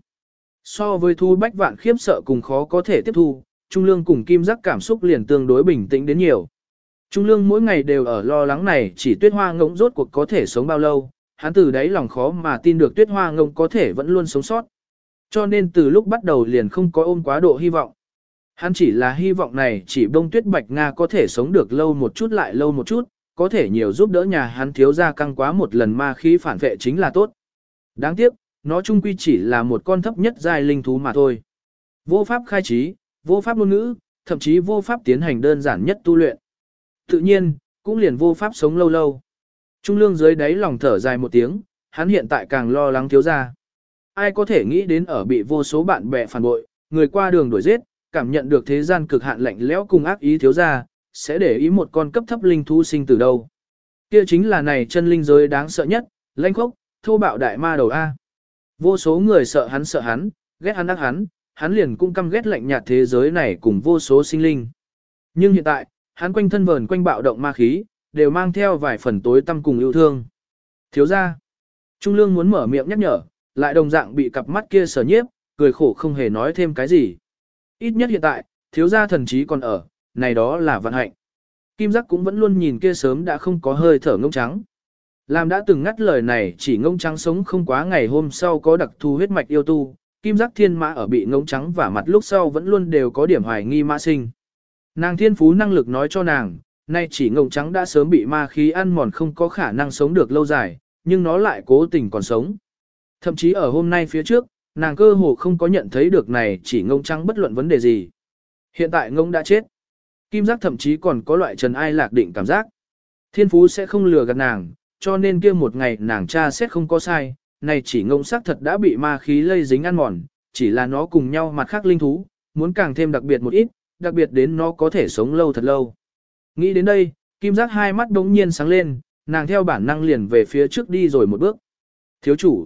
So với thú bách vạn khiếp sợ cùng khó có thể tiếp thu, Trung Lương cùng Kim Giác cảm xúc liền tương đối bình tĩnh đến nhiều. Trung Lương mỗi ngày đều ở lo lắng này chỉ tuyết hoa ngỗng rốt cuộc có thể sống bao lâu, hắn từ đấy lòng khó mà tin được tuyết hoa ngỗng có thể vẫn luôn sống sót. Cho nên từ lúc bắt đầu liền không có ôm quá độ hy vọng. Hắn chỉ là hy vọng này chỉ bông tuyết bạch Nga có thể sống được lâu một chút lại lâu một chút, có thể nhiều giúp đỡ nhà hắn thiếu gia căng quá một lần ma khí phản vệ chính là tốt. Đáng tiếc, nó chung quy chỉ là một con thấp nhất giai linh thú mà thôi. Vô pháp khai trí, vô pháp ngôn ngữ, thậm chí vô pháp tiến hành đơn giản nhất tu luyện. Tự nhiên, cũng liền vô pháp sống lâu lâu. Trung Lương dưới đáy lòng thở dài một tiếng, hắn hiện tại càng lo lắng thiếu gia. Ai có thể nghĩ đến ở bị vô số bạn bè phản bội, người qua đường đuổi giết, cảm nhận được thế gian cực hạn lạnh lẽo cùng ác ý thiếu gia, sẽ để ý một con cấp thấp linh thú sinh từ đâu. Kia chính là này chân linh giới đáng sợ nhất, lãnh khốc, thô bạo đại ma đầu A. Vô số người sợ hắn, ghét hắn ác hắn liền cũng căm ghét lạnh nhạt thế giới này cùng vô số sinh linh. Nhưng hiện tại, hắn quanh thân vờn quanh bạo động ma khí, đều mang theo vài phần tối tăm cùng yêu thương. Thiếu gia, Trung Lương muốn mở miệng nhắc nhở, lại đồng dạng bị cặp mắt kia sở nhiếp, cười khổ không hề nói thêm cái gì. Ít nhất hiện tại, thiếu gia thần trí còn ở, này đó là vận hạnh. Kim Giác cũng vẫn luôn nhìn kia sớm đã không có hơi thở ngông trắng. Làm đã từng ngắt lời này chỉ ngông trắng sống không quá ngày hôm sau có đặc thù huyết mạch yêu tu, Kim Giác thiên mã ở bị ngông trắng và mặt lúc sau vẫn luôn đều có điểm hoài nghi mã sinh. Nàng thiên phú năng lực nói cho nàng, nay chỉ ngông trắng đã sớm bị ma khí ăn mòn không có khả năng sống được lâu dài, nhưng nó lại cố tình còn sống. Thậm chí ở hôm nay phía trước, nàng cơ hồ không có nhận thấy được này chỉ ngông trắng bất luận vấn đề gì. Hiện tại ngông đã chết. Kim Giác thậm chí còn có loại trần ai lạc định cảm giác. Thiên phú sẽ không lừa gạt nàng, cho nên kia một ngày nàng tra xét không có sai, này chỉ ngông sắc thật đã bị ma khí lây dính ăn mòn, chỉ là nó cùng nhau mặt khác linh thú, muốn càng thêm đặc biệt một ít, đặc biệt đến nó có thể sống lâu thật lâu. Nghĩ đến đây, Kim Giác hai mắt đống nhiên sáng lên, nàng theo bản năng liền về phía trước đi rồi một bước. Thiếu chủ,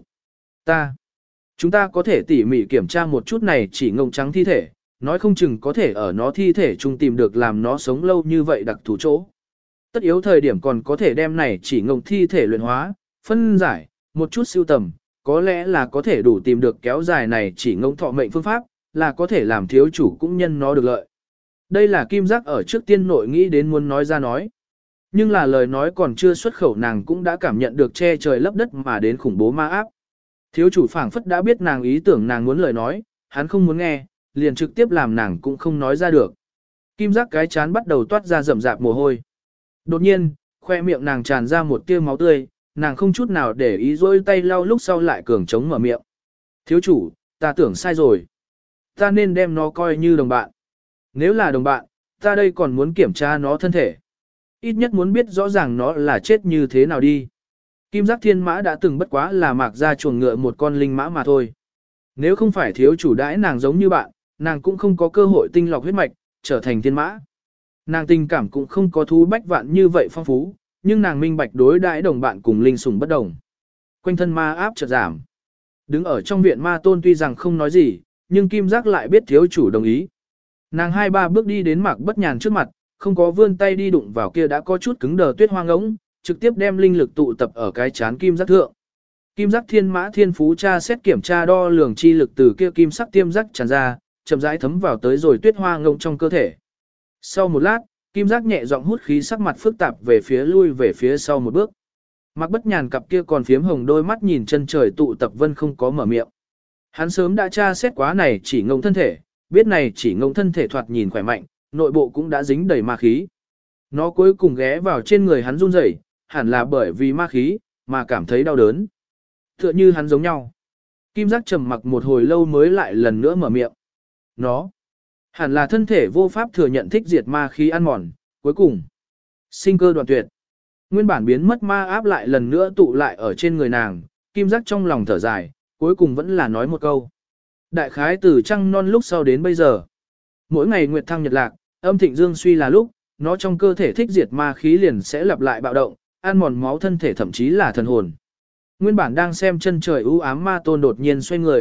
chúng ta có thể tỉ mỉ kiểm tra một chút này chỉ ngông trắng thi thể, nói không chừng có thể ở nó thi thể chung tìm được làm nó sống lâu như vậy đặc thù chỗ. Tất yếu thời điểm còn có thể đem này chỉ ngông thi thể luyện hóa, phân giải, một chút siêu tầm, có lẽ là có thể đủ tìm được kéo dài này chỉ ngông thọ mệnh phương pháp, là có thể làm thiếu chủ cũng nhân nó được lợi. Đây là Kim Giác ở trước tiên nội nghĩ đến muốn nói ra nói. Nhưng là lời nói còn chưa xuất khẩu nàng cũng đã cảm nhận được che trời lấp đất mà đến khủng bố ma áp. Thiếu chủ phảng phất đã biết nàng ý tưởng nàng muốn lời nói, hắn không muốn nghe, liền trực tiếp làm nàng cũng không nói ra được. Kim Giác cái chán bắt đầu toát ra rậm rạp mồ hôi. Đột nhiên, khoe miệng nàng tràn ra một tia máu tươi, nàng không chút nào để ý dỗi tay lau lúc sau lại cường chống mở miệng. Thiếu chủ, ta tưởng sai rồi. Ta nên đem nó coi như đồng bạn. Nếu là đồng bạn, ta đây còn muốn kiểm tra nó thân thể. Ít nhất muốn biết rõ ràng nó là chết như thế nào đi. Kim Giác thiên mã đã từng bất quá là mạc ra chuồng ngựa một con linh mã mà thôi. Nếu không phải thiếu chủ đãi nàng giống như bạn, nàng cũng không có cơ hội tinh lọc huyết mạch, trở thành thiên mã. Nàng tình cảm cũng không có thú bách vạn như vậy phong phú, nhưng nàng minh bạch đối đãi đồng bạn cùng linh sủng bất đồng. Quanh thân ma áp chợt giảm. Đứng ở trong viện ma tôn tuy rằng không nói gì, nhưng Kim Giác lại biết thiếu chủ đồng ý. Nàng 2-3 bước đi đến Mạc Bất Nhàn trước mặt, không có vươn tay đi đụng vào kia đã có chút cứng đờ tuyết hoa ngỗng, trực tiếp đem linh lực tụ tập ở cái chán Kim Giác thượng. Kim Giác thiên mã thiên phú tra xét kiểm tra đo lường chi lực từ kia kim sắc tiêm giác tràn ra, chậm rãi thấm vào tới rồi tuyết hoa ngỗng trong cơ thể. Sau một lát, Kim Giác nhẹ giọng hút khí sắc mặt phức tạp lui về phía sau một bước. Mạc Bất Nhàn cặp kia còn phiếm hồng đôi mắt nhìn chân trời tụ tập vân không có mở miệng. Hắn sớm đã tra xét quá này chỉ ngông thân thể, biết này chỉ ngông thân thể thoạt nhìn khỏe mạnh, nội bộ cũng đã dính đầy ma khí. Nó cuối cùng ghé vào trên người hắn run rẩy, hẳn là bởi vì ma khí, mà cảm thấy đau đớn. Tựa như hắn giống nhau. Kim Giác trầm mặc một hồi lâu mới lại lần nữa mở miệng. Nó hẳn là thân thể vô pháp thừa nhận thích diệt ma khí ăn mòn, cuối cùng sinh cơ đoạn tuyệt. Nguyên bản biến mất ma áp lại lần nữa tụ lại ở trên người nàng, Kim Giác trong lòng thở dài, cuối cùng vẫn là nói một câu. Đại khái từ trăng non lúc sau đến bây giờ. Mỗi ngày nguyệt thăng nhật lạc, âm thịnh dương suy là lúc, nó trong cơ thể thích diệt ma khí liền sẽ lặp lại bạo động, ăn mòn máu thân thể thậm chí là thần hồn. Nguyên bản đang xem chân trời u ám ma tôn đột nhiên xoay người,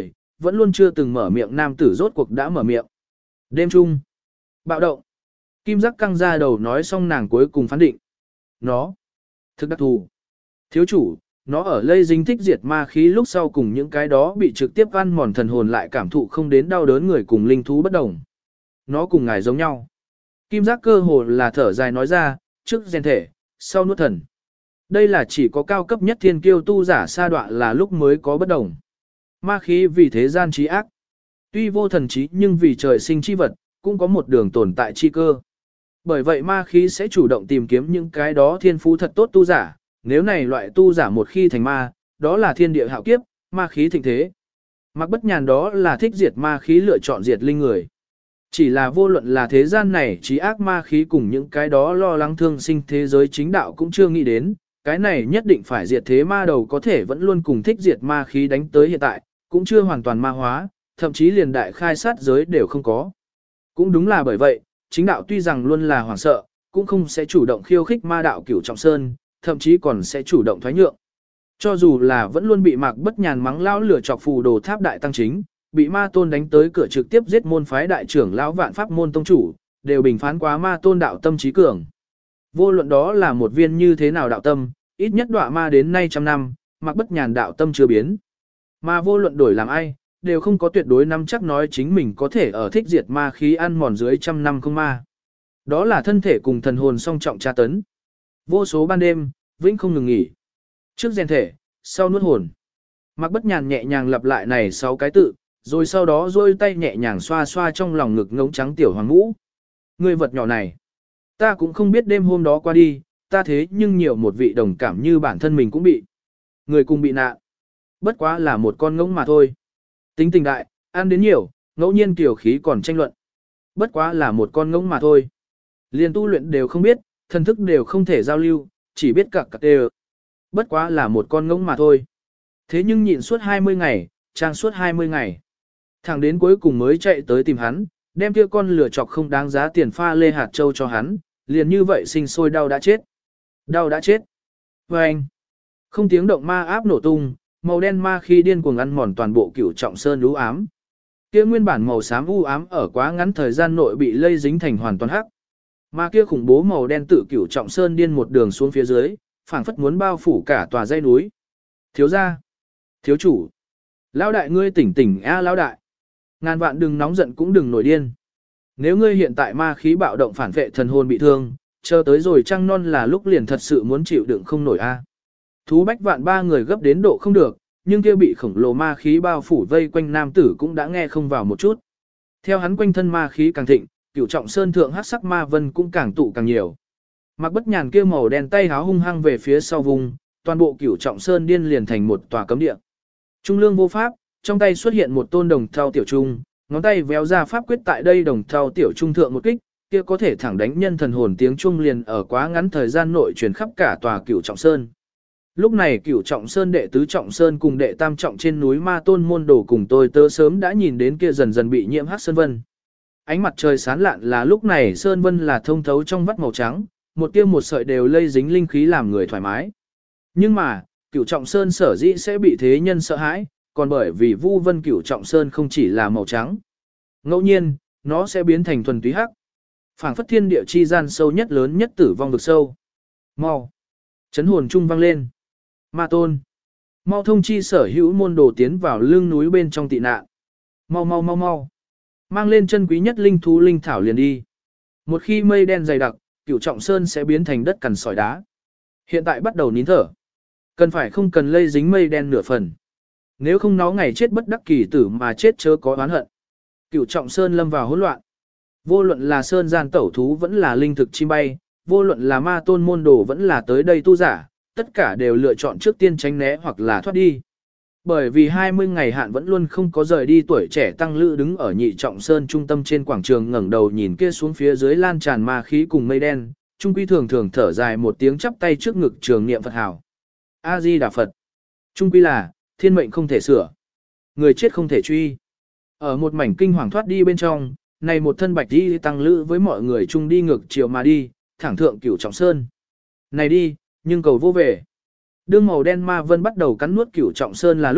vẫn luôn chưa từng mở miệng nam tử rốt cuộc đã mở miệng. Đêm trung. Bạo động. Kim giác căng ra đầu nói xong nàng cuối cùng phán định. Nó. Thực đặc thù. Thiếu chủ, nó ở lây dính thích diệt ma khí lúc sau cùng những cái đó bị trực tiếp ăn mòn thần hồn lại cảm thụ không đến đau đớn người cùng linh thú bất đồng. Nó cùng ngài giống nhau. Kim giác cơ hồ là thở dài nói ra, trước rèn thể, sau nuốt thần. Đây là chỉ có cao cấp nhất thiên kiêu tu giả sa đọa là lúc mới có bất đồng. Ma khí vì thế gian trí ác. Tuy vô thần trí nhưng vì trời sinh chi vật, cũng có một đường tồn tại chi cơ. Bởi vậy ma khí sẽ chủ động tìm kiếm những cái đó thiên phú thật tốt tu giả, nếu này loại tu giả một khi thành ma, đó là thiên địa hạo kiếp, ma khí thịnh thế. Mặc bất nhàn đó là thích diệt ma khí lựa chọn diệt linh người. Chỉ là vô luận là thế gian này trí ác ma khí cùng những cái đó lo lắng thương sinh thế giới chính đạo cũng chưa nghĩ đến, cái này nhất định phải diệt thế ma đầu có thể vẫn luôn cùng thích diệt ma khí đánh tới hiện tại, cũng chưa hoàn toàn ma hóa, thậm chí liền đại khai sát giới đều không có. Cũng đúng là bởi vậy, chính đạo tuy rằng luôn là hoảng sợ, cũng không sẽ chủ động khiêu khích ma đạo cửu trọng sơn, thậm chí còn sẽ chủ động thoái nhượng. Cho dù là vẫn luôn bị Mạc Bất Nhàn mắng lão lửa chọc phù đồ tháp đại tăng chính, bị ma tôn đánh tới cửa trực tiếp giết môn phái đại trưởng lão vạn pháp môn tông chủ, đều bình phán quá ma tôn đạo tâm trí cường. Vô luận đó là một viên như thế nào đạo tâm, ít nhất đọa ma đến nay trăm năm, Mạc Bất Nhàn đạo tâm chưa biến. Mà vô luận đổi làm ai, đều không có tuyệt đối nắm chắc nói chính mình có thể ở thích diệt ma khí ăn mòn dưới trăm năm không ma. Đó là thân thể cùng thần hồn song trọng tra tấn. Vô số ban đêm, vĩnh không ngừng nghỉ. Trước rèn thể, sau nuốt hồn. Mạc Bất Nhàn nhẹ nhàng lặp lại này 6 cái tự, rồi sau đó duỗi tay nhẹ nhàng xoa xoa trong lòng ngực ngống trắng tiểu hoàng ngũ. Người vật nhỏ này, ta cũng không biết đêm hôm đó qua đi, ta thế nhưng nhiều một vị đồng cảm như bản thân mình cũng bị. Người cùng bị nạn. Bất quá là một con ngỗng mà thôi. Tính tình đại, ăn đến nhiều, ngẫu nhiên tiểu khí còn tranh luận. Bất quá là một con ngỗng mà thôi. Liền tu luyện đều không biết, thần thức đều không thể giao lưu, chỉ biết cặc cặc đều. Bất quá là một con ngỗng mà thôi. Thế nhưng nhịn suốt 20 ngày, trang suốt 20 ngày. Thẳng đến cuối cùng mới chạy tới tìm hắn, đem kia con lửa chọc không đáng giá tiền pha lê hạt châu cho hắn, liền như vậy sinh sôi đau đã chết. Đau đã chết. Và anh, không tiếng động ma áp nổ tung, màu đen ma khi điên cuồng ăn mòn toàn bộ cửu trọng sơn u ám. Kia nguyên bản màu xám u ám ở quá ngắn thời gian nội bị lây dính thành hoàn toàn hắc. Mà kia khủng bố màu đen tự cửu trọng sơn điên một đường xuống phía dưới, phảng phất muốn bao phủ cả tòa dãy núi. Thiếu gia, thiếu chủ, lão đại ngươi tỉnh tỉnh a lão đại. Ngàn vạn đừng nóng giận cũng đừng nổi điên. Nếu ngươi hiện tại ma khí bạo động phản vệ thần hồn bị thương, chờ tới rồi trăng non là lúc liền thật sự muốn chịu đựng không nổi a. Thú bách vạn ba người gấp đến độ không được, nhưng kia bị khổng lồ ma khí bao phủ vây quanh nam tử cũng đã nghe không vào một chút. Theo hắn quanh thân ma khí càng thịnh, cửu trọng sơn thượng hắc sắc ma vân cũng càng tụ càng nhiều. Mạc Bất Nhàn kia màu đen tay háo hung hăng về phía sau vùng, toàn bộ cửu trọng sơn điên liền thành một tòa cấm địa. Trung lương vô pháp, trong tay xuất hiện một tôn đồng thau tiểu trung, ngón tay véo ra pháp quyết tại đây đồng thau tiểu trung thượng một kích, kia có thể thẳng đánh nhân thần hồn tiếng trung liền ở quá ngắn thời gian nội truyền khắp cả tòa cửu trọng sơn. Lúc này cửu trọng sơn đệ tứ trọng sơn cùng đệ tam trọng trên núi ma tôn môn đồ cùng tôi tớ sớm đã nhìn đến kia dần dần bị nhiễm hắc sơn vân. Ánh mặt trời sáng lạn là lúc này sơn vân là thông thấu trong vắt màu trắng, một tia một sợi đều lây dính linh khí làm người thoải mái. Nhưng mà, cửu trọng sơn sở dĩ sẽ bị thế nhân sợ hãi, còn bởi vì vu vân cửu trọng sơn không chỉ là màu trắng. Ngẫu nhiên, nó sẽ biến thành thuần túy hắc. Phảng phất thiên địa chi gian sâu nhất lớn nhất tử vong vực sâu. Mau! Chấn hồn trung vang lên. Ma tôn! Mau thông chi sở hữu môn đồ tiến vào lưng núi bên trong tị nạn. Mau mau mau mau! Mang lên chân quý nhất linh thú linh thảo liền đi. Một khi mây đen dày đặc, cửu trọng sơn sẽ biến thành đất cằn sỏi đá. Hiện tại bắt đầu nín thở. Cần phải không cần lây dính mây đen nửa phần. Nếu không nó ngày chết bất đắc kỳ tử mà chết chớ có oán hận. Cửu trọng sơn lâm vào hỗn loạn. Vô luận là sơn gian tẩu thú vẫn là linh thực chim bay, vô luận là ma tôn môn đồ vẫn là tới đây tu giả, tất cả đều lựa chọn trước tiên tránh né hoặc là thoát đi. Bởi vì 20 ngày hạn vẫn luôn không có rời đi tuổi trẻ tăng lữ đứng ở nhị trọng sơn trung tâm trên quảng trường ngẩng đầu nhìn kia xuống phía dưới lan tràn ma khí cùng mây đen, trung quy thường thường thở dài một tiếng chắp tay trước ngực trường niệm Phật hào. A Di Đà Phật. Trung quy là thiên mệnh không thể sửa, người chết không thể truy. Ở một mảnh kinh hoàng thoát đi bên trong, này một thân bạch đi tăng lữ với mọi người chung đi ngược chiều mà đi, thẳng thượng cửu trọng sơn. Này đi, nhưng cầu vô về. Đương màu đen ma vân bắt đầu cắn nuốt cửu trọng sơn là lúc,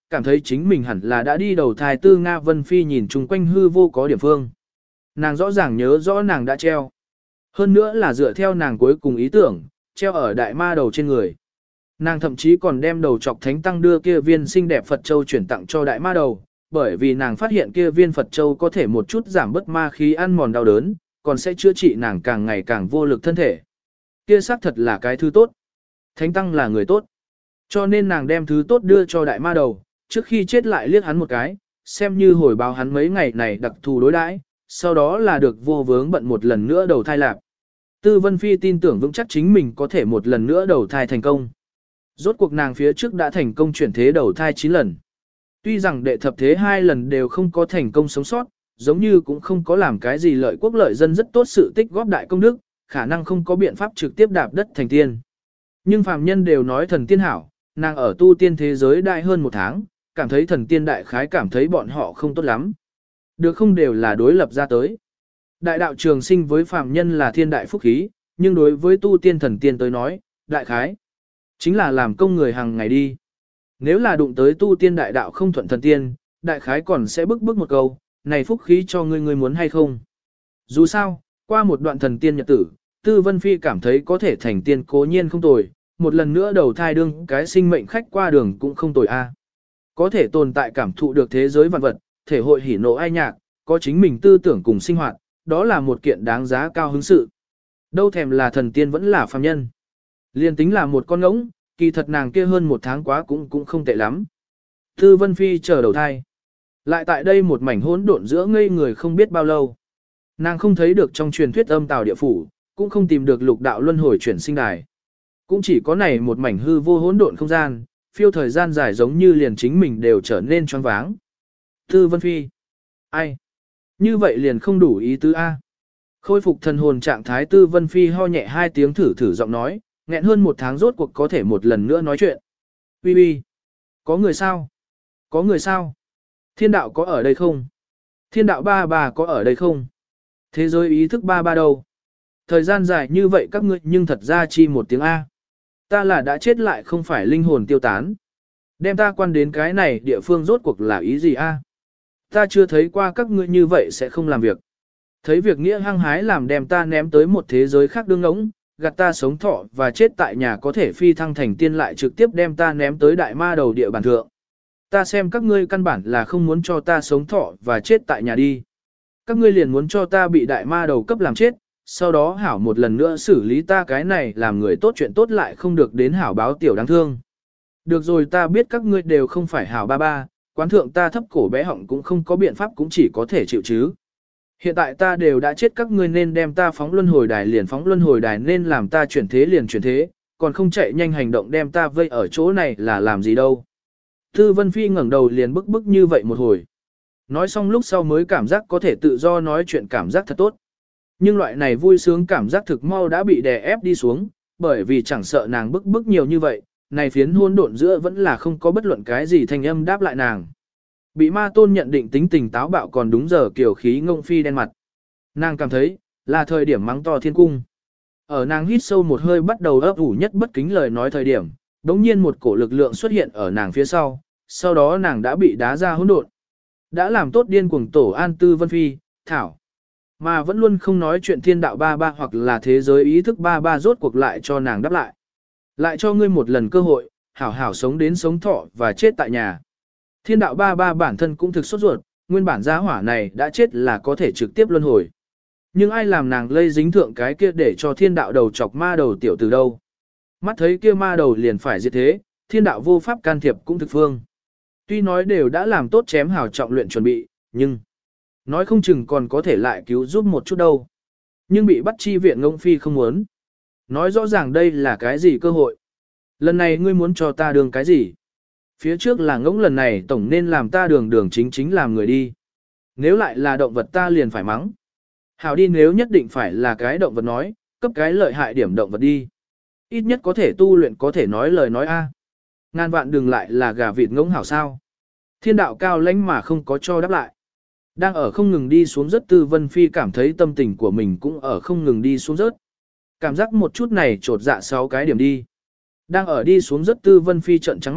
cảm thấy chính mình hẳn là đã đi đầu thai. Tư Nga Vân Phi nhìn chung quanh hư vô có điểm phương. Nàng rõ ràng nhớ rõ nàng đã treo. Hơn nữa là dựa theo nàng cuối cùng ý tưởng, treo ở đại ma đầu trên người. Nàng thậm chí còn đem đầu chọc thánh tăng đưa kia viên xinh đẹp Phật Châu chuyển tặng cho đại ma đầu, bởi vì nàng phát hiện kia viên Phật Châu có thể một chút giảm bớt ma khí ăn mòn đau đớn, còn sẽ chữa trị nàng càng ngày càng vô lực thân thể. Kia xác thật là cái thứ tốt. Thánh tăng là người tốt. Cho nên nàng đem thứ tốt đưa cho đại ma đầu, trước khi chết lại liếc hắn một cái, xem như hồi báo hắn mấy ngày này đặc thù đối đãi, sau đó là được vô vướng bận một lần nữa đầu thai lạc. Tư Vân Phi tin tưởng vững chắc chính mình có thể một lần nữa đầu thai thành công. Rốt cuộc nàng phía trước đã thành công chuyển thế đầu thai 9 lần. Tuy rằng đệ thập thế 2 lần đều không có thành công sống sót, giống như cũng không có làm cái gì lợi quốc lợi dân rất tốt sự tích góp đại công đức, khả năng không có biện pháp trực tiếp đạp đất thành tiên. Nhưng phàm nhân đều nói thần tiên hảo, nàng ở tu tiên thế giới đại hơn 1 tháng, cảm thấy thần tiên đại khái cảm thấy bọn họ không tốt lắm. Được không đều là đối lập ra tới. Đại đạo trường sinh với phàm nhân là thiên đại phúc khí, nhưng đối với tu tiên thần tiên tới nói, đại khái chính là làm công người hàng ngày đi. Nếu là đụng tới tu tiên đại đạo không thuận thần tiên, đại khái còn sẽ bức một câu, này phúc khí cho ngươi muốn hay không. Dù sao, qua một đoạn thần tiên nhật tử, Tư Vân Phi cảm thấy có thể thành tiên cố nhiên không tồi, một lần nữa đầu thai đương cái sinh mệnh khách qua đường cũng không tồi a. Có thể tồn tại cảm thụ được thế giới vạn vật, thể hội hỉ nộ ai nhạc, có chính mình tư tưởng cùng sinh hoạt, đó là một kiện đáng giá cao hứng sự. Đâu thèm là thần tiên vẫn là phàm nhân. Liên tính là một con ngỗng, kỳ thật nàng kia hơn 1 tháng quá cũng không tệ lắm. Tư Vân Phi chờ đầu thai. Lại tại đây một mảnh hỗn độn giữa ngây người không biết bao lâu. Nàng không thấy được trong truyền thuyết âm tào địa phủ, cũng không tìm được lục đạo luân hồi chuyển sinh đài. Cũng chỉ có này một mảnh hư vô hỗn độn không gian, phiêu thời gian dài giống như liền chính mình đều trở nên choáng váng. Tư Vân Phi. Ai? Như vậy liền không đủ ý tứ A. Khôi phục thần hồn trạng thái Tư Vân Phi ho nhẹ 2 tiếng thử giọng nói, nghẹn hơn 1 tháng rốt cuộc có thể một lần nữa nói chuyện. Bi bi. Có người sao? Có người sao? Thiên đạo có ở đây không? Thiên đạo ba bà có ở đây không? Thế giới ý thức ba đâu? Thời gian dài như vậy các ngươi nhưng thật ra chi một tiếng A. Ta là đã chết lại không phải linh hồn tiêu tán. Đem ta quan đến cái này địa phương rốt cuộc là ý gì A? Ta chưa thấy qua các ngươi như vậy sẽ không làm việc. Thấy việc nghĩa hăng hái làm đem ta ném tới một thế giới khác đương ngỗng, gạt ta sống thọ và chết tại nhà có thể phi thăng thành tiên lại trực tiếp đem ta ném tới đại ma đầu địa bàn thượng. Ta xem các ngươi căn bản là không muốn cho ta sống thọ và chết tại nhà đi. Các ngươi liền muốn cho ta bị đại ma đầu cấp làm chết, sau đó hảo một lần nữa xử lý ta cái này làm người tốt chuyện tốt lại không được đến hảo báo tiểu đáng thương. Được rồi ta biết các ngươi đều không phải hảo ba, quán thượng ta thấp cổ bé họng cũng không có biện pháp cũng chỉ có thể chịu chứ. Hiện tại ta đều đã chết các ngươi nên đem ta phóng luân hồi đài liền phóng luân hồi đài nên làm ta chuyển thế liền chuyển thế, còn không chạy nhanh hành động đem ta vây ở chỗ này là làm gì đâu. Tư Vân Phi ngẩng đầu liền bức như vậy một hồi. Nói xong lúc sau mới cảm giác có thể tự do nói chuyện cảm giác thật tốt. Nhưng loại này vui sướng cảm giác thực mau đã bị đè ép đi xuống, bởi vì chẳng sợ nàng bức nhiều như vậy, này phiến hôn độn giữa vẫn là không có bất luận cái gì thanh âm đáp lại nàng. Bị ma tôn nhận định tính tình táo bạo còn đúng giờ kiểu khí ngông phi đen mặt. Nàng cảm thấy, là thời điểm mắng to thiên cung. Ở nàng hít sâu một hơi bắt đầu ấp ủ nhất bất kính lời nói thời điểm, đống nhiên một cổ lực lượng xuất hiện ở nàng phía sau đó nàng đã bị đá ra hỗn độn. Đã làm tốt điên cuồng tổ an Tư Vân Phi, thảo. Mà vẫn luôn không nói chuyện thiên đạo ba hoặc là thế giới ý thức ba rốt cuộc lại cho nàng đáp lại. Lại cho ngươi một lần cơ hội, hảo hảo sống đến sống thọ và chết tại nhà. Thiên đạo ba bản thân cũng thực sốt ruột, nguyên bản gia hỏa này đã chết là có thể trực tiếp luân hồi. Nhưng ai làm nàng lây dính thượng cái kia để cho thiên đạo đầu chọc ma đầu tiểu từ đâu. Mắt thấy kia ma đầu liền phải diệt thế, thiên đạo vô pháp can thiệp cũng thực phương. Tuy nói đều đã làm tốt chém hảo trọng luyện chuẩn bị, nhưng nói không chừng còn có thể lại cứu giúp một chút đâu. Nhưng bị bắt chi viện ngông phi không muốn. Nói rõ ràng đây là cái gì cơ hội. Lần này ngươi muốn cho ta đường cái gì? Phía trước là ngỗng lần này tổng nên làm ta đường chính làm người đi. Nếu lại là động vật ta liền phải mắng. Hảo đi nếu nhất định phải là cái động vật nói, cấp cái lợi hại điểm động vật đi. Ít nhất có thể tu luyện có thể nói lời nói a. Ngàn vạn đừng lại là gà vịt ngỗng hảo sao. Thiên đạo cao lãnh mà không có cho đáp lại. Đang ở không ngừng đi xuống rất Tư Vân Phi cảm thấy tâm tình của mình cũng ở không ngừng đi xuống rớt. Cảm giác một chút này trột dạ 6 cái điểm đi. Đang ở đi xuống rất Tư Vân Phi trận trắng mắt,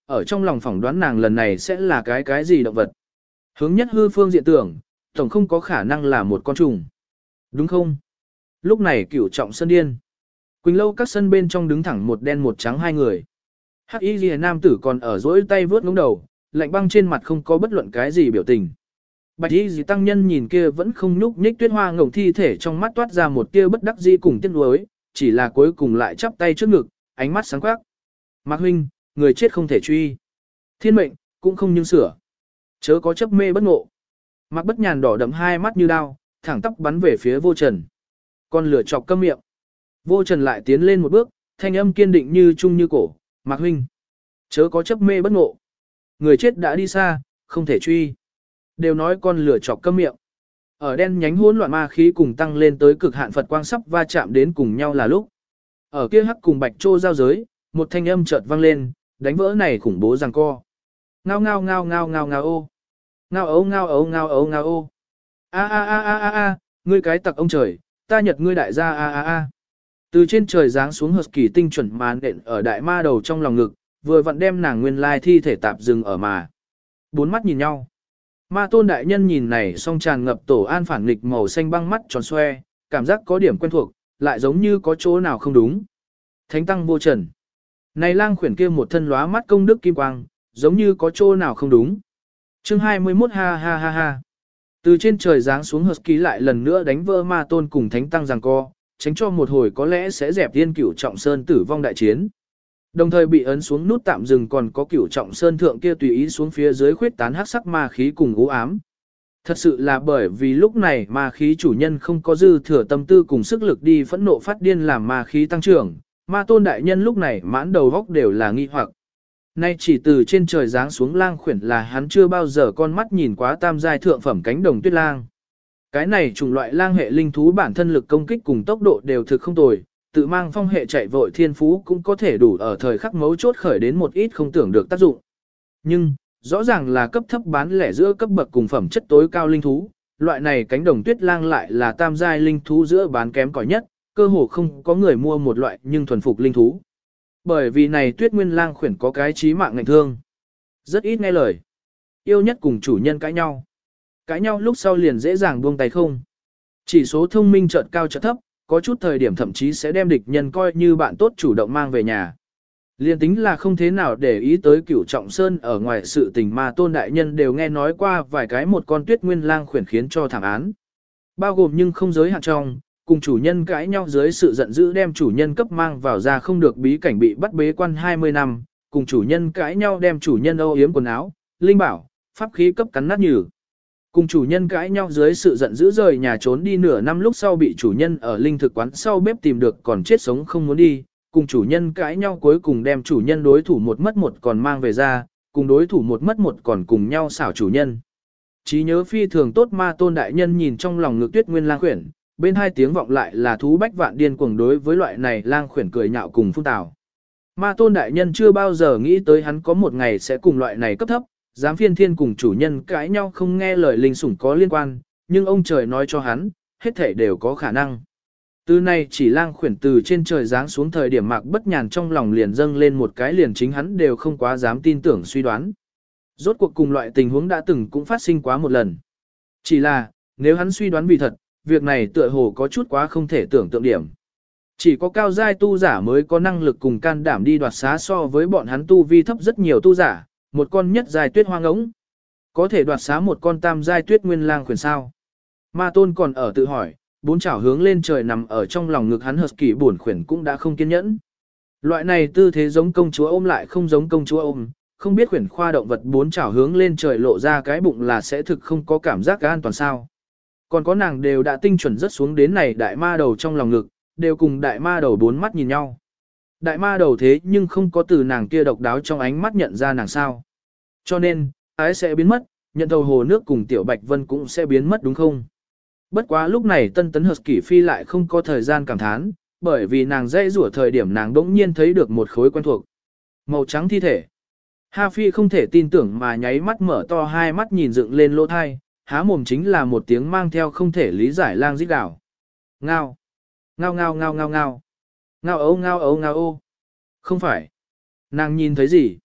ở trong lòng phỏng đoán nàng lần này sẽ là cái gì động vật. Hướng nhất hư phương diện tưởng, tổng không có khả năng là một con trùng. Đúng không? Lúc này Cửu Trọng Sơn điên. Quỳnh lâu các sân bên trong đứng thẳng một đen một trắng hai người. Hắc Y Liễu nam tử còn ở dỗi tay vướt ngống đầu, lạnh băng trên mặt không có bất luận cái gì biểu tình. Bạch Y Dì tăng nhân nhìn kia vẫn không nhúc nhích Tuyết Hoa ngổng thi thể, trong mắt toát ra một tia bất đắc dĩ cùng tiếc nuối, chỉ là cuối cùng lại chắp tay trước ngực, ánh mắt sáng quắc. Mạc huynh, người chết không thể truy. Thiên mệnh, cũng không nhưng sửa. Chớ có chấp mê bất ngộ. Mạc Bất Nhàn đỏ đậm hai mắt như đao, thẳng tắp bắn về phía Vô Trần. Con lửa chọc câm miệng. Vô Trần lại tiến lên một bước, thanh âm kiên định như trung như cổ. Mạc huynh, chớ có chấp mê bất ngộ. Người chết đã đi xa, không thể truy. Đều nói con lửa chọc câm miệng. Ở đen nhánh hỗn loạn ma khí cùng tăng lên tới cực hạn Phật quang sắp va chạm đến cùng nhau là lúc. Ở kia hắc cùng bạch trô giao giới, một thanh âm chợt vang lên, đánh vỡ này khủng bố giằng co. Ngao ngao ngao ngao ngao ngao ô. Ngao ấu ngao ấu ngao ấu ngao ô. A a a a a a, ngươi cái tặc ông trời, ta nhật ngươi đại gia a a a. Từ trên trời giáng xuống hợp kỳ tinh chuẩn mà nện ở đại ma đầu trong lòng ngực, vừa vặn đem nàng nguyên lai thi thể tạp dừng ở mà. Bốn mắt nhìn nhau. Ma tôn đại nhân nhìn này song tràn ngập tổ an phản nghịch màu xanh băng mắt tròn xoe, cảm giác có điểm quen thuộc, lại giống như có chỗ nào không đúng. Thánh tăng Vô Trần. Này lang khuyển kia một thân lóa mắt công đức kim quang, giống như có chỗ nào không đúng. Chương 21 ha ha ha ha. Từ trên trời giáng xuống hợp ký lại lần nữa đánh vỡ ma tôn cùng thánh tăng giằng co, tránh cho một hồi có lẽ sẽ dẹp tiên Cửu Trọng Sơn tử vong đại chiến. Đồng thời bị ấn xuống nút tạm dừng còn có Cửu Trọng Sơn thượng kia tùy ý xuống phía dưới khuyết tán hắc sắc ma khí cùng u ám. Thật sự là bởi vì lúc này ma khí chủ nhân không có dư thừa tâm tư cùng sức lực đi phẫn nộ phát điên làm ma khí tăng trưởng, ma tôn đại nhân lúc này mãn đầu góc đều là nghi hoặc. Nay chỉ từ trên trời giáng xuống lang khuyển là hắn chưa bao giờ con mắt nhìn quá tam giai thượng phẩm cánh đồng tuyết lang. Cái này chủng loại lang hệ linh thú bản thân lực công kích cùng tốc độ đều thực không tồi, tự mang phong hệ chạy vội thiên phú cũng có thể đủ ở thời khắc mấu chốt khởi đến một ít không tưởng được tác dụng. Nhưng, rõ ràng là cấp thấp bán lẻ giữa cấp bậc cùng phẩm chất tối cao linh thú, loại này cánh đồng tuyết lang lại là tam giai linh thú giữa bán kém cỏi nhất, cơ hồ không có người mua một loại nhưng thuần phục linh thú. Bởi vì này tuyết nguyên lang khuyển có cái chí mạng ngạnh thương. Rất ít nghe lời. Yêu nhất cùng chủ nhân cãi nhau. Cãi nhau lúc sau liền dễ dàng buông tay không. Chỉ số thông minh chợt cao chợt thấp, có chút thời điểm thậm chí sẽ đem địch nhân coi như bạn tốt chủ động mang về nhà. Liên tính là không thế nào để ý tới Cửu Trọng Sơn ở ngoài sự tình mà tôn đại nhân đều nghe nói qua vài cái một con tuyết nguyên lang khuyển khiến cho thảm án. Bao gồm nhưng không giới hạn trong, cùng chủ nhân cãi nhau dưới sự giận dữ đem chủ nhân cấp mang vào ra không được bí cảnh bị bắt bế quan 20 năm, cùng chủ nhân cãi nhau đem chủ nhân âu yếm quần áo, linh bảo, pháp khí cấp cắn nát nhừ. Cùng chủ nhân cãi nhau dưới sự giận dữ rời nhà trốn đi nửa năm lúc sau bị chủ nhân ở linh thực quán sau bếp tìm được còn chết sống không muốn đi, cùng chủ nhân cãi nhau cuối cùng đem chủ nhân đối thủ một mất một còn mang về ra, cùng đối thủ một mất một còn cùng nhau xảo chủ nhân. Trí nhớ phi thường tốt ma tôn đại nhân nhìn trong lòng ngực tuyết nguyên lang khuyển, bên hai tiếng vọng lại là thú bách vạn điên cuồng đối với loại này lang khuyển cười nhạo cùng phun tào. Ma tôn đại nhân chưa bao giờ nghĩ tới hắn có một ngày sẽ cùng loại này cấp thấp, dám phiên thiên cùng chủ nhân cãi nhau không nghe lời linh sủng có liên quan, nhưng ông trời nói cho hắn, hết thể đều có khả năng. Từ nay chỉ lang khuyển từ trên trời giáng xuống thời điểm Mạc Bất Nhàn trong lòng liền dâng lên một cái liền chính hắn đều không quá dám tin tưởng suy đoán. Rốt cuộc cùng loại tình huống đã từng cũng phát sinh quá một lần. Chỉ là, nếu hắn suy đoán vì thật, việc này tựa hồ có chút quá không thể tưởng tượng điểm. Chỉ có cao giai tu giả mới có năng lực cùng can đảm đi đoạt xá so với bọn hắn tu vi thấp rất nhiều tu giả, một con nhất giai tuyết hoang ống. Có thể đoạt xá một con tam giai tuyết nguyên lang khuyển sao. Ma tôn còn ở tự hỏi, bốn chảo hướng lên trời nằm ở trong lòng ngực hắn hợp kỳ buồn khuyển cũng đã không kiên nhẫn. Loại này tư thế giống công chúa ôm lại không giống công chúa ôm, không biết khuyển khoa động vật bốn chảo hướng lên trời lộ ra cái bụng là sẽ thực không có cảm giác an toàn sao. Còn có nàng đều đã tinh chuẩn rất xuống đến này đại ma đầu trong lòng ngực, đều cùng đại ma đầu bốn mắt nhìn nhau. Đại ma đầu thế nhưng không có từ nàng kia độc đáo trong ánh mắt nhận ra nàng sao. Cho nên, ái sẽ biến mất, nhận thầu hồ nước cùng tiểu bạch vân cũng sẽ biến mất đúng không? Bất quá lúc này tân tấn hợp kỷ phi lại không có thời gian cảm thán, bởi vì nàng dây rủa thời điểm nàng đỗng nhiên thấy được một khối quen thuộc. Màu trắng thi thể. Ha phi không thể tin tưởng mà nháy mắt mở to hai mắt nhìn dựng lên lỗ thai, há mồm chính là một tiếng mang theo không thể lý giải lang rít gào. Ngao. Ngao ngao ngao ngao ngao. Ngao ấu ngao ấu ngao ô. Không phải. Nàng nhìn thấy gì?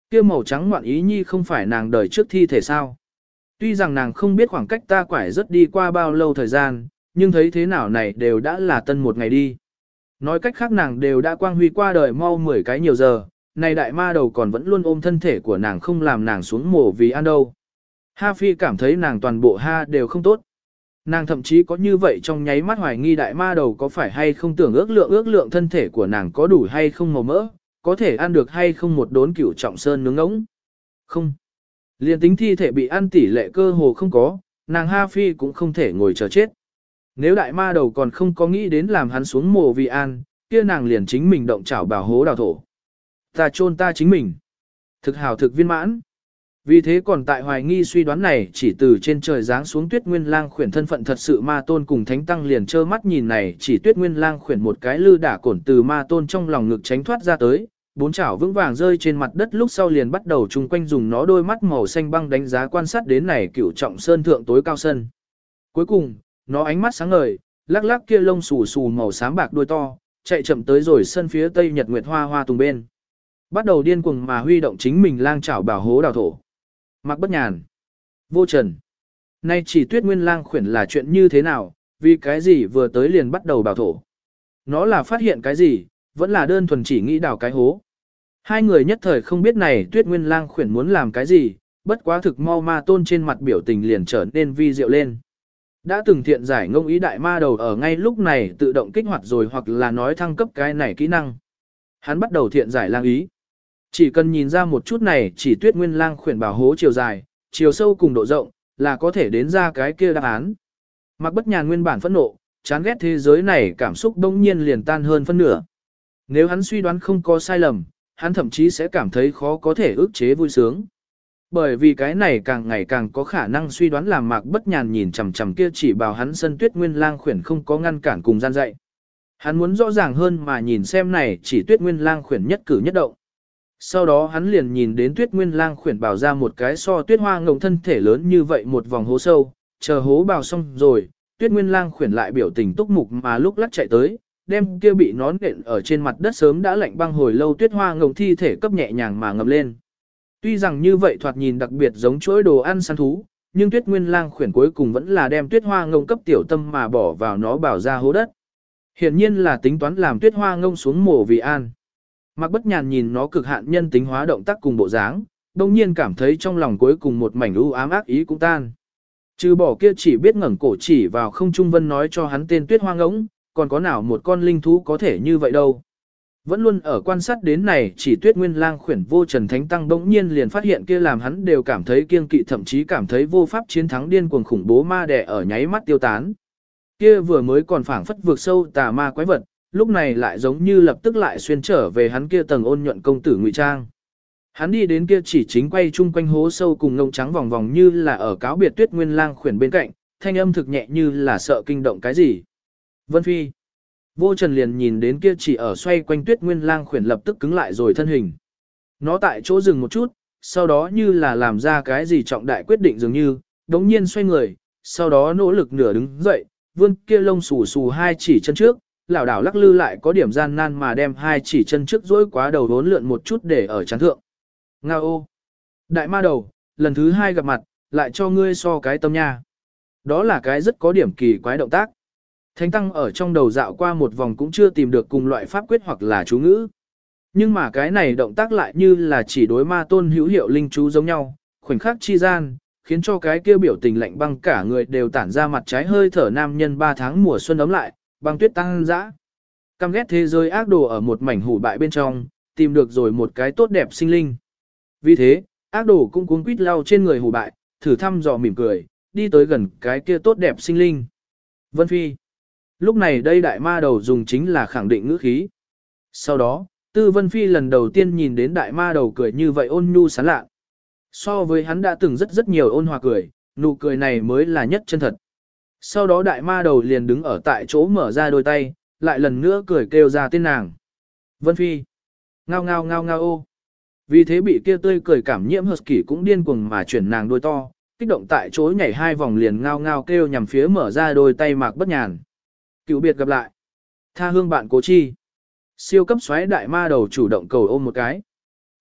Kia màu trắng ngoạn ý nhi không phải nàng đời trước thi thể sao? Tuy rằng nàng không biết khoảng cách ta quải rất đi qua bao lâu thời gian, nhưng thấy thế nào này đều đã là tân một ngày đi. Nói cách khác nàng đều đã quang huy qua đời mau 10 cái nhiều giờ, này đại ma đầu còn vẫn luôn ôm thân thể của nàng không làm nàng xuống mổ vì ăn đâu. Ha Phi cảm thấy nàng toàn bộ ha đều không tốt. Nàng thậm chí có như vậy trong nháy mắt hoài nghi đại ma đầu có phải hay không tưởng ước lượng thân thể của nàng có đủ hay không màu mỡ, có thể ăn được hay không một đốn cửu trọng sơn nướng ngỗng. Không. Liên tính thi thể bị ăn tỷ lệ cơ hồ không có, nàng Ha Phi cũng không thể ngồi chờ chết. Nếu đại ma đầu còn không có nghĩ đến làm hắn xuống mồ vì an, kia nàng liền chính mình động chảo bảo hố đào thổ. Ta chôn ta chính mình. Thực hào thực viên mãn. Vì thế còn tại hoài nghi suy đoán này chỉ từ trên trời giáng xuống Tuyết Nguyên Lang khuyển thân phận thật sự ma tôn cùng thánh tăng liền trơ mắt nhìn này chỉ Tuyết Nguyên Lang khuyển một cái lư đả cổn từ ma tôn trong lòng ngực tránh thoát ra tới, bốn chảo vững vàng rơi trên mặt đất lúc sau liền bắt đầu chung quanh dùng nó đôi mắt màu xanh băng đánh giá quan sát đến này cửu trọng sơn thượng tối cao sân. Cuối cùng, nó ánh mắt sáng ngời, lắc lắc kia lông xù xù màu xám bạc đuôi to, chạy chậm tới rồi sân phía tây nhật nguyệt hoa hoa tùng bên. Bắt đầu điên cuồng mà huy động chính mình lang chảo bảo hố đào thổ. Mạc Bất Nhàn, Vô Trần. Nay chỉ Tuyết Nguyên Lang khuyển là chuyện như thế nào, vì cái gì vừa tới liền bắt đầu bảo thổ. Nó là phát hiện cái gì, vẫn là đơn thuần chỉ nghĩ đào cái hố. Hai người nhất thời không biết này Tuyết Nguyên Lang khuyển muốn làm cái gì, bất quá thực mau ma tôn trên mặt biểu tình liền trở nên vi diệu lên. Đã từng thiện giải ngông ý đại ma đầu ở ngay lúc này tự động kích hoạt rồi hoặc là nói thăng cấp cái này kỹ năng. Hắn bắt đầu thiện giải lang ý. Chỉ cần nhìn ra một chút này chỉ Tuyết Nguyên Lang khuyển bảo hố chiều dài, chiều sâu cùng độ rộng, là có thể đến ra cái kia đáp án. Mạc Bất Nhàn nguyên bản phẫn nộ, chán ghét thế giới này cảm xúc đông nhiên liền tan hơn phân nửa. Nếu hắn suy đoán không có sai lầm, hắn thậm chí sẽ cảm thấy khó có thể ức chế vui sướng. Bởi vì cái này càng ngày càng có khả năng suy đoán làm Mạc Bất Nhàn nhìn chằm chằm kia chỉ bảo hắn sân Tuyết Nguyên Lang khuyển không có ngăn cản cùng gian dạy. Hắn muốn rõ ràng hơn mà nhìn xem này chỉ Tuyết Nguyên Lang khuyển nhất cử nhất động. Sau đó hắn liền nhìn đến Tuyết Nguyên Lang khuyển bào ra một cái so tuyết hoa ngộng thân thể lớn như vậy một vòng hố sâu, chờ hố bào xong rồi, Tuyết Nguyên Lang khuyển lại biểu tình túc mục mà lúc lắc chạy tới, đem kia bị nón nện ở trên mặt đất sớm đã lạnh băng hồi lâu tuyết hoa ngộng thi thể cấp nhẹ nhàng mà ngậm lên. Tuy rằng như vậy thoạt nhìn đặc biệt giống chuỗi đồ ăn săn thú, nhưng Tuyết Nguyên Lang khuyển cuối cùng vẫn là đem tuyết hoa ngông cấp tiểu tâm mà bỏ vào nó bảo ra hố đất. Hiển nhiên là tính toán làm tuyết hoa ngông xuống mổ vì an. Mạc Bất Nhàn nhìn nó cực hạn nhân tính hóa động tác cùng bộ dáng, đồng nhiên cảm thấy trong lòng cuối cùng một mảnh u ám ác ý cũng tan. Trừ bỏ kia chỉ biết ngẩng cổ chỉ vào không trung vân nói cho hắn tên tuyết hoa ngỗng, còn có nào một con linh thú có thể như vậy đâu. Vẫn luôn ở quan sát đến này chỉ Tuyết Nguyên Lang khuyển Vô Trần Thánh Tăng bỗng nhiên liền phát hiện kia làm hắn đều cảm thấy kiêng kỵ thậm chí cảm thấy vô pháp chiến thắng điên cuồng khủng bố ma đẻ ở nháy mắt tiêu tán. Kia vừa mới còn phảng phất vượt sâu tà ma quái vật, lúc này lại giống như lập tức lại xuyên trở về hắn kia tầng ôn nhuận công tử ngụy trang. Hắn đi đến kia chỉ chính quay chung quanh hố sâu cùng ngông trắng vòng vòng như là ở cáo biệt Tuyết Nguyên Lang khuyển bên cạnh, thanh âm thực nhẹ như là sợ kinh động cái gì. Vân Phi. Vô Trần liền nhìn đến kia chỉ ở xoay quanh Tuyết Nguyên Lang khuyển lập tức cứng lại rồi thân hình. Nó tại chỗ dừng một chút, sau đó như là làm ra cái gì trọng đại quyết định dường như, đống nhiên xoay người, sau đó nỗ lực nửa đứng dậy, vươn kia lông xù xù hai chỉ chân trước, lảo đảo lắc lư lại có điểm gian nan mà đem hai chỉ chân trước dỗi quá đầu vốn lượn một chút để ở chán thượng. Nga ô! Đại ma đầu, lần thứ hai gặp mặt, lại cho ngươi so cái tâm nha. Đó là cái rất có điểm kỳ quái động tác. Thánh Tăng ở trong đầu dạo qua một vòng cũng chưa tìm được cùng loại pháp quyết hoặc là chú ngữ. Nhưng mà cái này động tác lại như là chỉ đối ma tôn hữu hiệu linh chú giống nhau, khoảnh khắc chi gian, khiến cho cái kia biểu tình lạnh băng cả người đều tản ra mặt trái hơi thở nam nhân 3 tháng mùa xuân ấm lại, băng tuyết tăng dã. Căm ghét thế giới ác đồ ở một mảnh hủ bại bên trong, tìm được rồi một cái tốt đẹp sinh linh. Vì thế, ác đồ cũng cuống quýt lau trên người hủ bại, thử thăm dò mỉm cười, đi tới gần cái kia tốt đẹp sinh linh. Vân Phi. Lúc này đây đại ma đầu dùng chính là khẳng định ngữ khí. Sau đó, Tư Vân Phi lần đầu tiên nhìn đến đại ma đầu cười như vậy ôn nhu sán lạ. So với hắn đã từng rất nhiều ôn hòa cười, nụ cười này mới là nhất chân thật. Sau đó đại ma đầu liền đứng ở tại chỗ mở ra đôi tay, lại lần nữa cười kêu ra tên nàng. Vân Phi. Ngao ngao ngao ngao ô. Vì thế bị kia tươi cười cảm nhiễm Husky cũng điên cuồng mà chuyển nàng đôi to, kích động tại chỗ nhảy 2 vòng liền ngao ngao kêu nhằm phía mở ra đôi tay Mạc Bất Nhàn. Cựu biệt gặp lại. Tha hương bạn cố chi. Siêu cấp xoáy đại ma đầu chủ động cầu ôm một cái.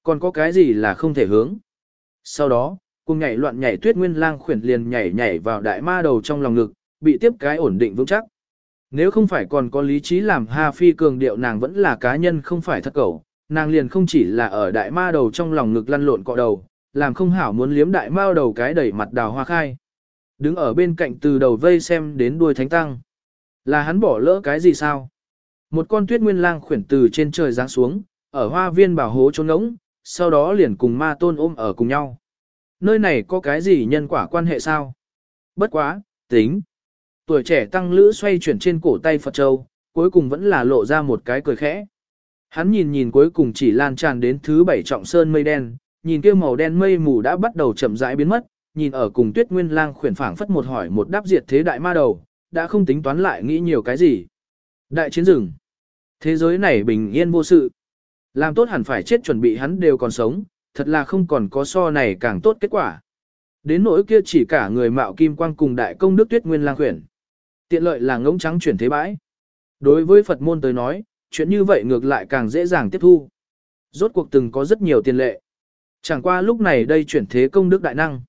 Còn có cái gì là không thể hướng? Sau đó, cùng nhảy loạn nhảy Tuyết Nguyên Lang khuyển liền nhảy vào đại ma đầu trong lòng ngực, bị tiếp cái ổn định vững chắc. Nếu không phải còn có lý trí làm Hà Phi cường điệu nàng vẫn là cá nhân không phải thật cẩu, nàng liền không chỉ là ở đại ma đầu trong lòng ngực lăn lộn cọ đầu, làm không hảo muốn liếm đại ma đầu cái đẩy mặt đào hoa khai. Đứng ở bên cạnh từ đầu vây xem đến đuôi thánh tăng. Là hắn bỏ lỡ cái gì sao? Một con Tuyết Nguyên Lang khuyển từ trên trời giáng xuống, ở hoa viên bảo hố trốn ngỗng, sau đó liền cùng ma tôn ôm ở cùng nhau. Nơi này có cái gì nhân quả quan hệ sao? Bất quá, tính. Tuổi trẻ tăng lữ xoay chuyển trên cổ tay Phật Châu, cuối cùng vẫn là lộ ra một cái cười khẽ. Hắn nhìn cuối cùng chỉ lan tràn đến thứ 7 trọng sơn mây đen, nhìn kia màu đen mây mù đã bắt đầu chậm rãi biến mất, nhìn ở cùng Tuyết Nguyên Lang khuyển phảng phất một hỏi một đáp diệt thế đại ma đầu, đã không tính toán lại nghĩ nhiều cái gì. Đại chiến rừng. Thế giới này bình yên vô sự. Làm tốt hẳn phải chết chuẩn bị hắn đều còn sống, thật là không còn có so này càng tốt kết quả. Đến nỗi kia chỉ cả người mạo kim quang cùng đại công đức Tuyết Nguyên Lang khuyển. Tiện lợi là ngỗng trắng chuyển thế bãi. Đối với Phật môn tới nói, chuyện như vậy ngược lại càng dễ dàng tiếp thu. Rốt cuộc từng có rất nhiều tiền lệ. Chẳng qua lúc này đây chuyển thế công đức đại năng.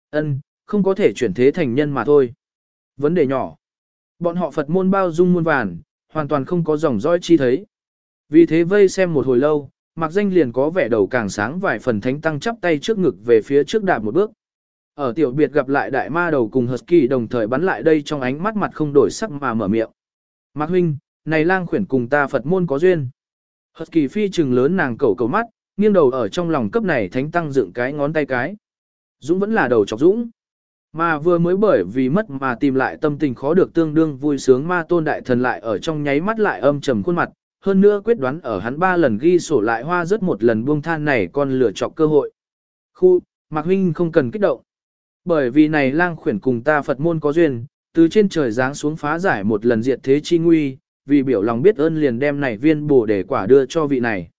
Không có thể chuyển thế thành nhân mà thôi. Vấn đề nhỏ. Bọn họ Phật môn bao dung muôn vàn, hoàn toàn không có dòng dõi chi thấy. Vì thế vây xem một hồi lâu, Mạc Danh liền có vẻ đầu càng sáng vài phần thánh tăng chắp tay trước ngực về phía trước đạp một bước. Ở tiểu biệt gặp lại đại ma đầu cùng Husky đồng thời bắn lại đây trong ánh mắt mặt không đổi sắc mà mở miệng. Mạc huynh, này lang khuyển cùng ta Phật môn có duyên. Husky phi trừng lớn nàng cầu mắt, nghiêng đầu ở trong lòng cấp này thánh tăng dựng cái ngón tay cái. Dũng vẫn là đầu chọc Dũng. Mà vừa mới bởi vì mất mà tìm lại tâm tình khó được tương đương vui sướng ma tôn đại thần lại ở trong nháy mắt lại âm trầm khuôn mặt, hơn nữa quyết đoán ở hắn 3 lần ghi sổ lại hoa rất một lần buông than này còn lựa chọc cơ hội. Mạc huynh không cần kích động. Bởi vì này lang khuyển cùng ta Phật môn có duyên, từ trên trời giáng xuống phá giải một lần diệt thế chi nguy, vì biểu lòng biết ơn liền đem này viên bổ để quả đưa cho vị này.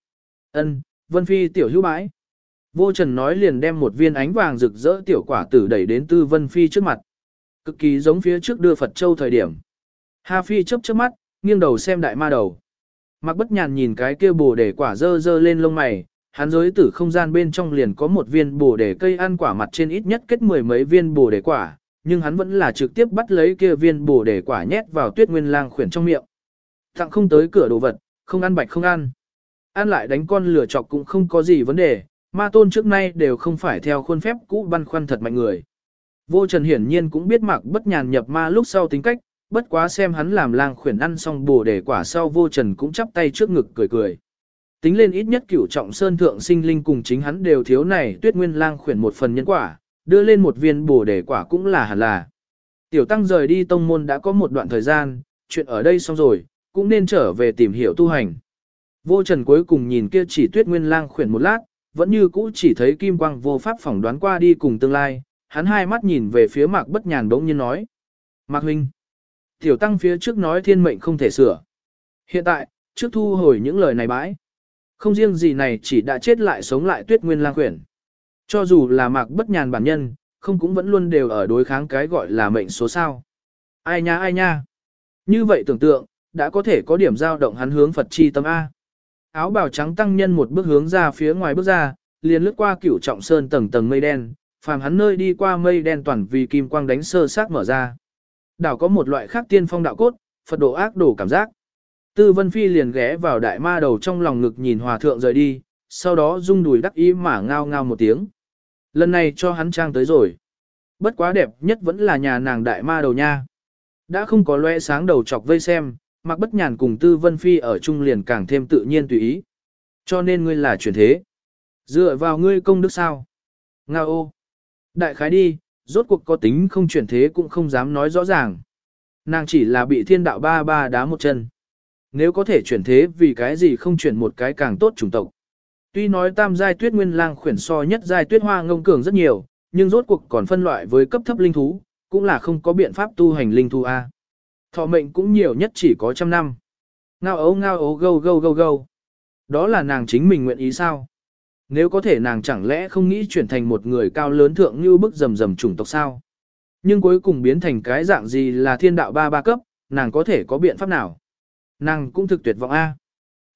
Vân Phi tiểu hữu bãi. Vô Trần nói liền đem một viên ánh vàng rực rỡ tiểu quả tử đẩy đến Tư Vân Phi trước mặt. Cực kỳ giống phía trước đưa Phật Châu thời điểm. Hà Phi chớp chớp mắt, nghiêng đầu xem đại ma đầu. Mạc Bất Nhàn nhìn cái kia bồ đề quả dơ dơ lên lông mày, hắn giới tử không gian bên trong liền có một viên bồ đề cây ăn quả mặt trên ít nhất kết 10 mấy viên bồ đề quả, nhưng hắn vẫn là trực tiếp bắt lấy kia viên bồ đề quả nhét vào Tuyết Nguyên Lang khuyển trong miệng. Tặng không tới cửa đồ vật, không ăn bạch không ăn. Ăn lại đánh con lửa chọc cũng không có gì vấn đề, ma tôn trước nay đều không phải theo khuôn phép cũ băn khoăn thật mạnh người. Vô Trần hiển nhiên cũng biết Mạc Bất Nhàn nhập ma lúc sau tính cách, bất quá xem hắn làm lang khuyển ăn xong bồ đề quả sau Vô Trần cũng chắp tay trước ngực cười cười. Tính lên ít nhất cửu trọng sơn thượng sinh linh cùng chính hắn đều thiếu này Tuyết Nguyên Lang khuyển một phần nhân quả, đưa lên một viên bồ đề quả cũng là hẳn là. Tiểu tăng rời đi tông môn đã có một đoạn thời gian, chuyện ở đây xong rồi, cũng nên trở về tìm hiểu tu hành. Vô Trần cuối cùng nhìn kia chỉ Tuyết Nguyên Lang khuyển một lát, vẫn như cũ chỉ thấy kim quang vô pháp phỏng đoán qua đi cùng tương lai, hắn hai mắt nhìn về phía Mạc Bất Nhàn bỗng nhiên nói. Mạc huynh, tiểu tăng phía trước nói thiên mệnh không thể sửa. Hiện tại, trước thu hồi những lời này bãi. Không riêng gì này chỉ đã chết lại sống lại Tuyết Nguyên Lang khuyển. Cho dù là Mạc Bất Nhàn bản nhân, không cũng vẫn luôn đều ở đối kháng cái gọi là mệnh số sao. Ai nha. Như vậy tưởng tượng, đã có thể có điểm dao động hắn hướng Phật chi tâm A. Áo bào trắng tăng nhân một bước hướng ra phía ngoài bước ra, liền lướt qua cửu trọng sơn tầng tầng mây đen, phàm hắn nơi đi qua mây đen toàn vì kim quang đánh sơ sát mở ra. Đảo có một loại khác tiên phong đạo cốt, Phật độ ác đổ cảm giác. Tư Vân Phi liền ghé vào đại ma đầu trong lòng ngực nhìn hòa thượng rời đi, sau đó rung đùi đắc ý mà ngao ngao một tiếng. Lần này cho hắn trang tới rồi. Bất quá đẹp nhất vẫn là nhà nàng đại ma đầu nha. Đã không có loe sáng đầu chọc vây xem, Mạc Bất Nhàn cùng Tư Vân Phi ở chung liền càng thêm tự nhiên tùy ý. Cho nên ngươi là chuyển thế. Dựa vào ngươi công đức sao? Nga ô. Đại khái đi, rốt cuộc có tính không chuyển thế cũng không dám nói rõ ràng. Nàng chỉ là bị thiên đạo ba ba đá một chân. Nếu có thể chuyển thế vì cái gì không chuyển một cái càng tốt chủng tộc. Tuy nói tam giai Tuyết Nguyên Lang khuyển so nhất giai Tuyết Hoa ngông cường rất nhiều, nhưng rốt cuộc còn phân loại với cấp thấp linh thú, cũng là không có biện pháp tu hành linh thú A. Thọ mệnh cũng nhiều nhất chỉ có 100 năm. Ngao ấu gâu. Đó là nàng chính mình nguyện ý sao? Nếu có thể nàng chẳng lẽ không nghĩ chuyển thành một người cao lớn thượng như bức rầm chủng tộc sao? Nhưng cuối cùng biến thành cái dạng gì là thiên đạo ba cấp, nàng có thể có biện pháp nào? Nàng cũng thực tuyệt vọng A.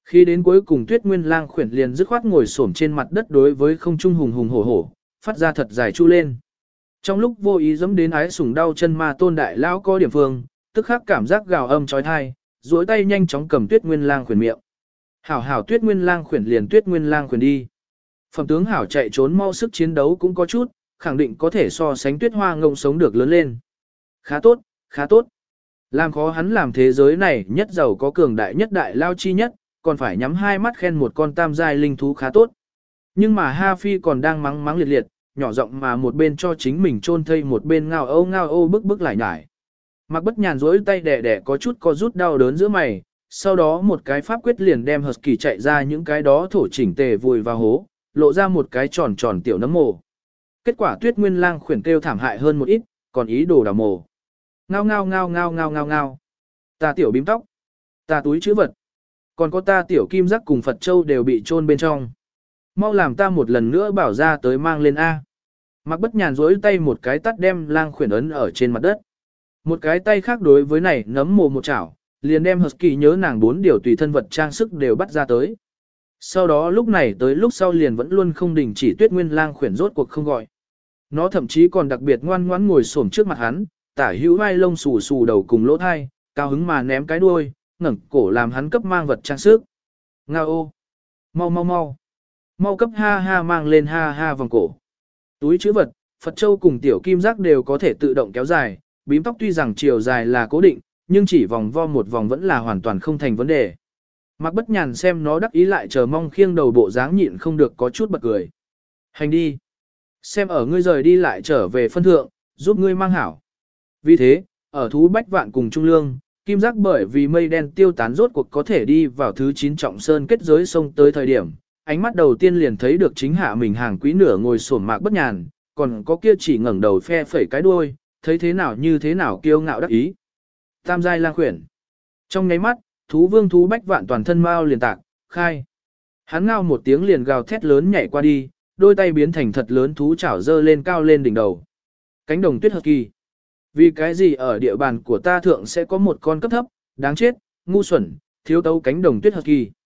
Khi đến cuối cùng Tuyết Nguyên Lang khuyển liền dứt khoát ngồi xổm trên mặt đất đối với không trung hùng hùng hổ hổ, phát ra thật dài chu lên. Trong lúc vô ý giẫm đến ái sủng đau chân ma tôn đại lão có điểm phương, tức khắc cảm giác gào âm chói tai, duỗi tay nhanh chóng cầm Tuyết Nguyên Lang khuyển miệng. Hảo hảo Tuyết Nguyên Lang khuyển liền Tuyết Nguyên Lang khuyển đi. Phẩm tướng hảo chạy trốn mau sức chiến đấu cũng có chút, khẳng định có thể so sánh Tuyết Hoa ngông sống được lớn lên. Khá tốt, khá tốt. Làm khó hắn làm thế giới này nhất giàu có cường đại nhất đại lao chi nhất, còn phải nhắm hai mắt khen một con tam giai linh thú khá tốt. Nhưng mà Ha Phi còn đang mắng mắng liệt liệt, nhỏ giọng mà một bên cho chính mình chôn thây một bên ngao âu bức bức lại nhải. Mạc Bất Nhàn duỗi tay đẻ đẻ có chút co rút đau đớn giữa mày, sau đó một cái pháp quyết liền đem Husky chạy ra những cái đó thổ chỉnh tề vùi vào hố, lộ ra một cái tròn tròn tiểu nấm mồ. Kết quả Tuyết Nguyên Lang khuyển kêu thảm hại hơn một ít, còn ý đồ đào mồ. Ngao ngao ngao ngao ngao ngao ngao. Ta tiểu bím tóc, ta túi chữ vật, còn có ta tiểu kim giác cùng Phật Châu đều bị chôn bên trong. Mau làm ta một lần nữa bảo ra tới mang lên A. Mạc Bất Nhàn duỗi tay một cái tắt đem lang khuyển ấn ở trên mặt đất. Một cái tay khác đối với này nấm mồ một chảo, liền đem Husky nhớ nàng 4 điều tùy thân vật trang sức đều bắt ra tới. Sau đó lúc này tới lúc sau liền vẫn luôn không đình chỉ Tuyết Nguyên Lang khuyển rốt cuộc không gọi. Nó thậm chí còn đặc biệt ngoan ngoãn ngồi xổm trước mặt hắn, tả hữu vai lông xù xù đầu cùng lỗ thai, cao hứng mà ném cái đuôi, ngẩng cổ làm hắn cấp mang vật trang sức. Ngao ô! Mau mau mau! Mau cấp ha ha mang lên ha ha vòng cổ. Túi chữ vật, Phật Châu cùng tiểu kim giác đều có thể tự động kéo dài, bím tóc tuy rằng chiều dài là cố định, nhưng chỉ vòng vo một vòng vẫn là hoàn toàn không thành vấn đề. Mạc Bất Nhàn xem nó đắc ý lại chờ mong khiêng đầu bộ dáng nhịn không được có chút bật cười. Hành đi! Xem ở ngươi rời đi lại trở về phân thượng, giúp ngươi mang hảo. Vì thế, ở thú bách vạn cùng Trung Lương, kim giác bởi vì mây đen tiêu tán rốt cuộc có thể đi vào thứ 9 trọng sơn kết giới sông tới thời điểm, ánh mắt đầu tiên liền thấy được chính hạ mình hàng quý nửa ngồi xổm Mạc Bất Nhàn, còn có kia chỉ ngẩng đầu phe phẩy cái đuôi, thấy thế nào như thế nào kiêu ngạo đắc ý. Tam giai lang khuyển. Trong nháy mắt, thú vương thú bách vạn toàn thân mau liền tạc, khai. Hắn ngao một tiếng liền gào thét lớn nhảy qua đi, đôi tay biến thành thật lớn thú chảo dơ lên cao lên đỉnh đầu. Cánh đồng tuyết hợp kỳ. Vì cái gì ở địa bàn của ta thượng sẽ có một con cấp thấp, đáng chết, ngu xuẩn, thiếu tấu cánh đồng tuyết hợp kỳ.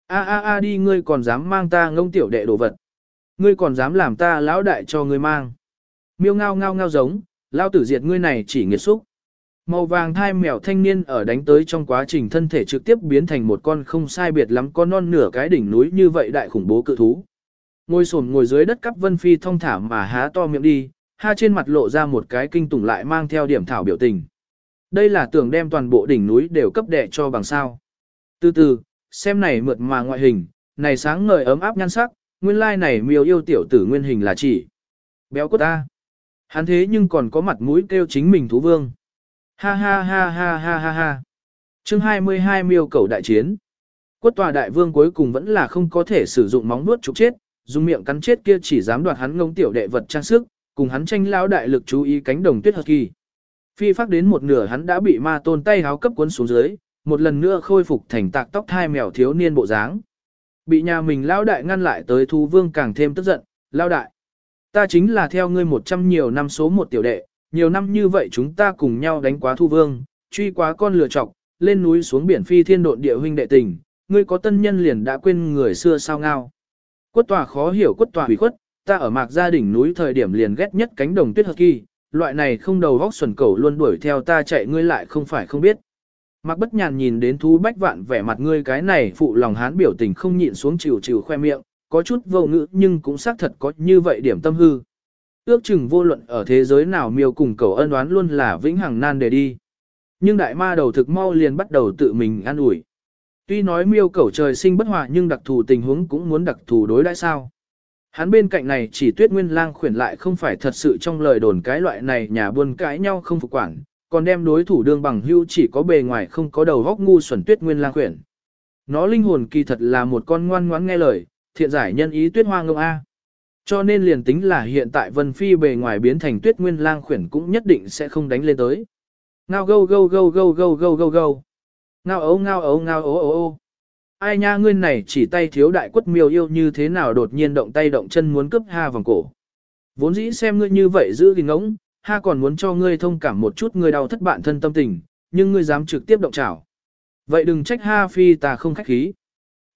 A đi ngươi còn dám mang ta ngông tiểu đệ đồ vật. Ngươi còn dám làm ta lão đại cho ngươi mang. Miêu ngao ngao ngao giống, lao tử diệt ngươi này chỉ nghiệt xúc. Màu vàng thai mèo thanh niên ở đánh tới trong quá trình thân thể trực tiếp biến thành một con không sai biệt lắm con non nửa cái đỉnh núi như vậy đại khủng bố cự thú. Ngồi xổm ngồi dưới đất cắp Vân Phi thong thả mà há to miệng đi, ha trên mặt lộ ra một cái kinh tủng lại mang theo điểm thảo biểu tình. Đây là tưởng đem toàn bộ đỉnh núi đều cấp đẻ cho bằng sao. Từ từ, xem này mượt mà ngoại hình, này sáng ngời ấm áp nhan sắc, nguyên lai này miêu yêu tiểu tử nguyên hình là chỉ. Béo cốt ta. Hắn thế nhưng còn có mặt mũi kêu chính mình thú vương. Ha ha ha ha ha ha ha. Chương 22 miêu cầu đại chiến. Quất tòa đại vương cuối cùng vẫn là không có thể sử dụng móng nuốt trục chết, dùng miệng cắn chết kia chỉ dám đoạt hắn ngông tiểu đệ vật trang sức, cùng hắn tranh lão đại lực chú ý cánh đồng tuyết hợp kỳ. Phi phát đến một nửa hắn đã bị ma tôn tay háo cấp cuốn xuống dưới, một lần nữa khôi phục thành tạc tóc thai mèo thiếu niên bộ dáng. Bị nhà mình lão đại ngăn lại tới thú vương càng thêm tức giận, lão đại. Ta chính là theo ngươi 100 nhiều năm số một tiểu đệ, nhiều năm như vậy chúng ta cùng nhau đánh quá thu vương, truy quá con lừa chọc, lên núi xuống biển phi thiên độn địa huynh đệ tình, ngươi có tân nhân liền đã quên người xưa sao ngao. Quất tòa khó hiểu quất tòa hủy khuất, ta ở mạc gia đỉnh núi thời điểm liền ghét nhất cánh đồng tuyết hợp kỳ, loại này không đầu vóc xuẩn cẩu luôn đuổi theo ta chạy ngươi lại không phải không biết. Mạc Bất Nhàn nhìn đến thú bách vạn vẻ mặt ngươi cái này phụ lòng hán biểu tình không nhịn xuống chịu chịu khoe miệng, có chút vô ngữ nhưng cũng xác thật có như vậy điểm tâm hư. Ước chừng vô luận ở thế giới nào miêu cùng cẩu ân oán luôn là vĩnh hằng nan đề đi. Nhưng đại ma đầu thực mau liền bắt đầu tự mình an ủi. Tuy nói miêu cẩu trời sinh bất hòa nhưng đặc thù tình huống cũng muốn đặc thù đối đãi sao. Hắn bên cạnh này chỉ Tuyết Nguyên Lang khuyển lại không phải thật sự trong lời đồn cái loại này nhà buôn cãi nhau không phục quản, còn đem đối thủ đương bằng hưu chỉ có bề ngoài không có đầu góc ngu xuẩn Tuyết Nguyên Lang khuyển. Nó linh hồn kỳ thật là một con ngoan ngoãn nghe lời, thiện giải nhân ý Tuyết Hoa Ngông A. Cho nên liền tính là hiện tại Vân Phi bề ngoài biến thành Tuyết Nguyên Lang khuyển cũng nhất định sẽ không đánh lên tới. Ngao gâu gâu gâu gâu gâu gâu gâu gâu. Ngao ấu ngao ấu ngao ấu ấu ấu. Ai nha ngươi này chỉ tay thiếu đại quất miêu yêu như thế nào đột nhiên động tay động chân muốn cướp ha vòng cổ. Vốn dĩ xem ngươi như vậy giữ gìn ngỗng, ha còn muốn cho ngươi thông cảm một chút ngươi đau thất bạn thân tâm tình, nhưng ngươi dám trực tiếp động chảo. Vậy đừng trách ha phi ta không khách khí.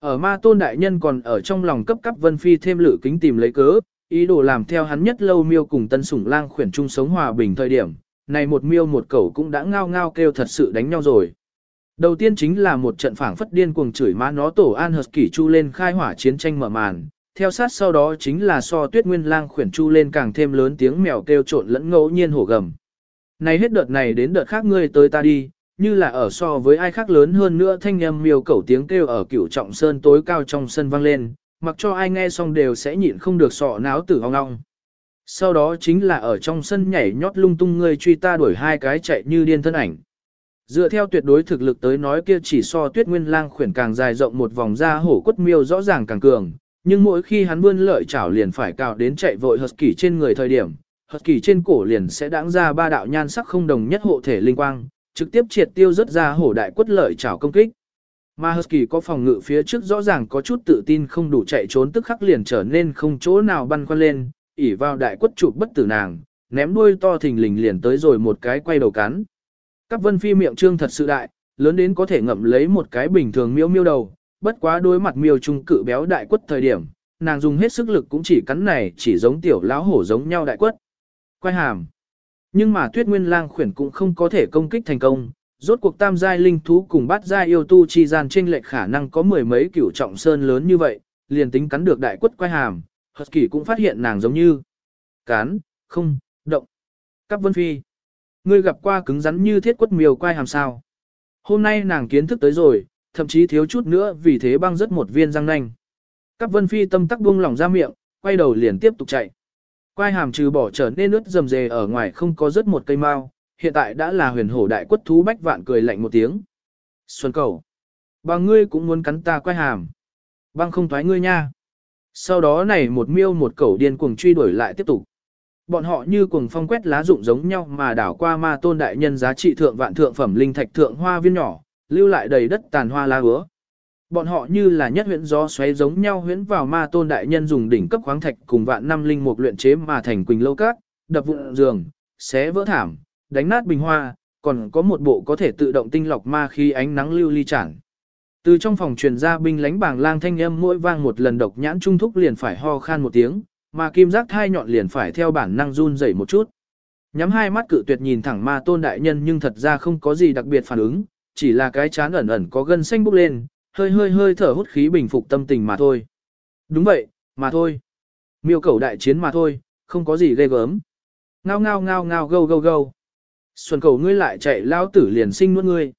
Ở ma tôn đại nhân còn ở trong lòng cấp cấp Vân Phi thêm lự kính tìm lấy cớ, ý đồ làm theo hắn nhất lâu miêu cùng tân sủng lang khuyển chung sống hòa bình thời điểm, này một miêu một cẩu cũng đã ngao ngao kêu thật sự đánh nhau rồi. Đầu tiên chính là một trận phảng phất điên cuồng chửi má nó tổ An Husky chu lên khai hỏa chiến tranh mở màn, theo sát sau đó chính là so tuyết nguyên lang khuyển chu lên càng thêm lớn tiếng mèo kêu trộn lẫn ngẫu nhiên hổ gầm. Này hết đợt này đến đợt khác ngươi tới ta đi, như là ở so với ai khác lớn hơn nữa thanh âm miêu cẩu tiếng kêu ở Cửu Trọng Sơn tối cao trong sân vang lên, mặc cho ai nghe xong đều sẽ nhịn không được sọ náo tử ong ong. Sau đó chính là ở trong sân nhảy nhót lung tung ngươi truy ta đuổi hai cái chạy như điên thân ảnh. Dựa theo tuyệt đối thực lực tới nói kia chỉ so tuyết nguyên lang khuyển càng dài rộng một vòng ra hổ quất miêu rõ ràng càng cường, nhưng mỗi khi hắn vươn lợi chảo liền phải cào đến chạy vội Husky trên người thời điểm, Husky trên cổ liền sẽ đãng ra ba đạo nhan sắc không đồng nhất hộ thể linh quang, trực tiếp triệt tiêu rất ra hổ đại quất lợi chảo công kích. Mà Husky có phòng ngự phía trước rõ ràng có chút tự tin không đủ chạy trốn tức khắc liền trở nên không chỗ nào băn khoăn lên, ỉ vào đại quất chụp bất tử nàng, ném đuôi to thình lình liền tới rồi một cái quay đầu cắn. Các Vân Phi miệng trương thật sự đại, lớn đến có thể ngậm lấy một cái bình thường miêu miêu đầu, bất quá đối mặt miêu trung cự béo đại quất thời điểm, nàng dùng hết sức lực cũng chỉ cắn này chỉ giống tiểu lão hổ giống nhau đại quất. Quay hàm. Nhưng mà Tuyết Nguyên Lang khuyển cũng không có thể công kích thành công, rốt cuộc tam giai linh thú cùng bát giai yêu tu chi gian chênh lệch khả năng có mười mấy Cửu Trọng Sơn lớn như vậy, liền tính cắn được đại quất quay hàm, Husky cũng phát hiện nàng giống như cắn, không, động. Các Vân Phi. Ngươi gặp qua cứng rắn như thiết quất miêu quay hàm sao. Hôm nay nàng kiến thức tới rồi, thậm chí thiếu chút nữa vì thế băng rất một viên răng nanh. Các Vân Phi tâm tắc buông lỏng ra miệng, quay đầu liền tiếp tục chạy. Quai hàm trừ bỏ trở nên ướt rầm rề ở ngoài không có rớt một cây mao, hiện tại đã là huyền hổ đại quất thú bách vạn cười lạnh một tiếng. Xuân cầu. Bằng ngươi cũng muốn cắn ta quai hàm. Băng không thoái ngươi nha. Sau đó này một miêu một cẩu điên cuồng truy đuổi lại tiếp tục. Bọn họ như cuồng phong quét lá rụng giống nhau mà đảo qua ma tôn đại nhân giá trị thượng vạn thượng phẩm linh thạch thượng hoa viên nhỏ, lưu lại đầy đất tàn hoa lá úa. Bọn họ như là nhất huyễn gió xoáy giống nhau huyễn vào ma tôn đại nhân dùng đỉnh cấp khoáng thạch cùng vạn năm linh mục luyện chế mà thành quỳnh lâu cát, đập vụn giường, xé vỡ thảm, đánh nát bình hoa, còn có một bộ có thể tự động tinh lọc ma khí ánh nắng lưu ly chản. Từ trong phòng truyền ra binh lánh bảng lang thanh âm mỗi vang một lần độc nhãn trung thúc liền phải ho khan một tiếng, mà kim giác thai nhọn liền phải theo bản năng run rẩy một chút. Nhắm hai mắt cự tuyệt nhìn thẳng ma tôn đại nhân nhưng thật ra không có gì đặc biệt phản ứng, chỉ là cái chán ẩn ẩn có gân xanh bốc lên, hơi thở hút khí bình phục tâm tình mà thôi. Đúng vậy, mà thôi. Miêu cẩu đại chiến mà thôi, không có gì ghê gớm. Ngao ngao ngao ngao gâu gâu gâu. Xuân cầu ngươi lại chạy lao tử liền sinh nuốt ngươi.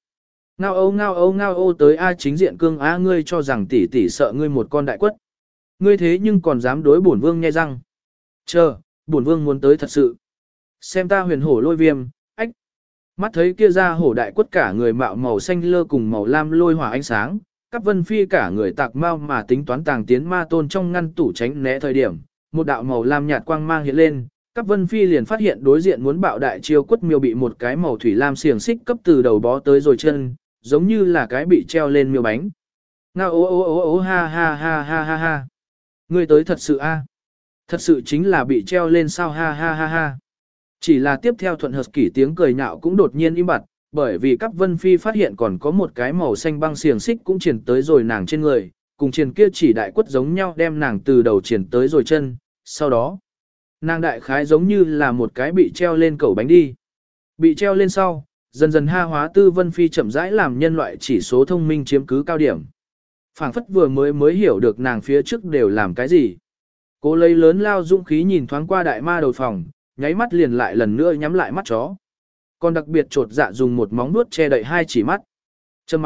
Ngao âu tới A chính diện cương A ngươi cho rằng tỷ tỷ sợ ngươi một con đại quất. Ngươi thế nhưng còn dám đối bổn vương nghe răng. Chờ, bổn vương muốn tới thật sự. Xem ta huyền hổ lôi viêm, ách. Mắt thấy kia ra hổ đại quất cả người mạo màu xanh lơ cùng màu lam lôi hỏa ánh sáng. Các Vân Phi cả người tạc mau mà tính toán tàng tiến ma tôn trong ngăn tủ tránh né thời điểm. Một đạo màu lam nhạt quang mang hiện lên. Các Vân Phi liền phát hiện đối diện muốn bạo đại chiêu quất miêu bị một cái màu thủy lam xiềng xích cấp từ đầu bó tới rồi chân, giống như là cái bị treo lên miêu bánh. Ngao ô ha ha ha ha ha ha. Ngươi tới thật sự a? Thật sự chính là bị treo lên sao ha ha ha ha. Chỉ là tiếp theo thuận hợp kỷ tiếng cười nhạo cũng đột nhiên im bặt, bởi vì các Vân Phi phát hiện còn có một cái màu xanh băng xiềng xích cũng triển tới rồi nàng trên người, cùng triển kia chỉ đại quất giống nhau đem nàng từ đầu triển tới rồi chân, sau đó nàng đại khái giống như là một cái bị treo lên cẩu bánh đi. Bị treo lên sau, dần dần ha hóa Tư Vân Phi chậm rãi làm nhân loại chỉ số thông minh chiếm cứ cao điểm. Phảng phất vừa mới hiểu được nàng phía trước đều làm cái gì. Cô lấy lớn lao dũng khí nhìn thoáng qua đại ma đầu phòng, nháy mắt liền lại lần nữa nhắm lại mắt chó. Còn đặc biệt trột dạ dùng một móng nuốt che đậy hai chỉ mắt. Trầm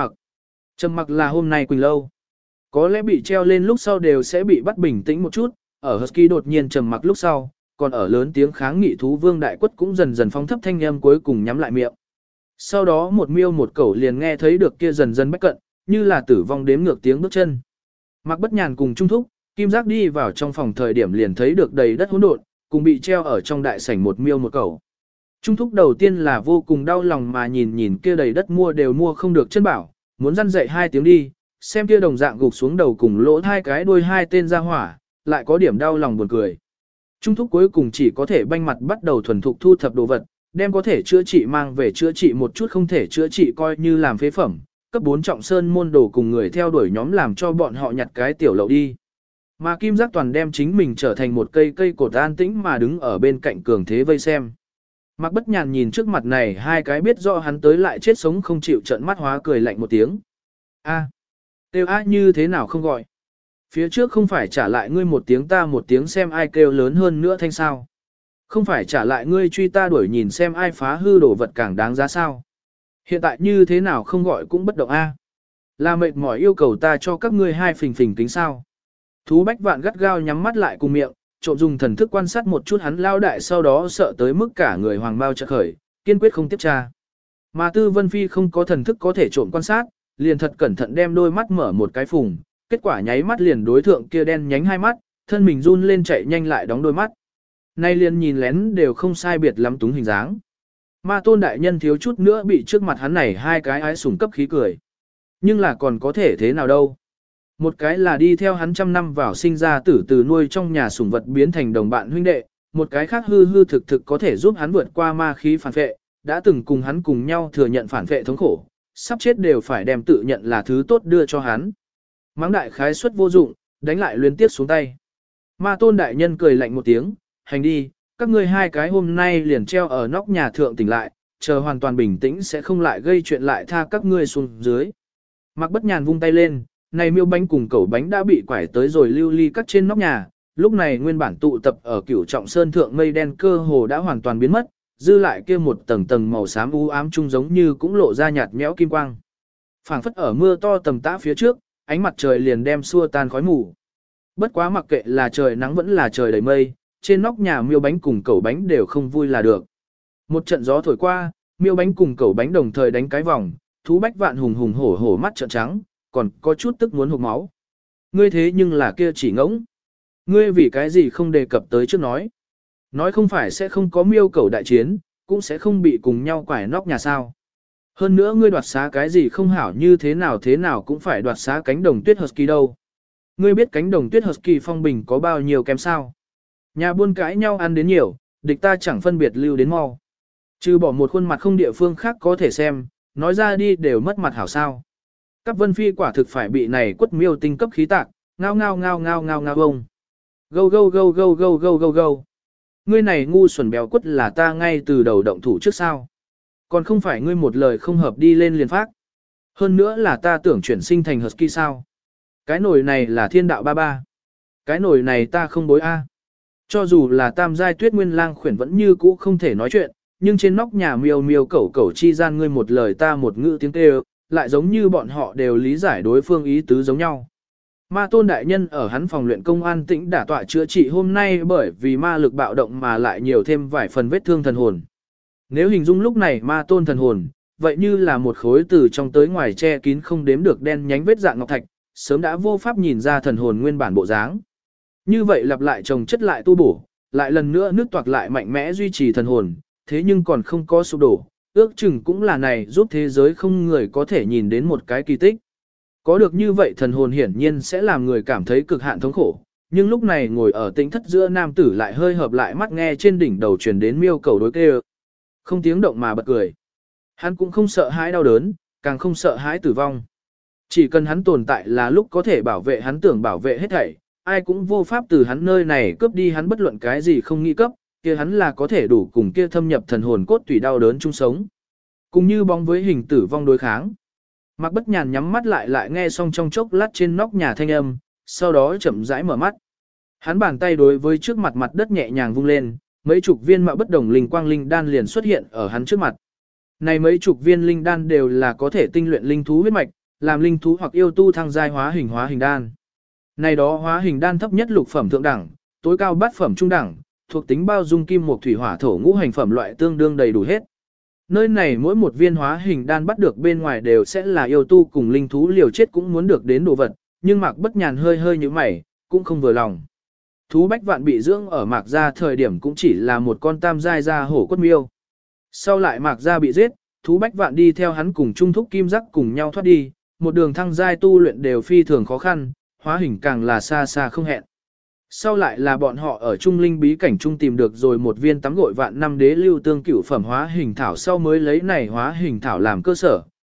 mặc là hôm nay Quỳnh Lâu. Có lẽ bị treo lên lúc sau đều sẽ bị bắt bình tĩnh một chút, ở Husky đột nhiên trầm mặc lúc sau, còn ở lớn tiếng kháng nghị thú vương đại quất cũng dần dần phóng thấp thanh âm cuối cùng nhắm lại miệng. Sau đó một miêu một cẩu liền nghe thấy được kia dần dần bách cận, như là tử vong đếm ngược tiếng bước chân. Mạc Bất Nhàn cùng Trung Thúc, Kim Giác đi vào trong phòng thời điểm liền thấy được đầy đất hỗn độn, cùng bị treo ở trong đại sảnh một miêu một cẩu. Trung Thúc đầu tiên là vô cùng đau lòng mà nhìn kia đầy đất mua không được chân bảo, muốn răn dậy hai tiếng đi, xem kia đồng dạng gục xuống đầu cùng lỗ hai cái đuôi hai tên ra hỏa, lại có điểm đau lòng buồn cười. Trung Thúc cuối cùng chỉ có thể banh mặt bắt đầu thuần thục thu thập đồ vật, đem có thể chữa trị mang về chữa trị một chút không thể chữa trị coi như làm phế phẩm, cấp 4 trọng sơn môn đồ cùng người theo đuổi nhóm làm cho bọn họ nhặt cái tiểu lậu đi. Mà Kim Giác Toàn đem chính mình trở thành một cây cột an tĩnh mà đứng ở bên cạnh cường thế vây xem. Mạc Bất Nhàn nhìn trước mặt này hai cái biết rõ hắn tới lại chết sống không chịu trợn mắt hóa cười lạnh một tiếng. A, kêu a như thế nào không gọi. Phía trước không phải trả lại ngươi một tiếng ta một tiếng xem ai kêu lớn hơn nữa thanh sao. Không phải trả lại ngươi truy ta đuổi nhìn xem ai phá hư đồ vật càng đáng giá sao. Hiện tại như thế nào không gọi cũng bất động a. Là mệt mỏi yêu cầu ta cho các ngươi hai phình phình kính sao. Thú Bách Vạn gắt gao nhắm mắt lại cùng miệng, trộm dùng thần thức quan sát một chút hắn lao đại sau đó sợ tới mức cả người hoàng bao chợt khởi, kiên quyết không tiếp tra. Mà Tư Vân Phi không có thần thức có thể trộm quan sát, liền thật cẩn thận đem đôi mắt mở một cái phùng, kết quả nháy mắt liền đối thượng kia đen nhánh hai mắt, thân mình run lên chạy nhanh lại đóng đôi mắt. Nay liền nhìn lén đều không sai biệt lắm túng hình dáng. Ma Tôn đại nhân thiếu chút nữa bị trước mặt hắn này hai cái ái sủng cấp khí cười. Nhưng là còn có thể thế nào đâu. Một cái là đi theo hắn trăm năm vào sinh ra tử từ nuôi trong nhà sủng vật biến thành đồng bạn huynh đệ, một cái khác hư hư thực thực có thể giúp hắn vượt qua ma khí phản vệ, đã từng cùng hắn cùng nhau thừa nhận phản vệ thống khổ, sắp chết đều phải đem tự nhận là thứ tốt đưa cho hắn. Mắng đại khái suất vô dụng, đánh lại liên tiếp xuống tay. Ma Tôn đại nhân cười lạnh một tiếng, hành đi, các ngươi hai cái hôm nay liền treo ở nóc nhà thượng tỉnh lại, chờ hoàn toàn bình tĩnh sẽ không lại gây chuyện lại tha các ngươi xuống dưới. Mạc Bất Nhàn vung tay lên, này miêu bánh cùng cẩu bánh đã bị quải tới rồi lưu ly cắt trên nóc nhà, lúc này nguyên bản tụ tập ở Cửu Trọng Sơn thượng mây đen cơ hồ đã hoàn toàn biến mất, dư lại kia một tầng tầng màu xám u ám chung giống như cũng lộ ra nhạt nhẽo kim quang. Phảng phất ở mưa to tầm tã phía trước, ánh mặt trời liền đem xua tan khói mù. Bất quá mặc kệ là trời nắng vẫn là trời đầy mây, trên nóc nhà miêu bánh cùng cẩu bánh đều không vui là được. Một trận gió thổi qua, miêu bánh cùng cẩu bánh đồng thời đánh cái vòng, Thú Bách Vạn hùng hùng hổ hổ mắt trợn trắng, còn có chút tức muốn hộc máu. Ngươi thế nhưng là kia chỉ ngỗng. Ngươi vì cái gì không đề cập tới trước nói. Nói không phải sẽ không có miêu cẩu đại chiến, cũng sẽ không bị cùng nhau quải nóc nhà sao. Hơn nữa ngươi đoạt xá cái gì không hảo như thế nào cũng phải đoạt xá cánh đồng tuyết Husky đâu. Ngươi biết cánh đồng tuyết Husky phong bình có bao nhiêu kém sao. Nhà buôn cãi nhau ăn đến nhiều, địch ta chẳng phân biệt lưu đến mau. Trừ bỏ một khuôn mặt không địa phương khác có thể xem, nói ra đi đều mất mặt hảo sao. Các Vân Phi quả thực phải bị này quất miêu tinh cấp khí tạc, ngao ngao ngao ngao ngao ngao ông. Gâu gâu gâu gâu gâu gâu gâu gâu. Ngươi này ngu xuẩn béo quất là ta ngay từ đầu động thủ trước sao. Còn không phải ngươi một lời không hợp đi lên liền phát. Hơn nữa là ta tưởng chuyển sinh thành Husky sao. Cái nồi này là thiên đạo ba ba. Cái nồi này ta không bối a. Cho dù là tam giai tuyết nguyên lang khuyển vẫn như cũ không thể nói chuyện, nhưng trên nóc nhà miêu miêu cẩu cẩu chi gian ngươi một lời ta một ngữ tiếng kêu, lại giống như bọn họ đều lý giải đối phương ý tứ giống nhau. Ma Tôn đại nhân ở hắn phòng luyện công an tĩnh đả tọa chữa trị hôm nay bởi vì ma lực bạo động mà lại nhiều thêm vài phần vết thương thần hồn. Nếu hình dung lúc này Ma Tôn thần hồn, vậy như là một khối từ trong tới ngoài che kín không đếm được đen nhánh vết dạng ngọc thạch, sớm đã vô pháp nhìn ra thần hồn nguyên bản bộ dáng. Như vậy lặp lại chồng chất lại tu bổ, lại lần nữa nước toạc lại mạnh mẽ duy trì thần hồn, thế nhưng còn không có sụp đổ, ước chừng cũng là này giúp thế giới không người có thể nhìn đến một cái kỳ tích. Có được như vậy thần hồn hiển nhiên sẽ làm người cảm thấy cực hạn thống khổ, nhưng lúc này ngồi ở tĩnh thất giữa nam tử lại hơi hợp lại mắt nghe trên đỉnh đầu truyền đến miêu cầu đối kêu. Không tiếng động mà bật cười. Hắn cũng không sợ hãi đau đớn, càng không sợ hãi tử vong. Chỉ cần hắn tồn tại là lúc có thể bảo vệ hắn tưởng bảo vệ hết thảy, ai cũng vô pháp từ hắn nơi này cướp đi hắn bất luận cái gì không nghĩ cấp, kia hắn là có thể đủ cùng kia thâm nhập thần hồn cốt tủy đau đớn chung sống. Cùng như bóng với hình tử vong đối kháng. Mạc Bất Nhàn nhắm mắt lại nghe xong trong chốc lát trên nóc nhà thanh âm, sau đó chậm rãi mở mắt. Hắn bàn tay đối với trước mặt mặt đất nhẹ nhàng vung lên, mấy chục viên mạo bất đồng linh quang linh đan liền xuất hiện ở hắn trước mặt. Này mấy chục viên linh đan đều là có thể tinh luyện linh thú huyết mạch, làm linh thú hoặc yêu tu thăng giai hóa hình đan. Này đó hóa hình đan thấp nhất lục phẩm thượng đẳng, tối cao bát phẩm trung đẳng, thuộc tính bao dung kim mộc thủy hỏa thổ ngũ hành phẩm loại tương đương đầy đủ hết. Nơi này mỗi một viên hóa hình đan bắt được bên ngoài đều sẽ là yêu tu cùng linh thú liều chết cũng muốn được đến đồ vật, nhưng Mạc Bất Nhàn hơi như mày, cũng không vừa lòng. Thú Bách Vạn bị dưỡng ở Mạc Gia thời điểm cũng chỉ là một con tam giai gia hổ quất miêu. Sau lại Mạc Gia bị giết, Thú Bách Vạn đi theo hắn cùng Trung Thúc Kim Giác cùng nhau thoát đi, một đường thăng giai tu luyện đều phi thường khó khăn, hóa hình càng là xa xa không hẹn. Sau lại là bọn họ ở Trung Linh bí cảnh trung tìm được rồi một viên tắm gội vạn năm đế lưu tương cửu phẩm hóa hình thảo sau mới lấy này hóa hình thảo làm cơ sở,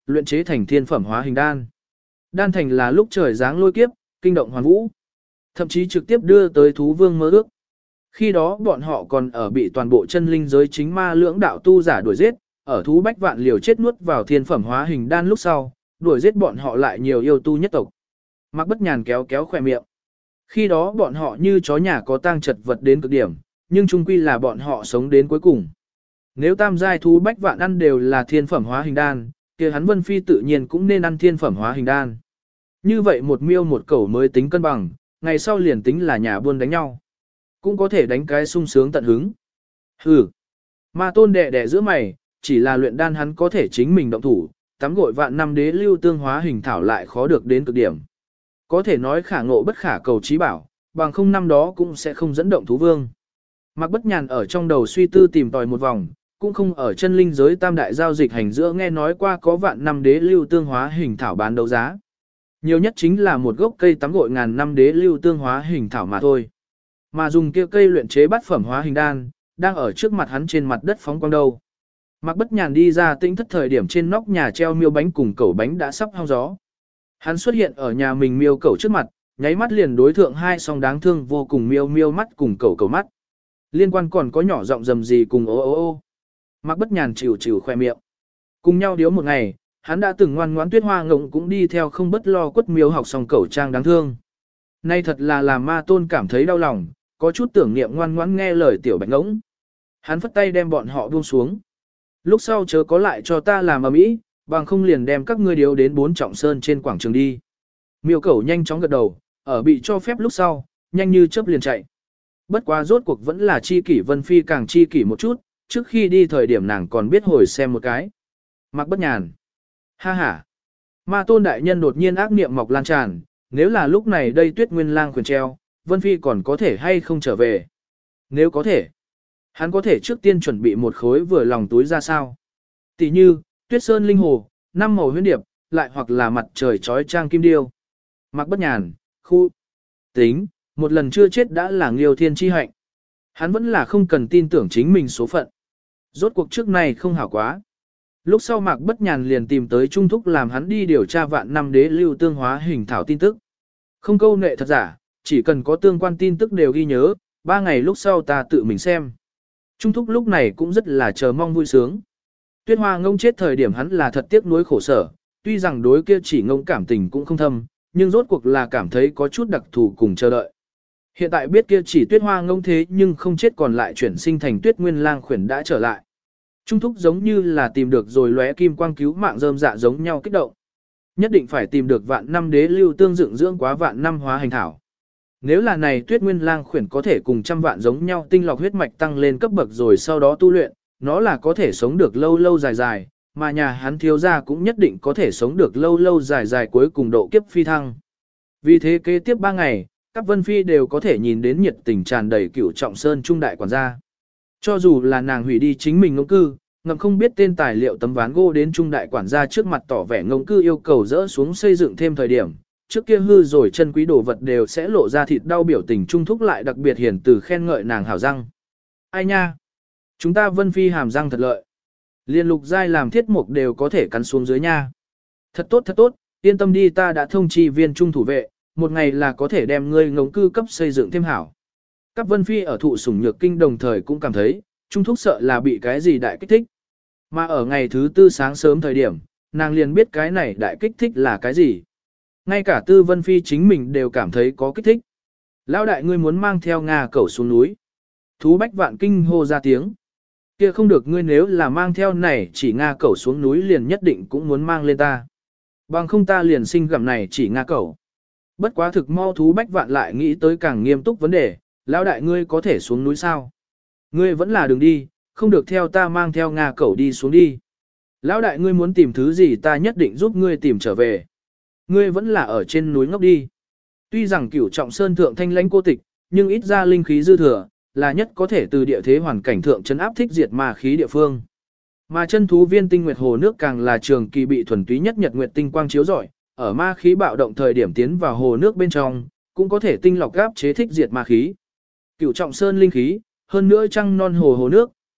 luyện chế thành thiên phẩm hóa hình đan. Đan thành là lúc trời giáng lôi kiếp, kinh động hoàn vũ. Thậm chí trực tiếp đưa tới thú vương mơ ước. Khi đó bọn họ còn ở bị toàn bộ chân linh giới chính ma lưỡng đạo tu giả đuổi giết, ở thú bách vạn liều chết nuốt vào thiên phẩm hóa hình đan lúc sau, đuổi giết bọn họ lại nhiều yêu tu nhất tộc. Mạc Bất Nhàn kéo kéo khỏe miệng. Khi đó bọn họ như chó nhà có tang chật vật đến cực điểm, nhưng chung quy là bọn họ sống đến cuối cùng. Nếu tam giai thú bách vạn ăn đều là thiên phẩm hóa hình đan, kia hắn Vân Phi tự nhiên cũng nên ăn thiên phẩm hóa hình đan. Như vậy một miêu một cẩu mới tính cân bằng, ngày sau liền tính là nhà buôn đánh nhau. Cũng có thể đánh cái sung sướng tận hứng. Hừ. Ma Tôn đẻ đẻ giữa mày, chỉ là luyện đan hắn có thể chính mình động thủ, tắm gội vạn năm đế lưu tương hóa hình thảo lại khó được đến cực điểm. Có thể nói khả ngộ bất khả cầu trí bảo, bằng không năm đó cũng sẽ không dẫn động thú vương. Mạc Bất Nhàn ở trong đầu suy tư tìm tòi một vòng, cũng không ở chân linh giới tam đại giao dịch hành giữa nghe nói qua có vạn năm đế lưu tương hóa hình thảo bán đấu giá. Nhiều nhất chính là một gốc cây tắm gội ngàn năm đế lưu tương hóa hình thảo mà thôi. Mà dùng kia cây luyện chế bát phẩm hóa hình đan, đang ở trước mặt hắn trên mặt đất phóng quang đâu. Mạc Bất Nhàn đi ra tĩnh thất thời điểm trên nóc nhà treo miêu bánh cùng cẩu bánh đã sắp hong gió. Hắn xuất hiện ở nhà mình miêu cẩu trước mặt, nháy mắt liền đối thượng hai song đáng thương vô cùng miêu miêu mắt cùng cẩu cẩu mắt. Liên quan còn có nhỏ giọng rầm gì cùng ô ô ô. Mạc Bất Nhàn chịu chịu khoe miệng. Cùng nhau điếu một ngày, hắn đã từng ngoan ngoãn Tuyết Hoa Ngộng cũng đi theo không bất lo quất miêu học xong cẩu trang đáng thương. Nay thật là làm Ma Tôn cảm thấy đau lòng, có chút tưởng niệm ngoan ngoãn nghe lời tiểu bạch ngỗng. Hắn phất tay đem bọn họ buông xuống. Lúc sau chớ có lại cho ta làm ầm ĩ, bằng không liền đem các ngươi điếu đến 4 trọng sơn trên quảng trường đi. Miêu cẩu nhanh chóng gật đầu, ở bị cho phép lúc sau, nhanh như chớp liền chạy. Bất quá rốt cuộc vẫn là chi kỷ Vân Phi càng chi kỷ một chút, trước khi đi thời điểm nàng còn biết hồi xem một cái. Mạc Bất Nhàn. Ha ha. Ma Tôn đại nhân đột nhiên ác niệm mọc lan tràn, nếu là lúc này đây Tuyết Nguyên Lang khuyển treo, Vân Phi còn có thể hay không trở về. Nếu có thể, hắn có thể trước tiên chuẩn bị một khối vừa lòng túi ra sao. Tỷ như, Tuyết Sơn Linh Hồ, 5 màu huyễn điệp, lại hoặc là mặt trời trói trang kim điêu. Mạc Bất Nhàn, khu. Tính, một lần chưa chết đã là Nghiêu Thiên chi hạnh. Hắn vẫn là không cần tin tưởng chính mình số phận. Rốt cuộc trước này không hảo quá. Lúc sau Mạc Bất Nhàn liền tìm tới Trung Thúc làm hắn đi điều tra vạn năm đế lưu tương hóa hình thảo tin tức. Không câu nệ thật giả, chỉ cần có tương quan tin tức đều ghi nhớ, 3 ngày lúc sau ta tự mình xem. Trung Thúc lúc này cũng rất là chờ mong vui sướng. Tuyết Hoa Ngông chết thời điểm hắn là thật tiếc nuối khổ sở, tuy rằng đối kia chỉ ngông cảm tình cũng không thâm, nhưng rốt cuộc là cảm thấy có chút đặc thù cùng chờ đợi. Hiện tại biết kia chỉ Tuyết Hoa Ngông thế nhưng không chết còn lại chuyển sinh thành Tuyết Nguyên Lang khuyển đã trở lại. Trung Thúc giống như là tìm được rồi lóe kim quang cứu mạng rơm dạ giống nhau kích động. Nhất định phải tìm được vạn năm đế lưu tương dựng dưỡng quá vạn năm hóa hành thảo. Nếu là này Tuyết Nguyên Lang khuyển có thể cùng trăm vạn giống nhau tinh lọc huyết mạch tăng lên cấp bậc rồi sau đó tu luyện, nó là có thể sống được lâu lâu dài dài, mà nhà hắn thiếu gia cũng nhất định có thể sống được lâu lâu dài dài cuối cùng độ kiếp phi thăng. Vì thế kế tiếp 3 ngày, các Vân Phi đều có thể nhìn đến nhiệt tình tràn đầy Cửu Trọng Sơn trung đại quản gia. Cho dù là nàng hủy đi chính mình ngông cư, ngầm không biết tên tài liệu tấm ván gỗ đến trung đại quản gia trước mặt tỏ vẻ ngông cư yêu cầu dỡ xuống xây dựng thêm thời điểm, trước kia hư rồi chân quý đồ vật đều sẽ lộ ra thịt đau biểu tình trung thúc lại đặc biệt hiền từ khen ngợi nàng hảo răng. Ai nha? Chúng ta Vân Phi hàm răng thật lợi. Liên Lục giai làm thiết mục đều có thể cắn xuống dưới nha. Thật tốt, yên tâm đi, ta đã thông chi viên trung thủ vệ, một ngày là có thể đem ngươi ngông cư cấp xây dựng thêm hảo. Các Vân Phi ở thụ sủng nhược kinh đồng thời cũng cảm thấy, trung thúc sợ là bị cái gì đại kích thích. Mà ở ngày thứ 4 sáng sớm thời điểm, nàng liền biết cái này đại kích thích là cái gì. Ngay cả Tư Vân Phi chính mình đều cảm thấy có kích thích. Lão đại ngươi muốn mang theo Nga cẩu xuống núi. Thú Bách Vạn kinh hô ra tiếng. Kia không được, ngươi nếu là mang theo này chỉ Nga cẩu xuống núi liền nhất định cũng muốn mang lên ta. Bằng không ta liền sinh gặm này chỉ Nga cẩu. Bất quá thực mau Thú Bách Vạn lại nghĩ tới càng nghiêm túc vấn đề, lão đại ngươi có thể xuống núi sao? Ngươi vẫn là đường đi, không được theo ta mang theo Nga cẩu đi xuống đi. Lão đại ngươi muốn tìm thứ gì ta nhất định giúp ngươi tìm trở về. Ngươi vẫn là ở trên núi ngốc đi. Tuy rằng Cửu Trọng Sơn thượng thanh lãnh cô tịch, nhưng ít ra linh khí dư thừa, là nhất có thể từ địa thế hoàn cảnh thượng trấn áp thích diệt ma khí địa phương. Mà chân thú viên tinh nguyệt hồ nước càng là trường kỳ bị thuần túy nhất nhật nguyệt tinh quang chiếu rọi, ở ma khí bạo động thời điểm tiến vào hồ nước bên trong, cũng có thể tinh lọc áp chế thích diệt ma khí. Cửu Trọng Sơn linh khí, hơn nữa trăng non hồ hồ nước,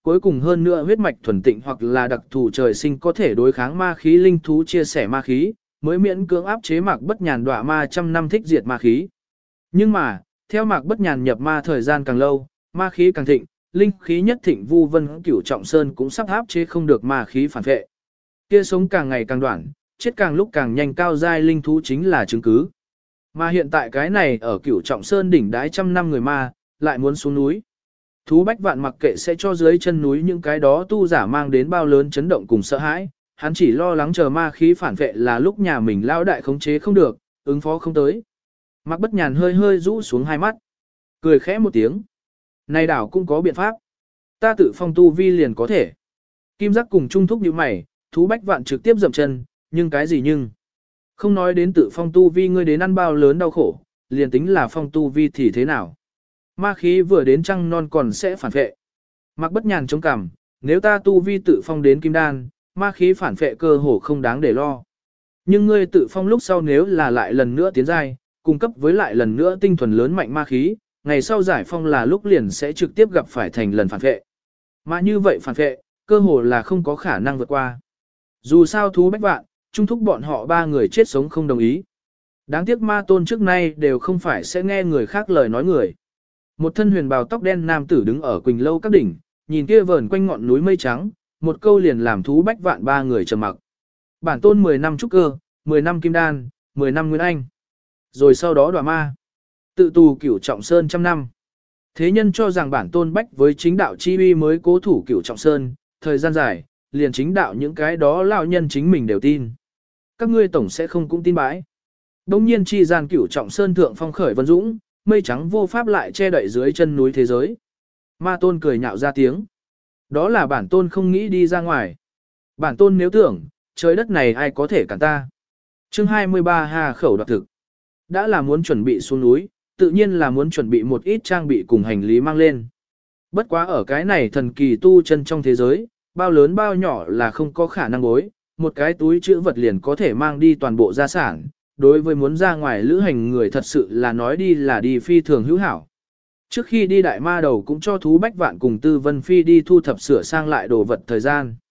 cuối cùng hơn nữa huyết mạch thuần tịnh hoặc là đặc thù trời sinh có thể đối kháng ma khí linh thú chia sẻ ma khí, mới miễn cưỡng áp chế Mạc Bất Nhàn đọa ma trăm năm thích diệt ma khí. Nhưng mà, theo Mạc Bất Nhàn nhập ma thời gian càng lâu, ma khí càng thịnh, linh khí nhất thịnh Vu Vân Cửu Trọng Sơn cũng sắp áp chế không được ma khí phản vệ. Kia sống càng ngày càng đoạn, chết càng lúc càng nhanh cao giai linh thú chính là chứng cứ. Mà hiện tại cái này ở Cửu Trọng Sơn đỉnh đái trăm năm người ma, lại muốn xuống núi. Thú Bách Vạn mặc kệ sẽ cho dưới chân núi những cái đó tu giả mang đến bao lớn chấn động cùng sợ hãi, hắn chỉ lo lắng chờ ma khí phản vệ là lúc nhà mình lao đại khống chế không được, ứng phó không tới. Mạc Bất Nhàn hơi hơi rũ xuống hai mắt, cười khẽ một tiếng. Này đảo cũng có biện pháp. Ta tự phong tu vi liền có thể. Kim Giác cùng trung thúc như mày, Thú Bách Vạn trực tiếp dậm chân, nhưng cái gì nhưng. Không nói đến tự phong tu vi ngươi đến ăn bao lớn đau khổ, liền tính là phong tu vi thì thế nào. Ma khí vừa đến trăng non còn sẽ phản vệ. Mạc Bất Nhàn chống cằm, nếu ta tu vi tự phong đến kim đan, ma khí phản vệ cơ hồ không đáng để lo. Nhưng ngươi tự phong lúc sau nếu là lại lần nữa tiến giai, cung cấp với lại lần nữa tinh thuần lớn mạnh ma khí, ngày sau giải phong là lúc liền sẽ trực tiếp gặp phải thành lần phản vệ. Mà như vậy phản vệ, cơ hồ là không có khả năng vượt qua. Dù sao Thú Bách Vạn, trung thúc bọn họ ba người chết sống không đồng ý. Đáng tiếc ma tôn trước nay đều không phải sẽ nghe người khác lời nói người. Một thân huyền bào tóc đen nam tử đứng ở Quỳnh Lâu các đỉnh, nhìn kia vờn quanh ngọn núi mây trắng, một câu liền làm Thú Bách Vạn ba người trầm mặc. Bản tôn 10 năm trúc cơ, 10 năm kim đan, 10 năm nguyên anh. Rồi sau đó đọa ma. Tự tù Cửu Trọng Sơn trăm năm. Thế nhân cho rằng bản tôn bách với chính đạo chi uy mới cố thủ Cửu Trọng Sơn, thời gian dài, liền chính đạo những cái đó lão nhân chính mình đều tin. Các ngươi tổng sẽ không cũng tin bãi. Đông nhiên chi gian Cửu Trọng Sơn thượng phong khởi vân dũng, mây trắng vô pháp lại che đậy dưới chân núi thế giới. Ma tôn cười nhạo ra tiếng. Đó là bản tôn không nghĩ đi ra ngoài. Bản tôn nếu tưởng, trời đất này ai có thể cản ta. Chương 23 Hà khẩu đoạt thực. Đã là muốn chuẩn bị xuống núi, tự nhiên là muốn chuẩn bị một ít trang bị cùng hành lý mang lên. Bất quá ở cái này thần kỳ tu chân trong thế giới, bao lớn bao nhỏ là không có khả năng bối, một cái túi chữ vật liền có thể mang đi toàn bộ gia sản. Đối với muốn ra ngoài lữ hành người thật sự là nói đi là đi phi thường hữu hảo. Trước khi đi đại ma đầu cũng cho Thú Bách Vạn cùng Tư Vân Phi đi thu thập sửa sang lại đồ vật thời gian.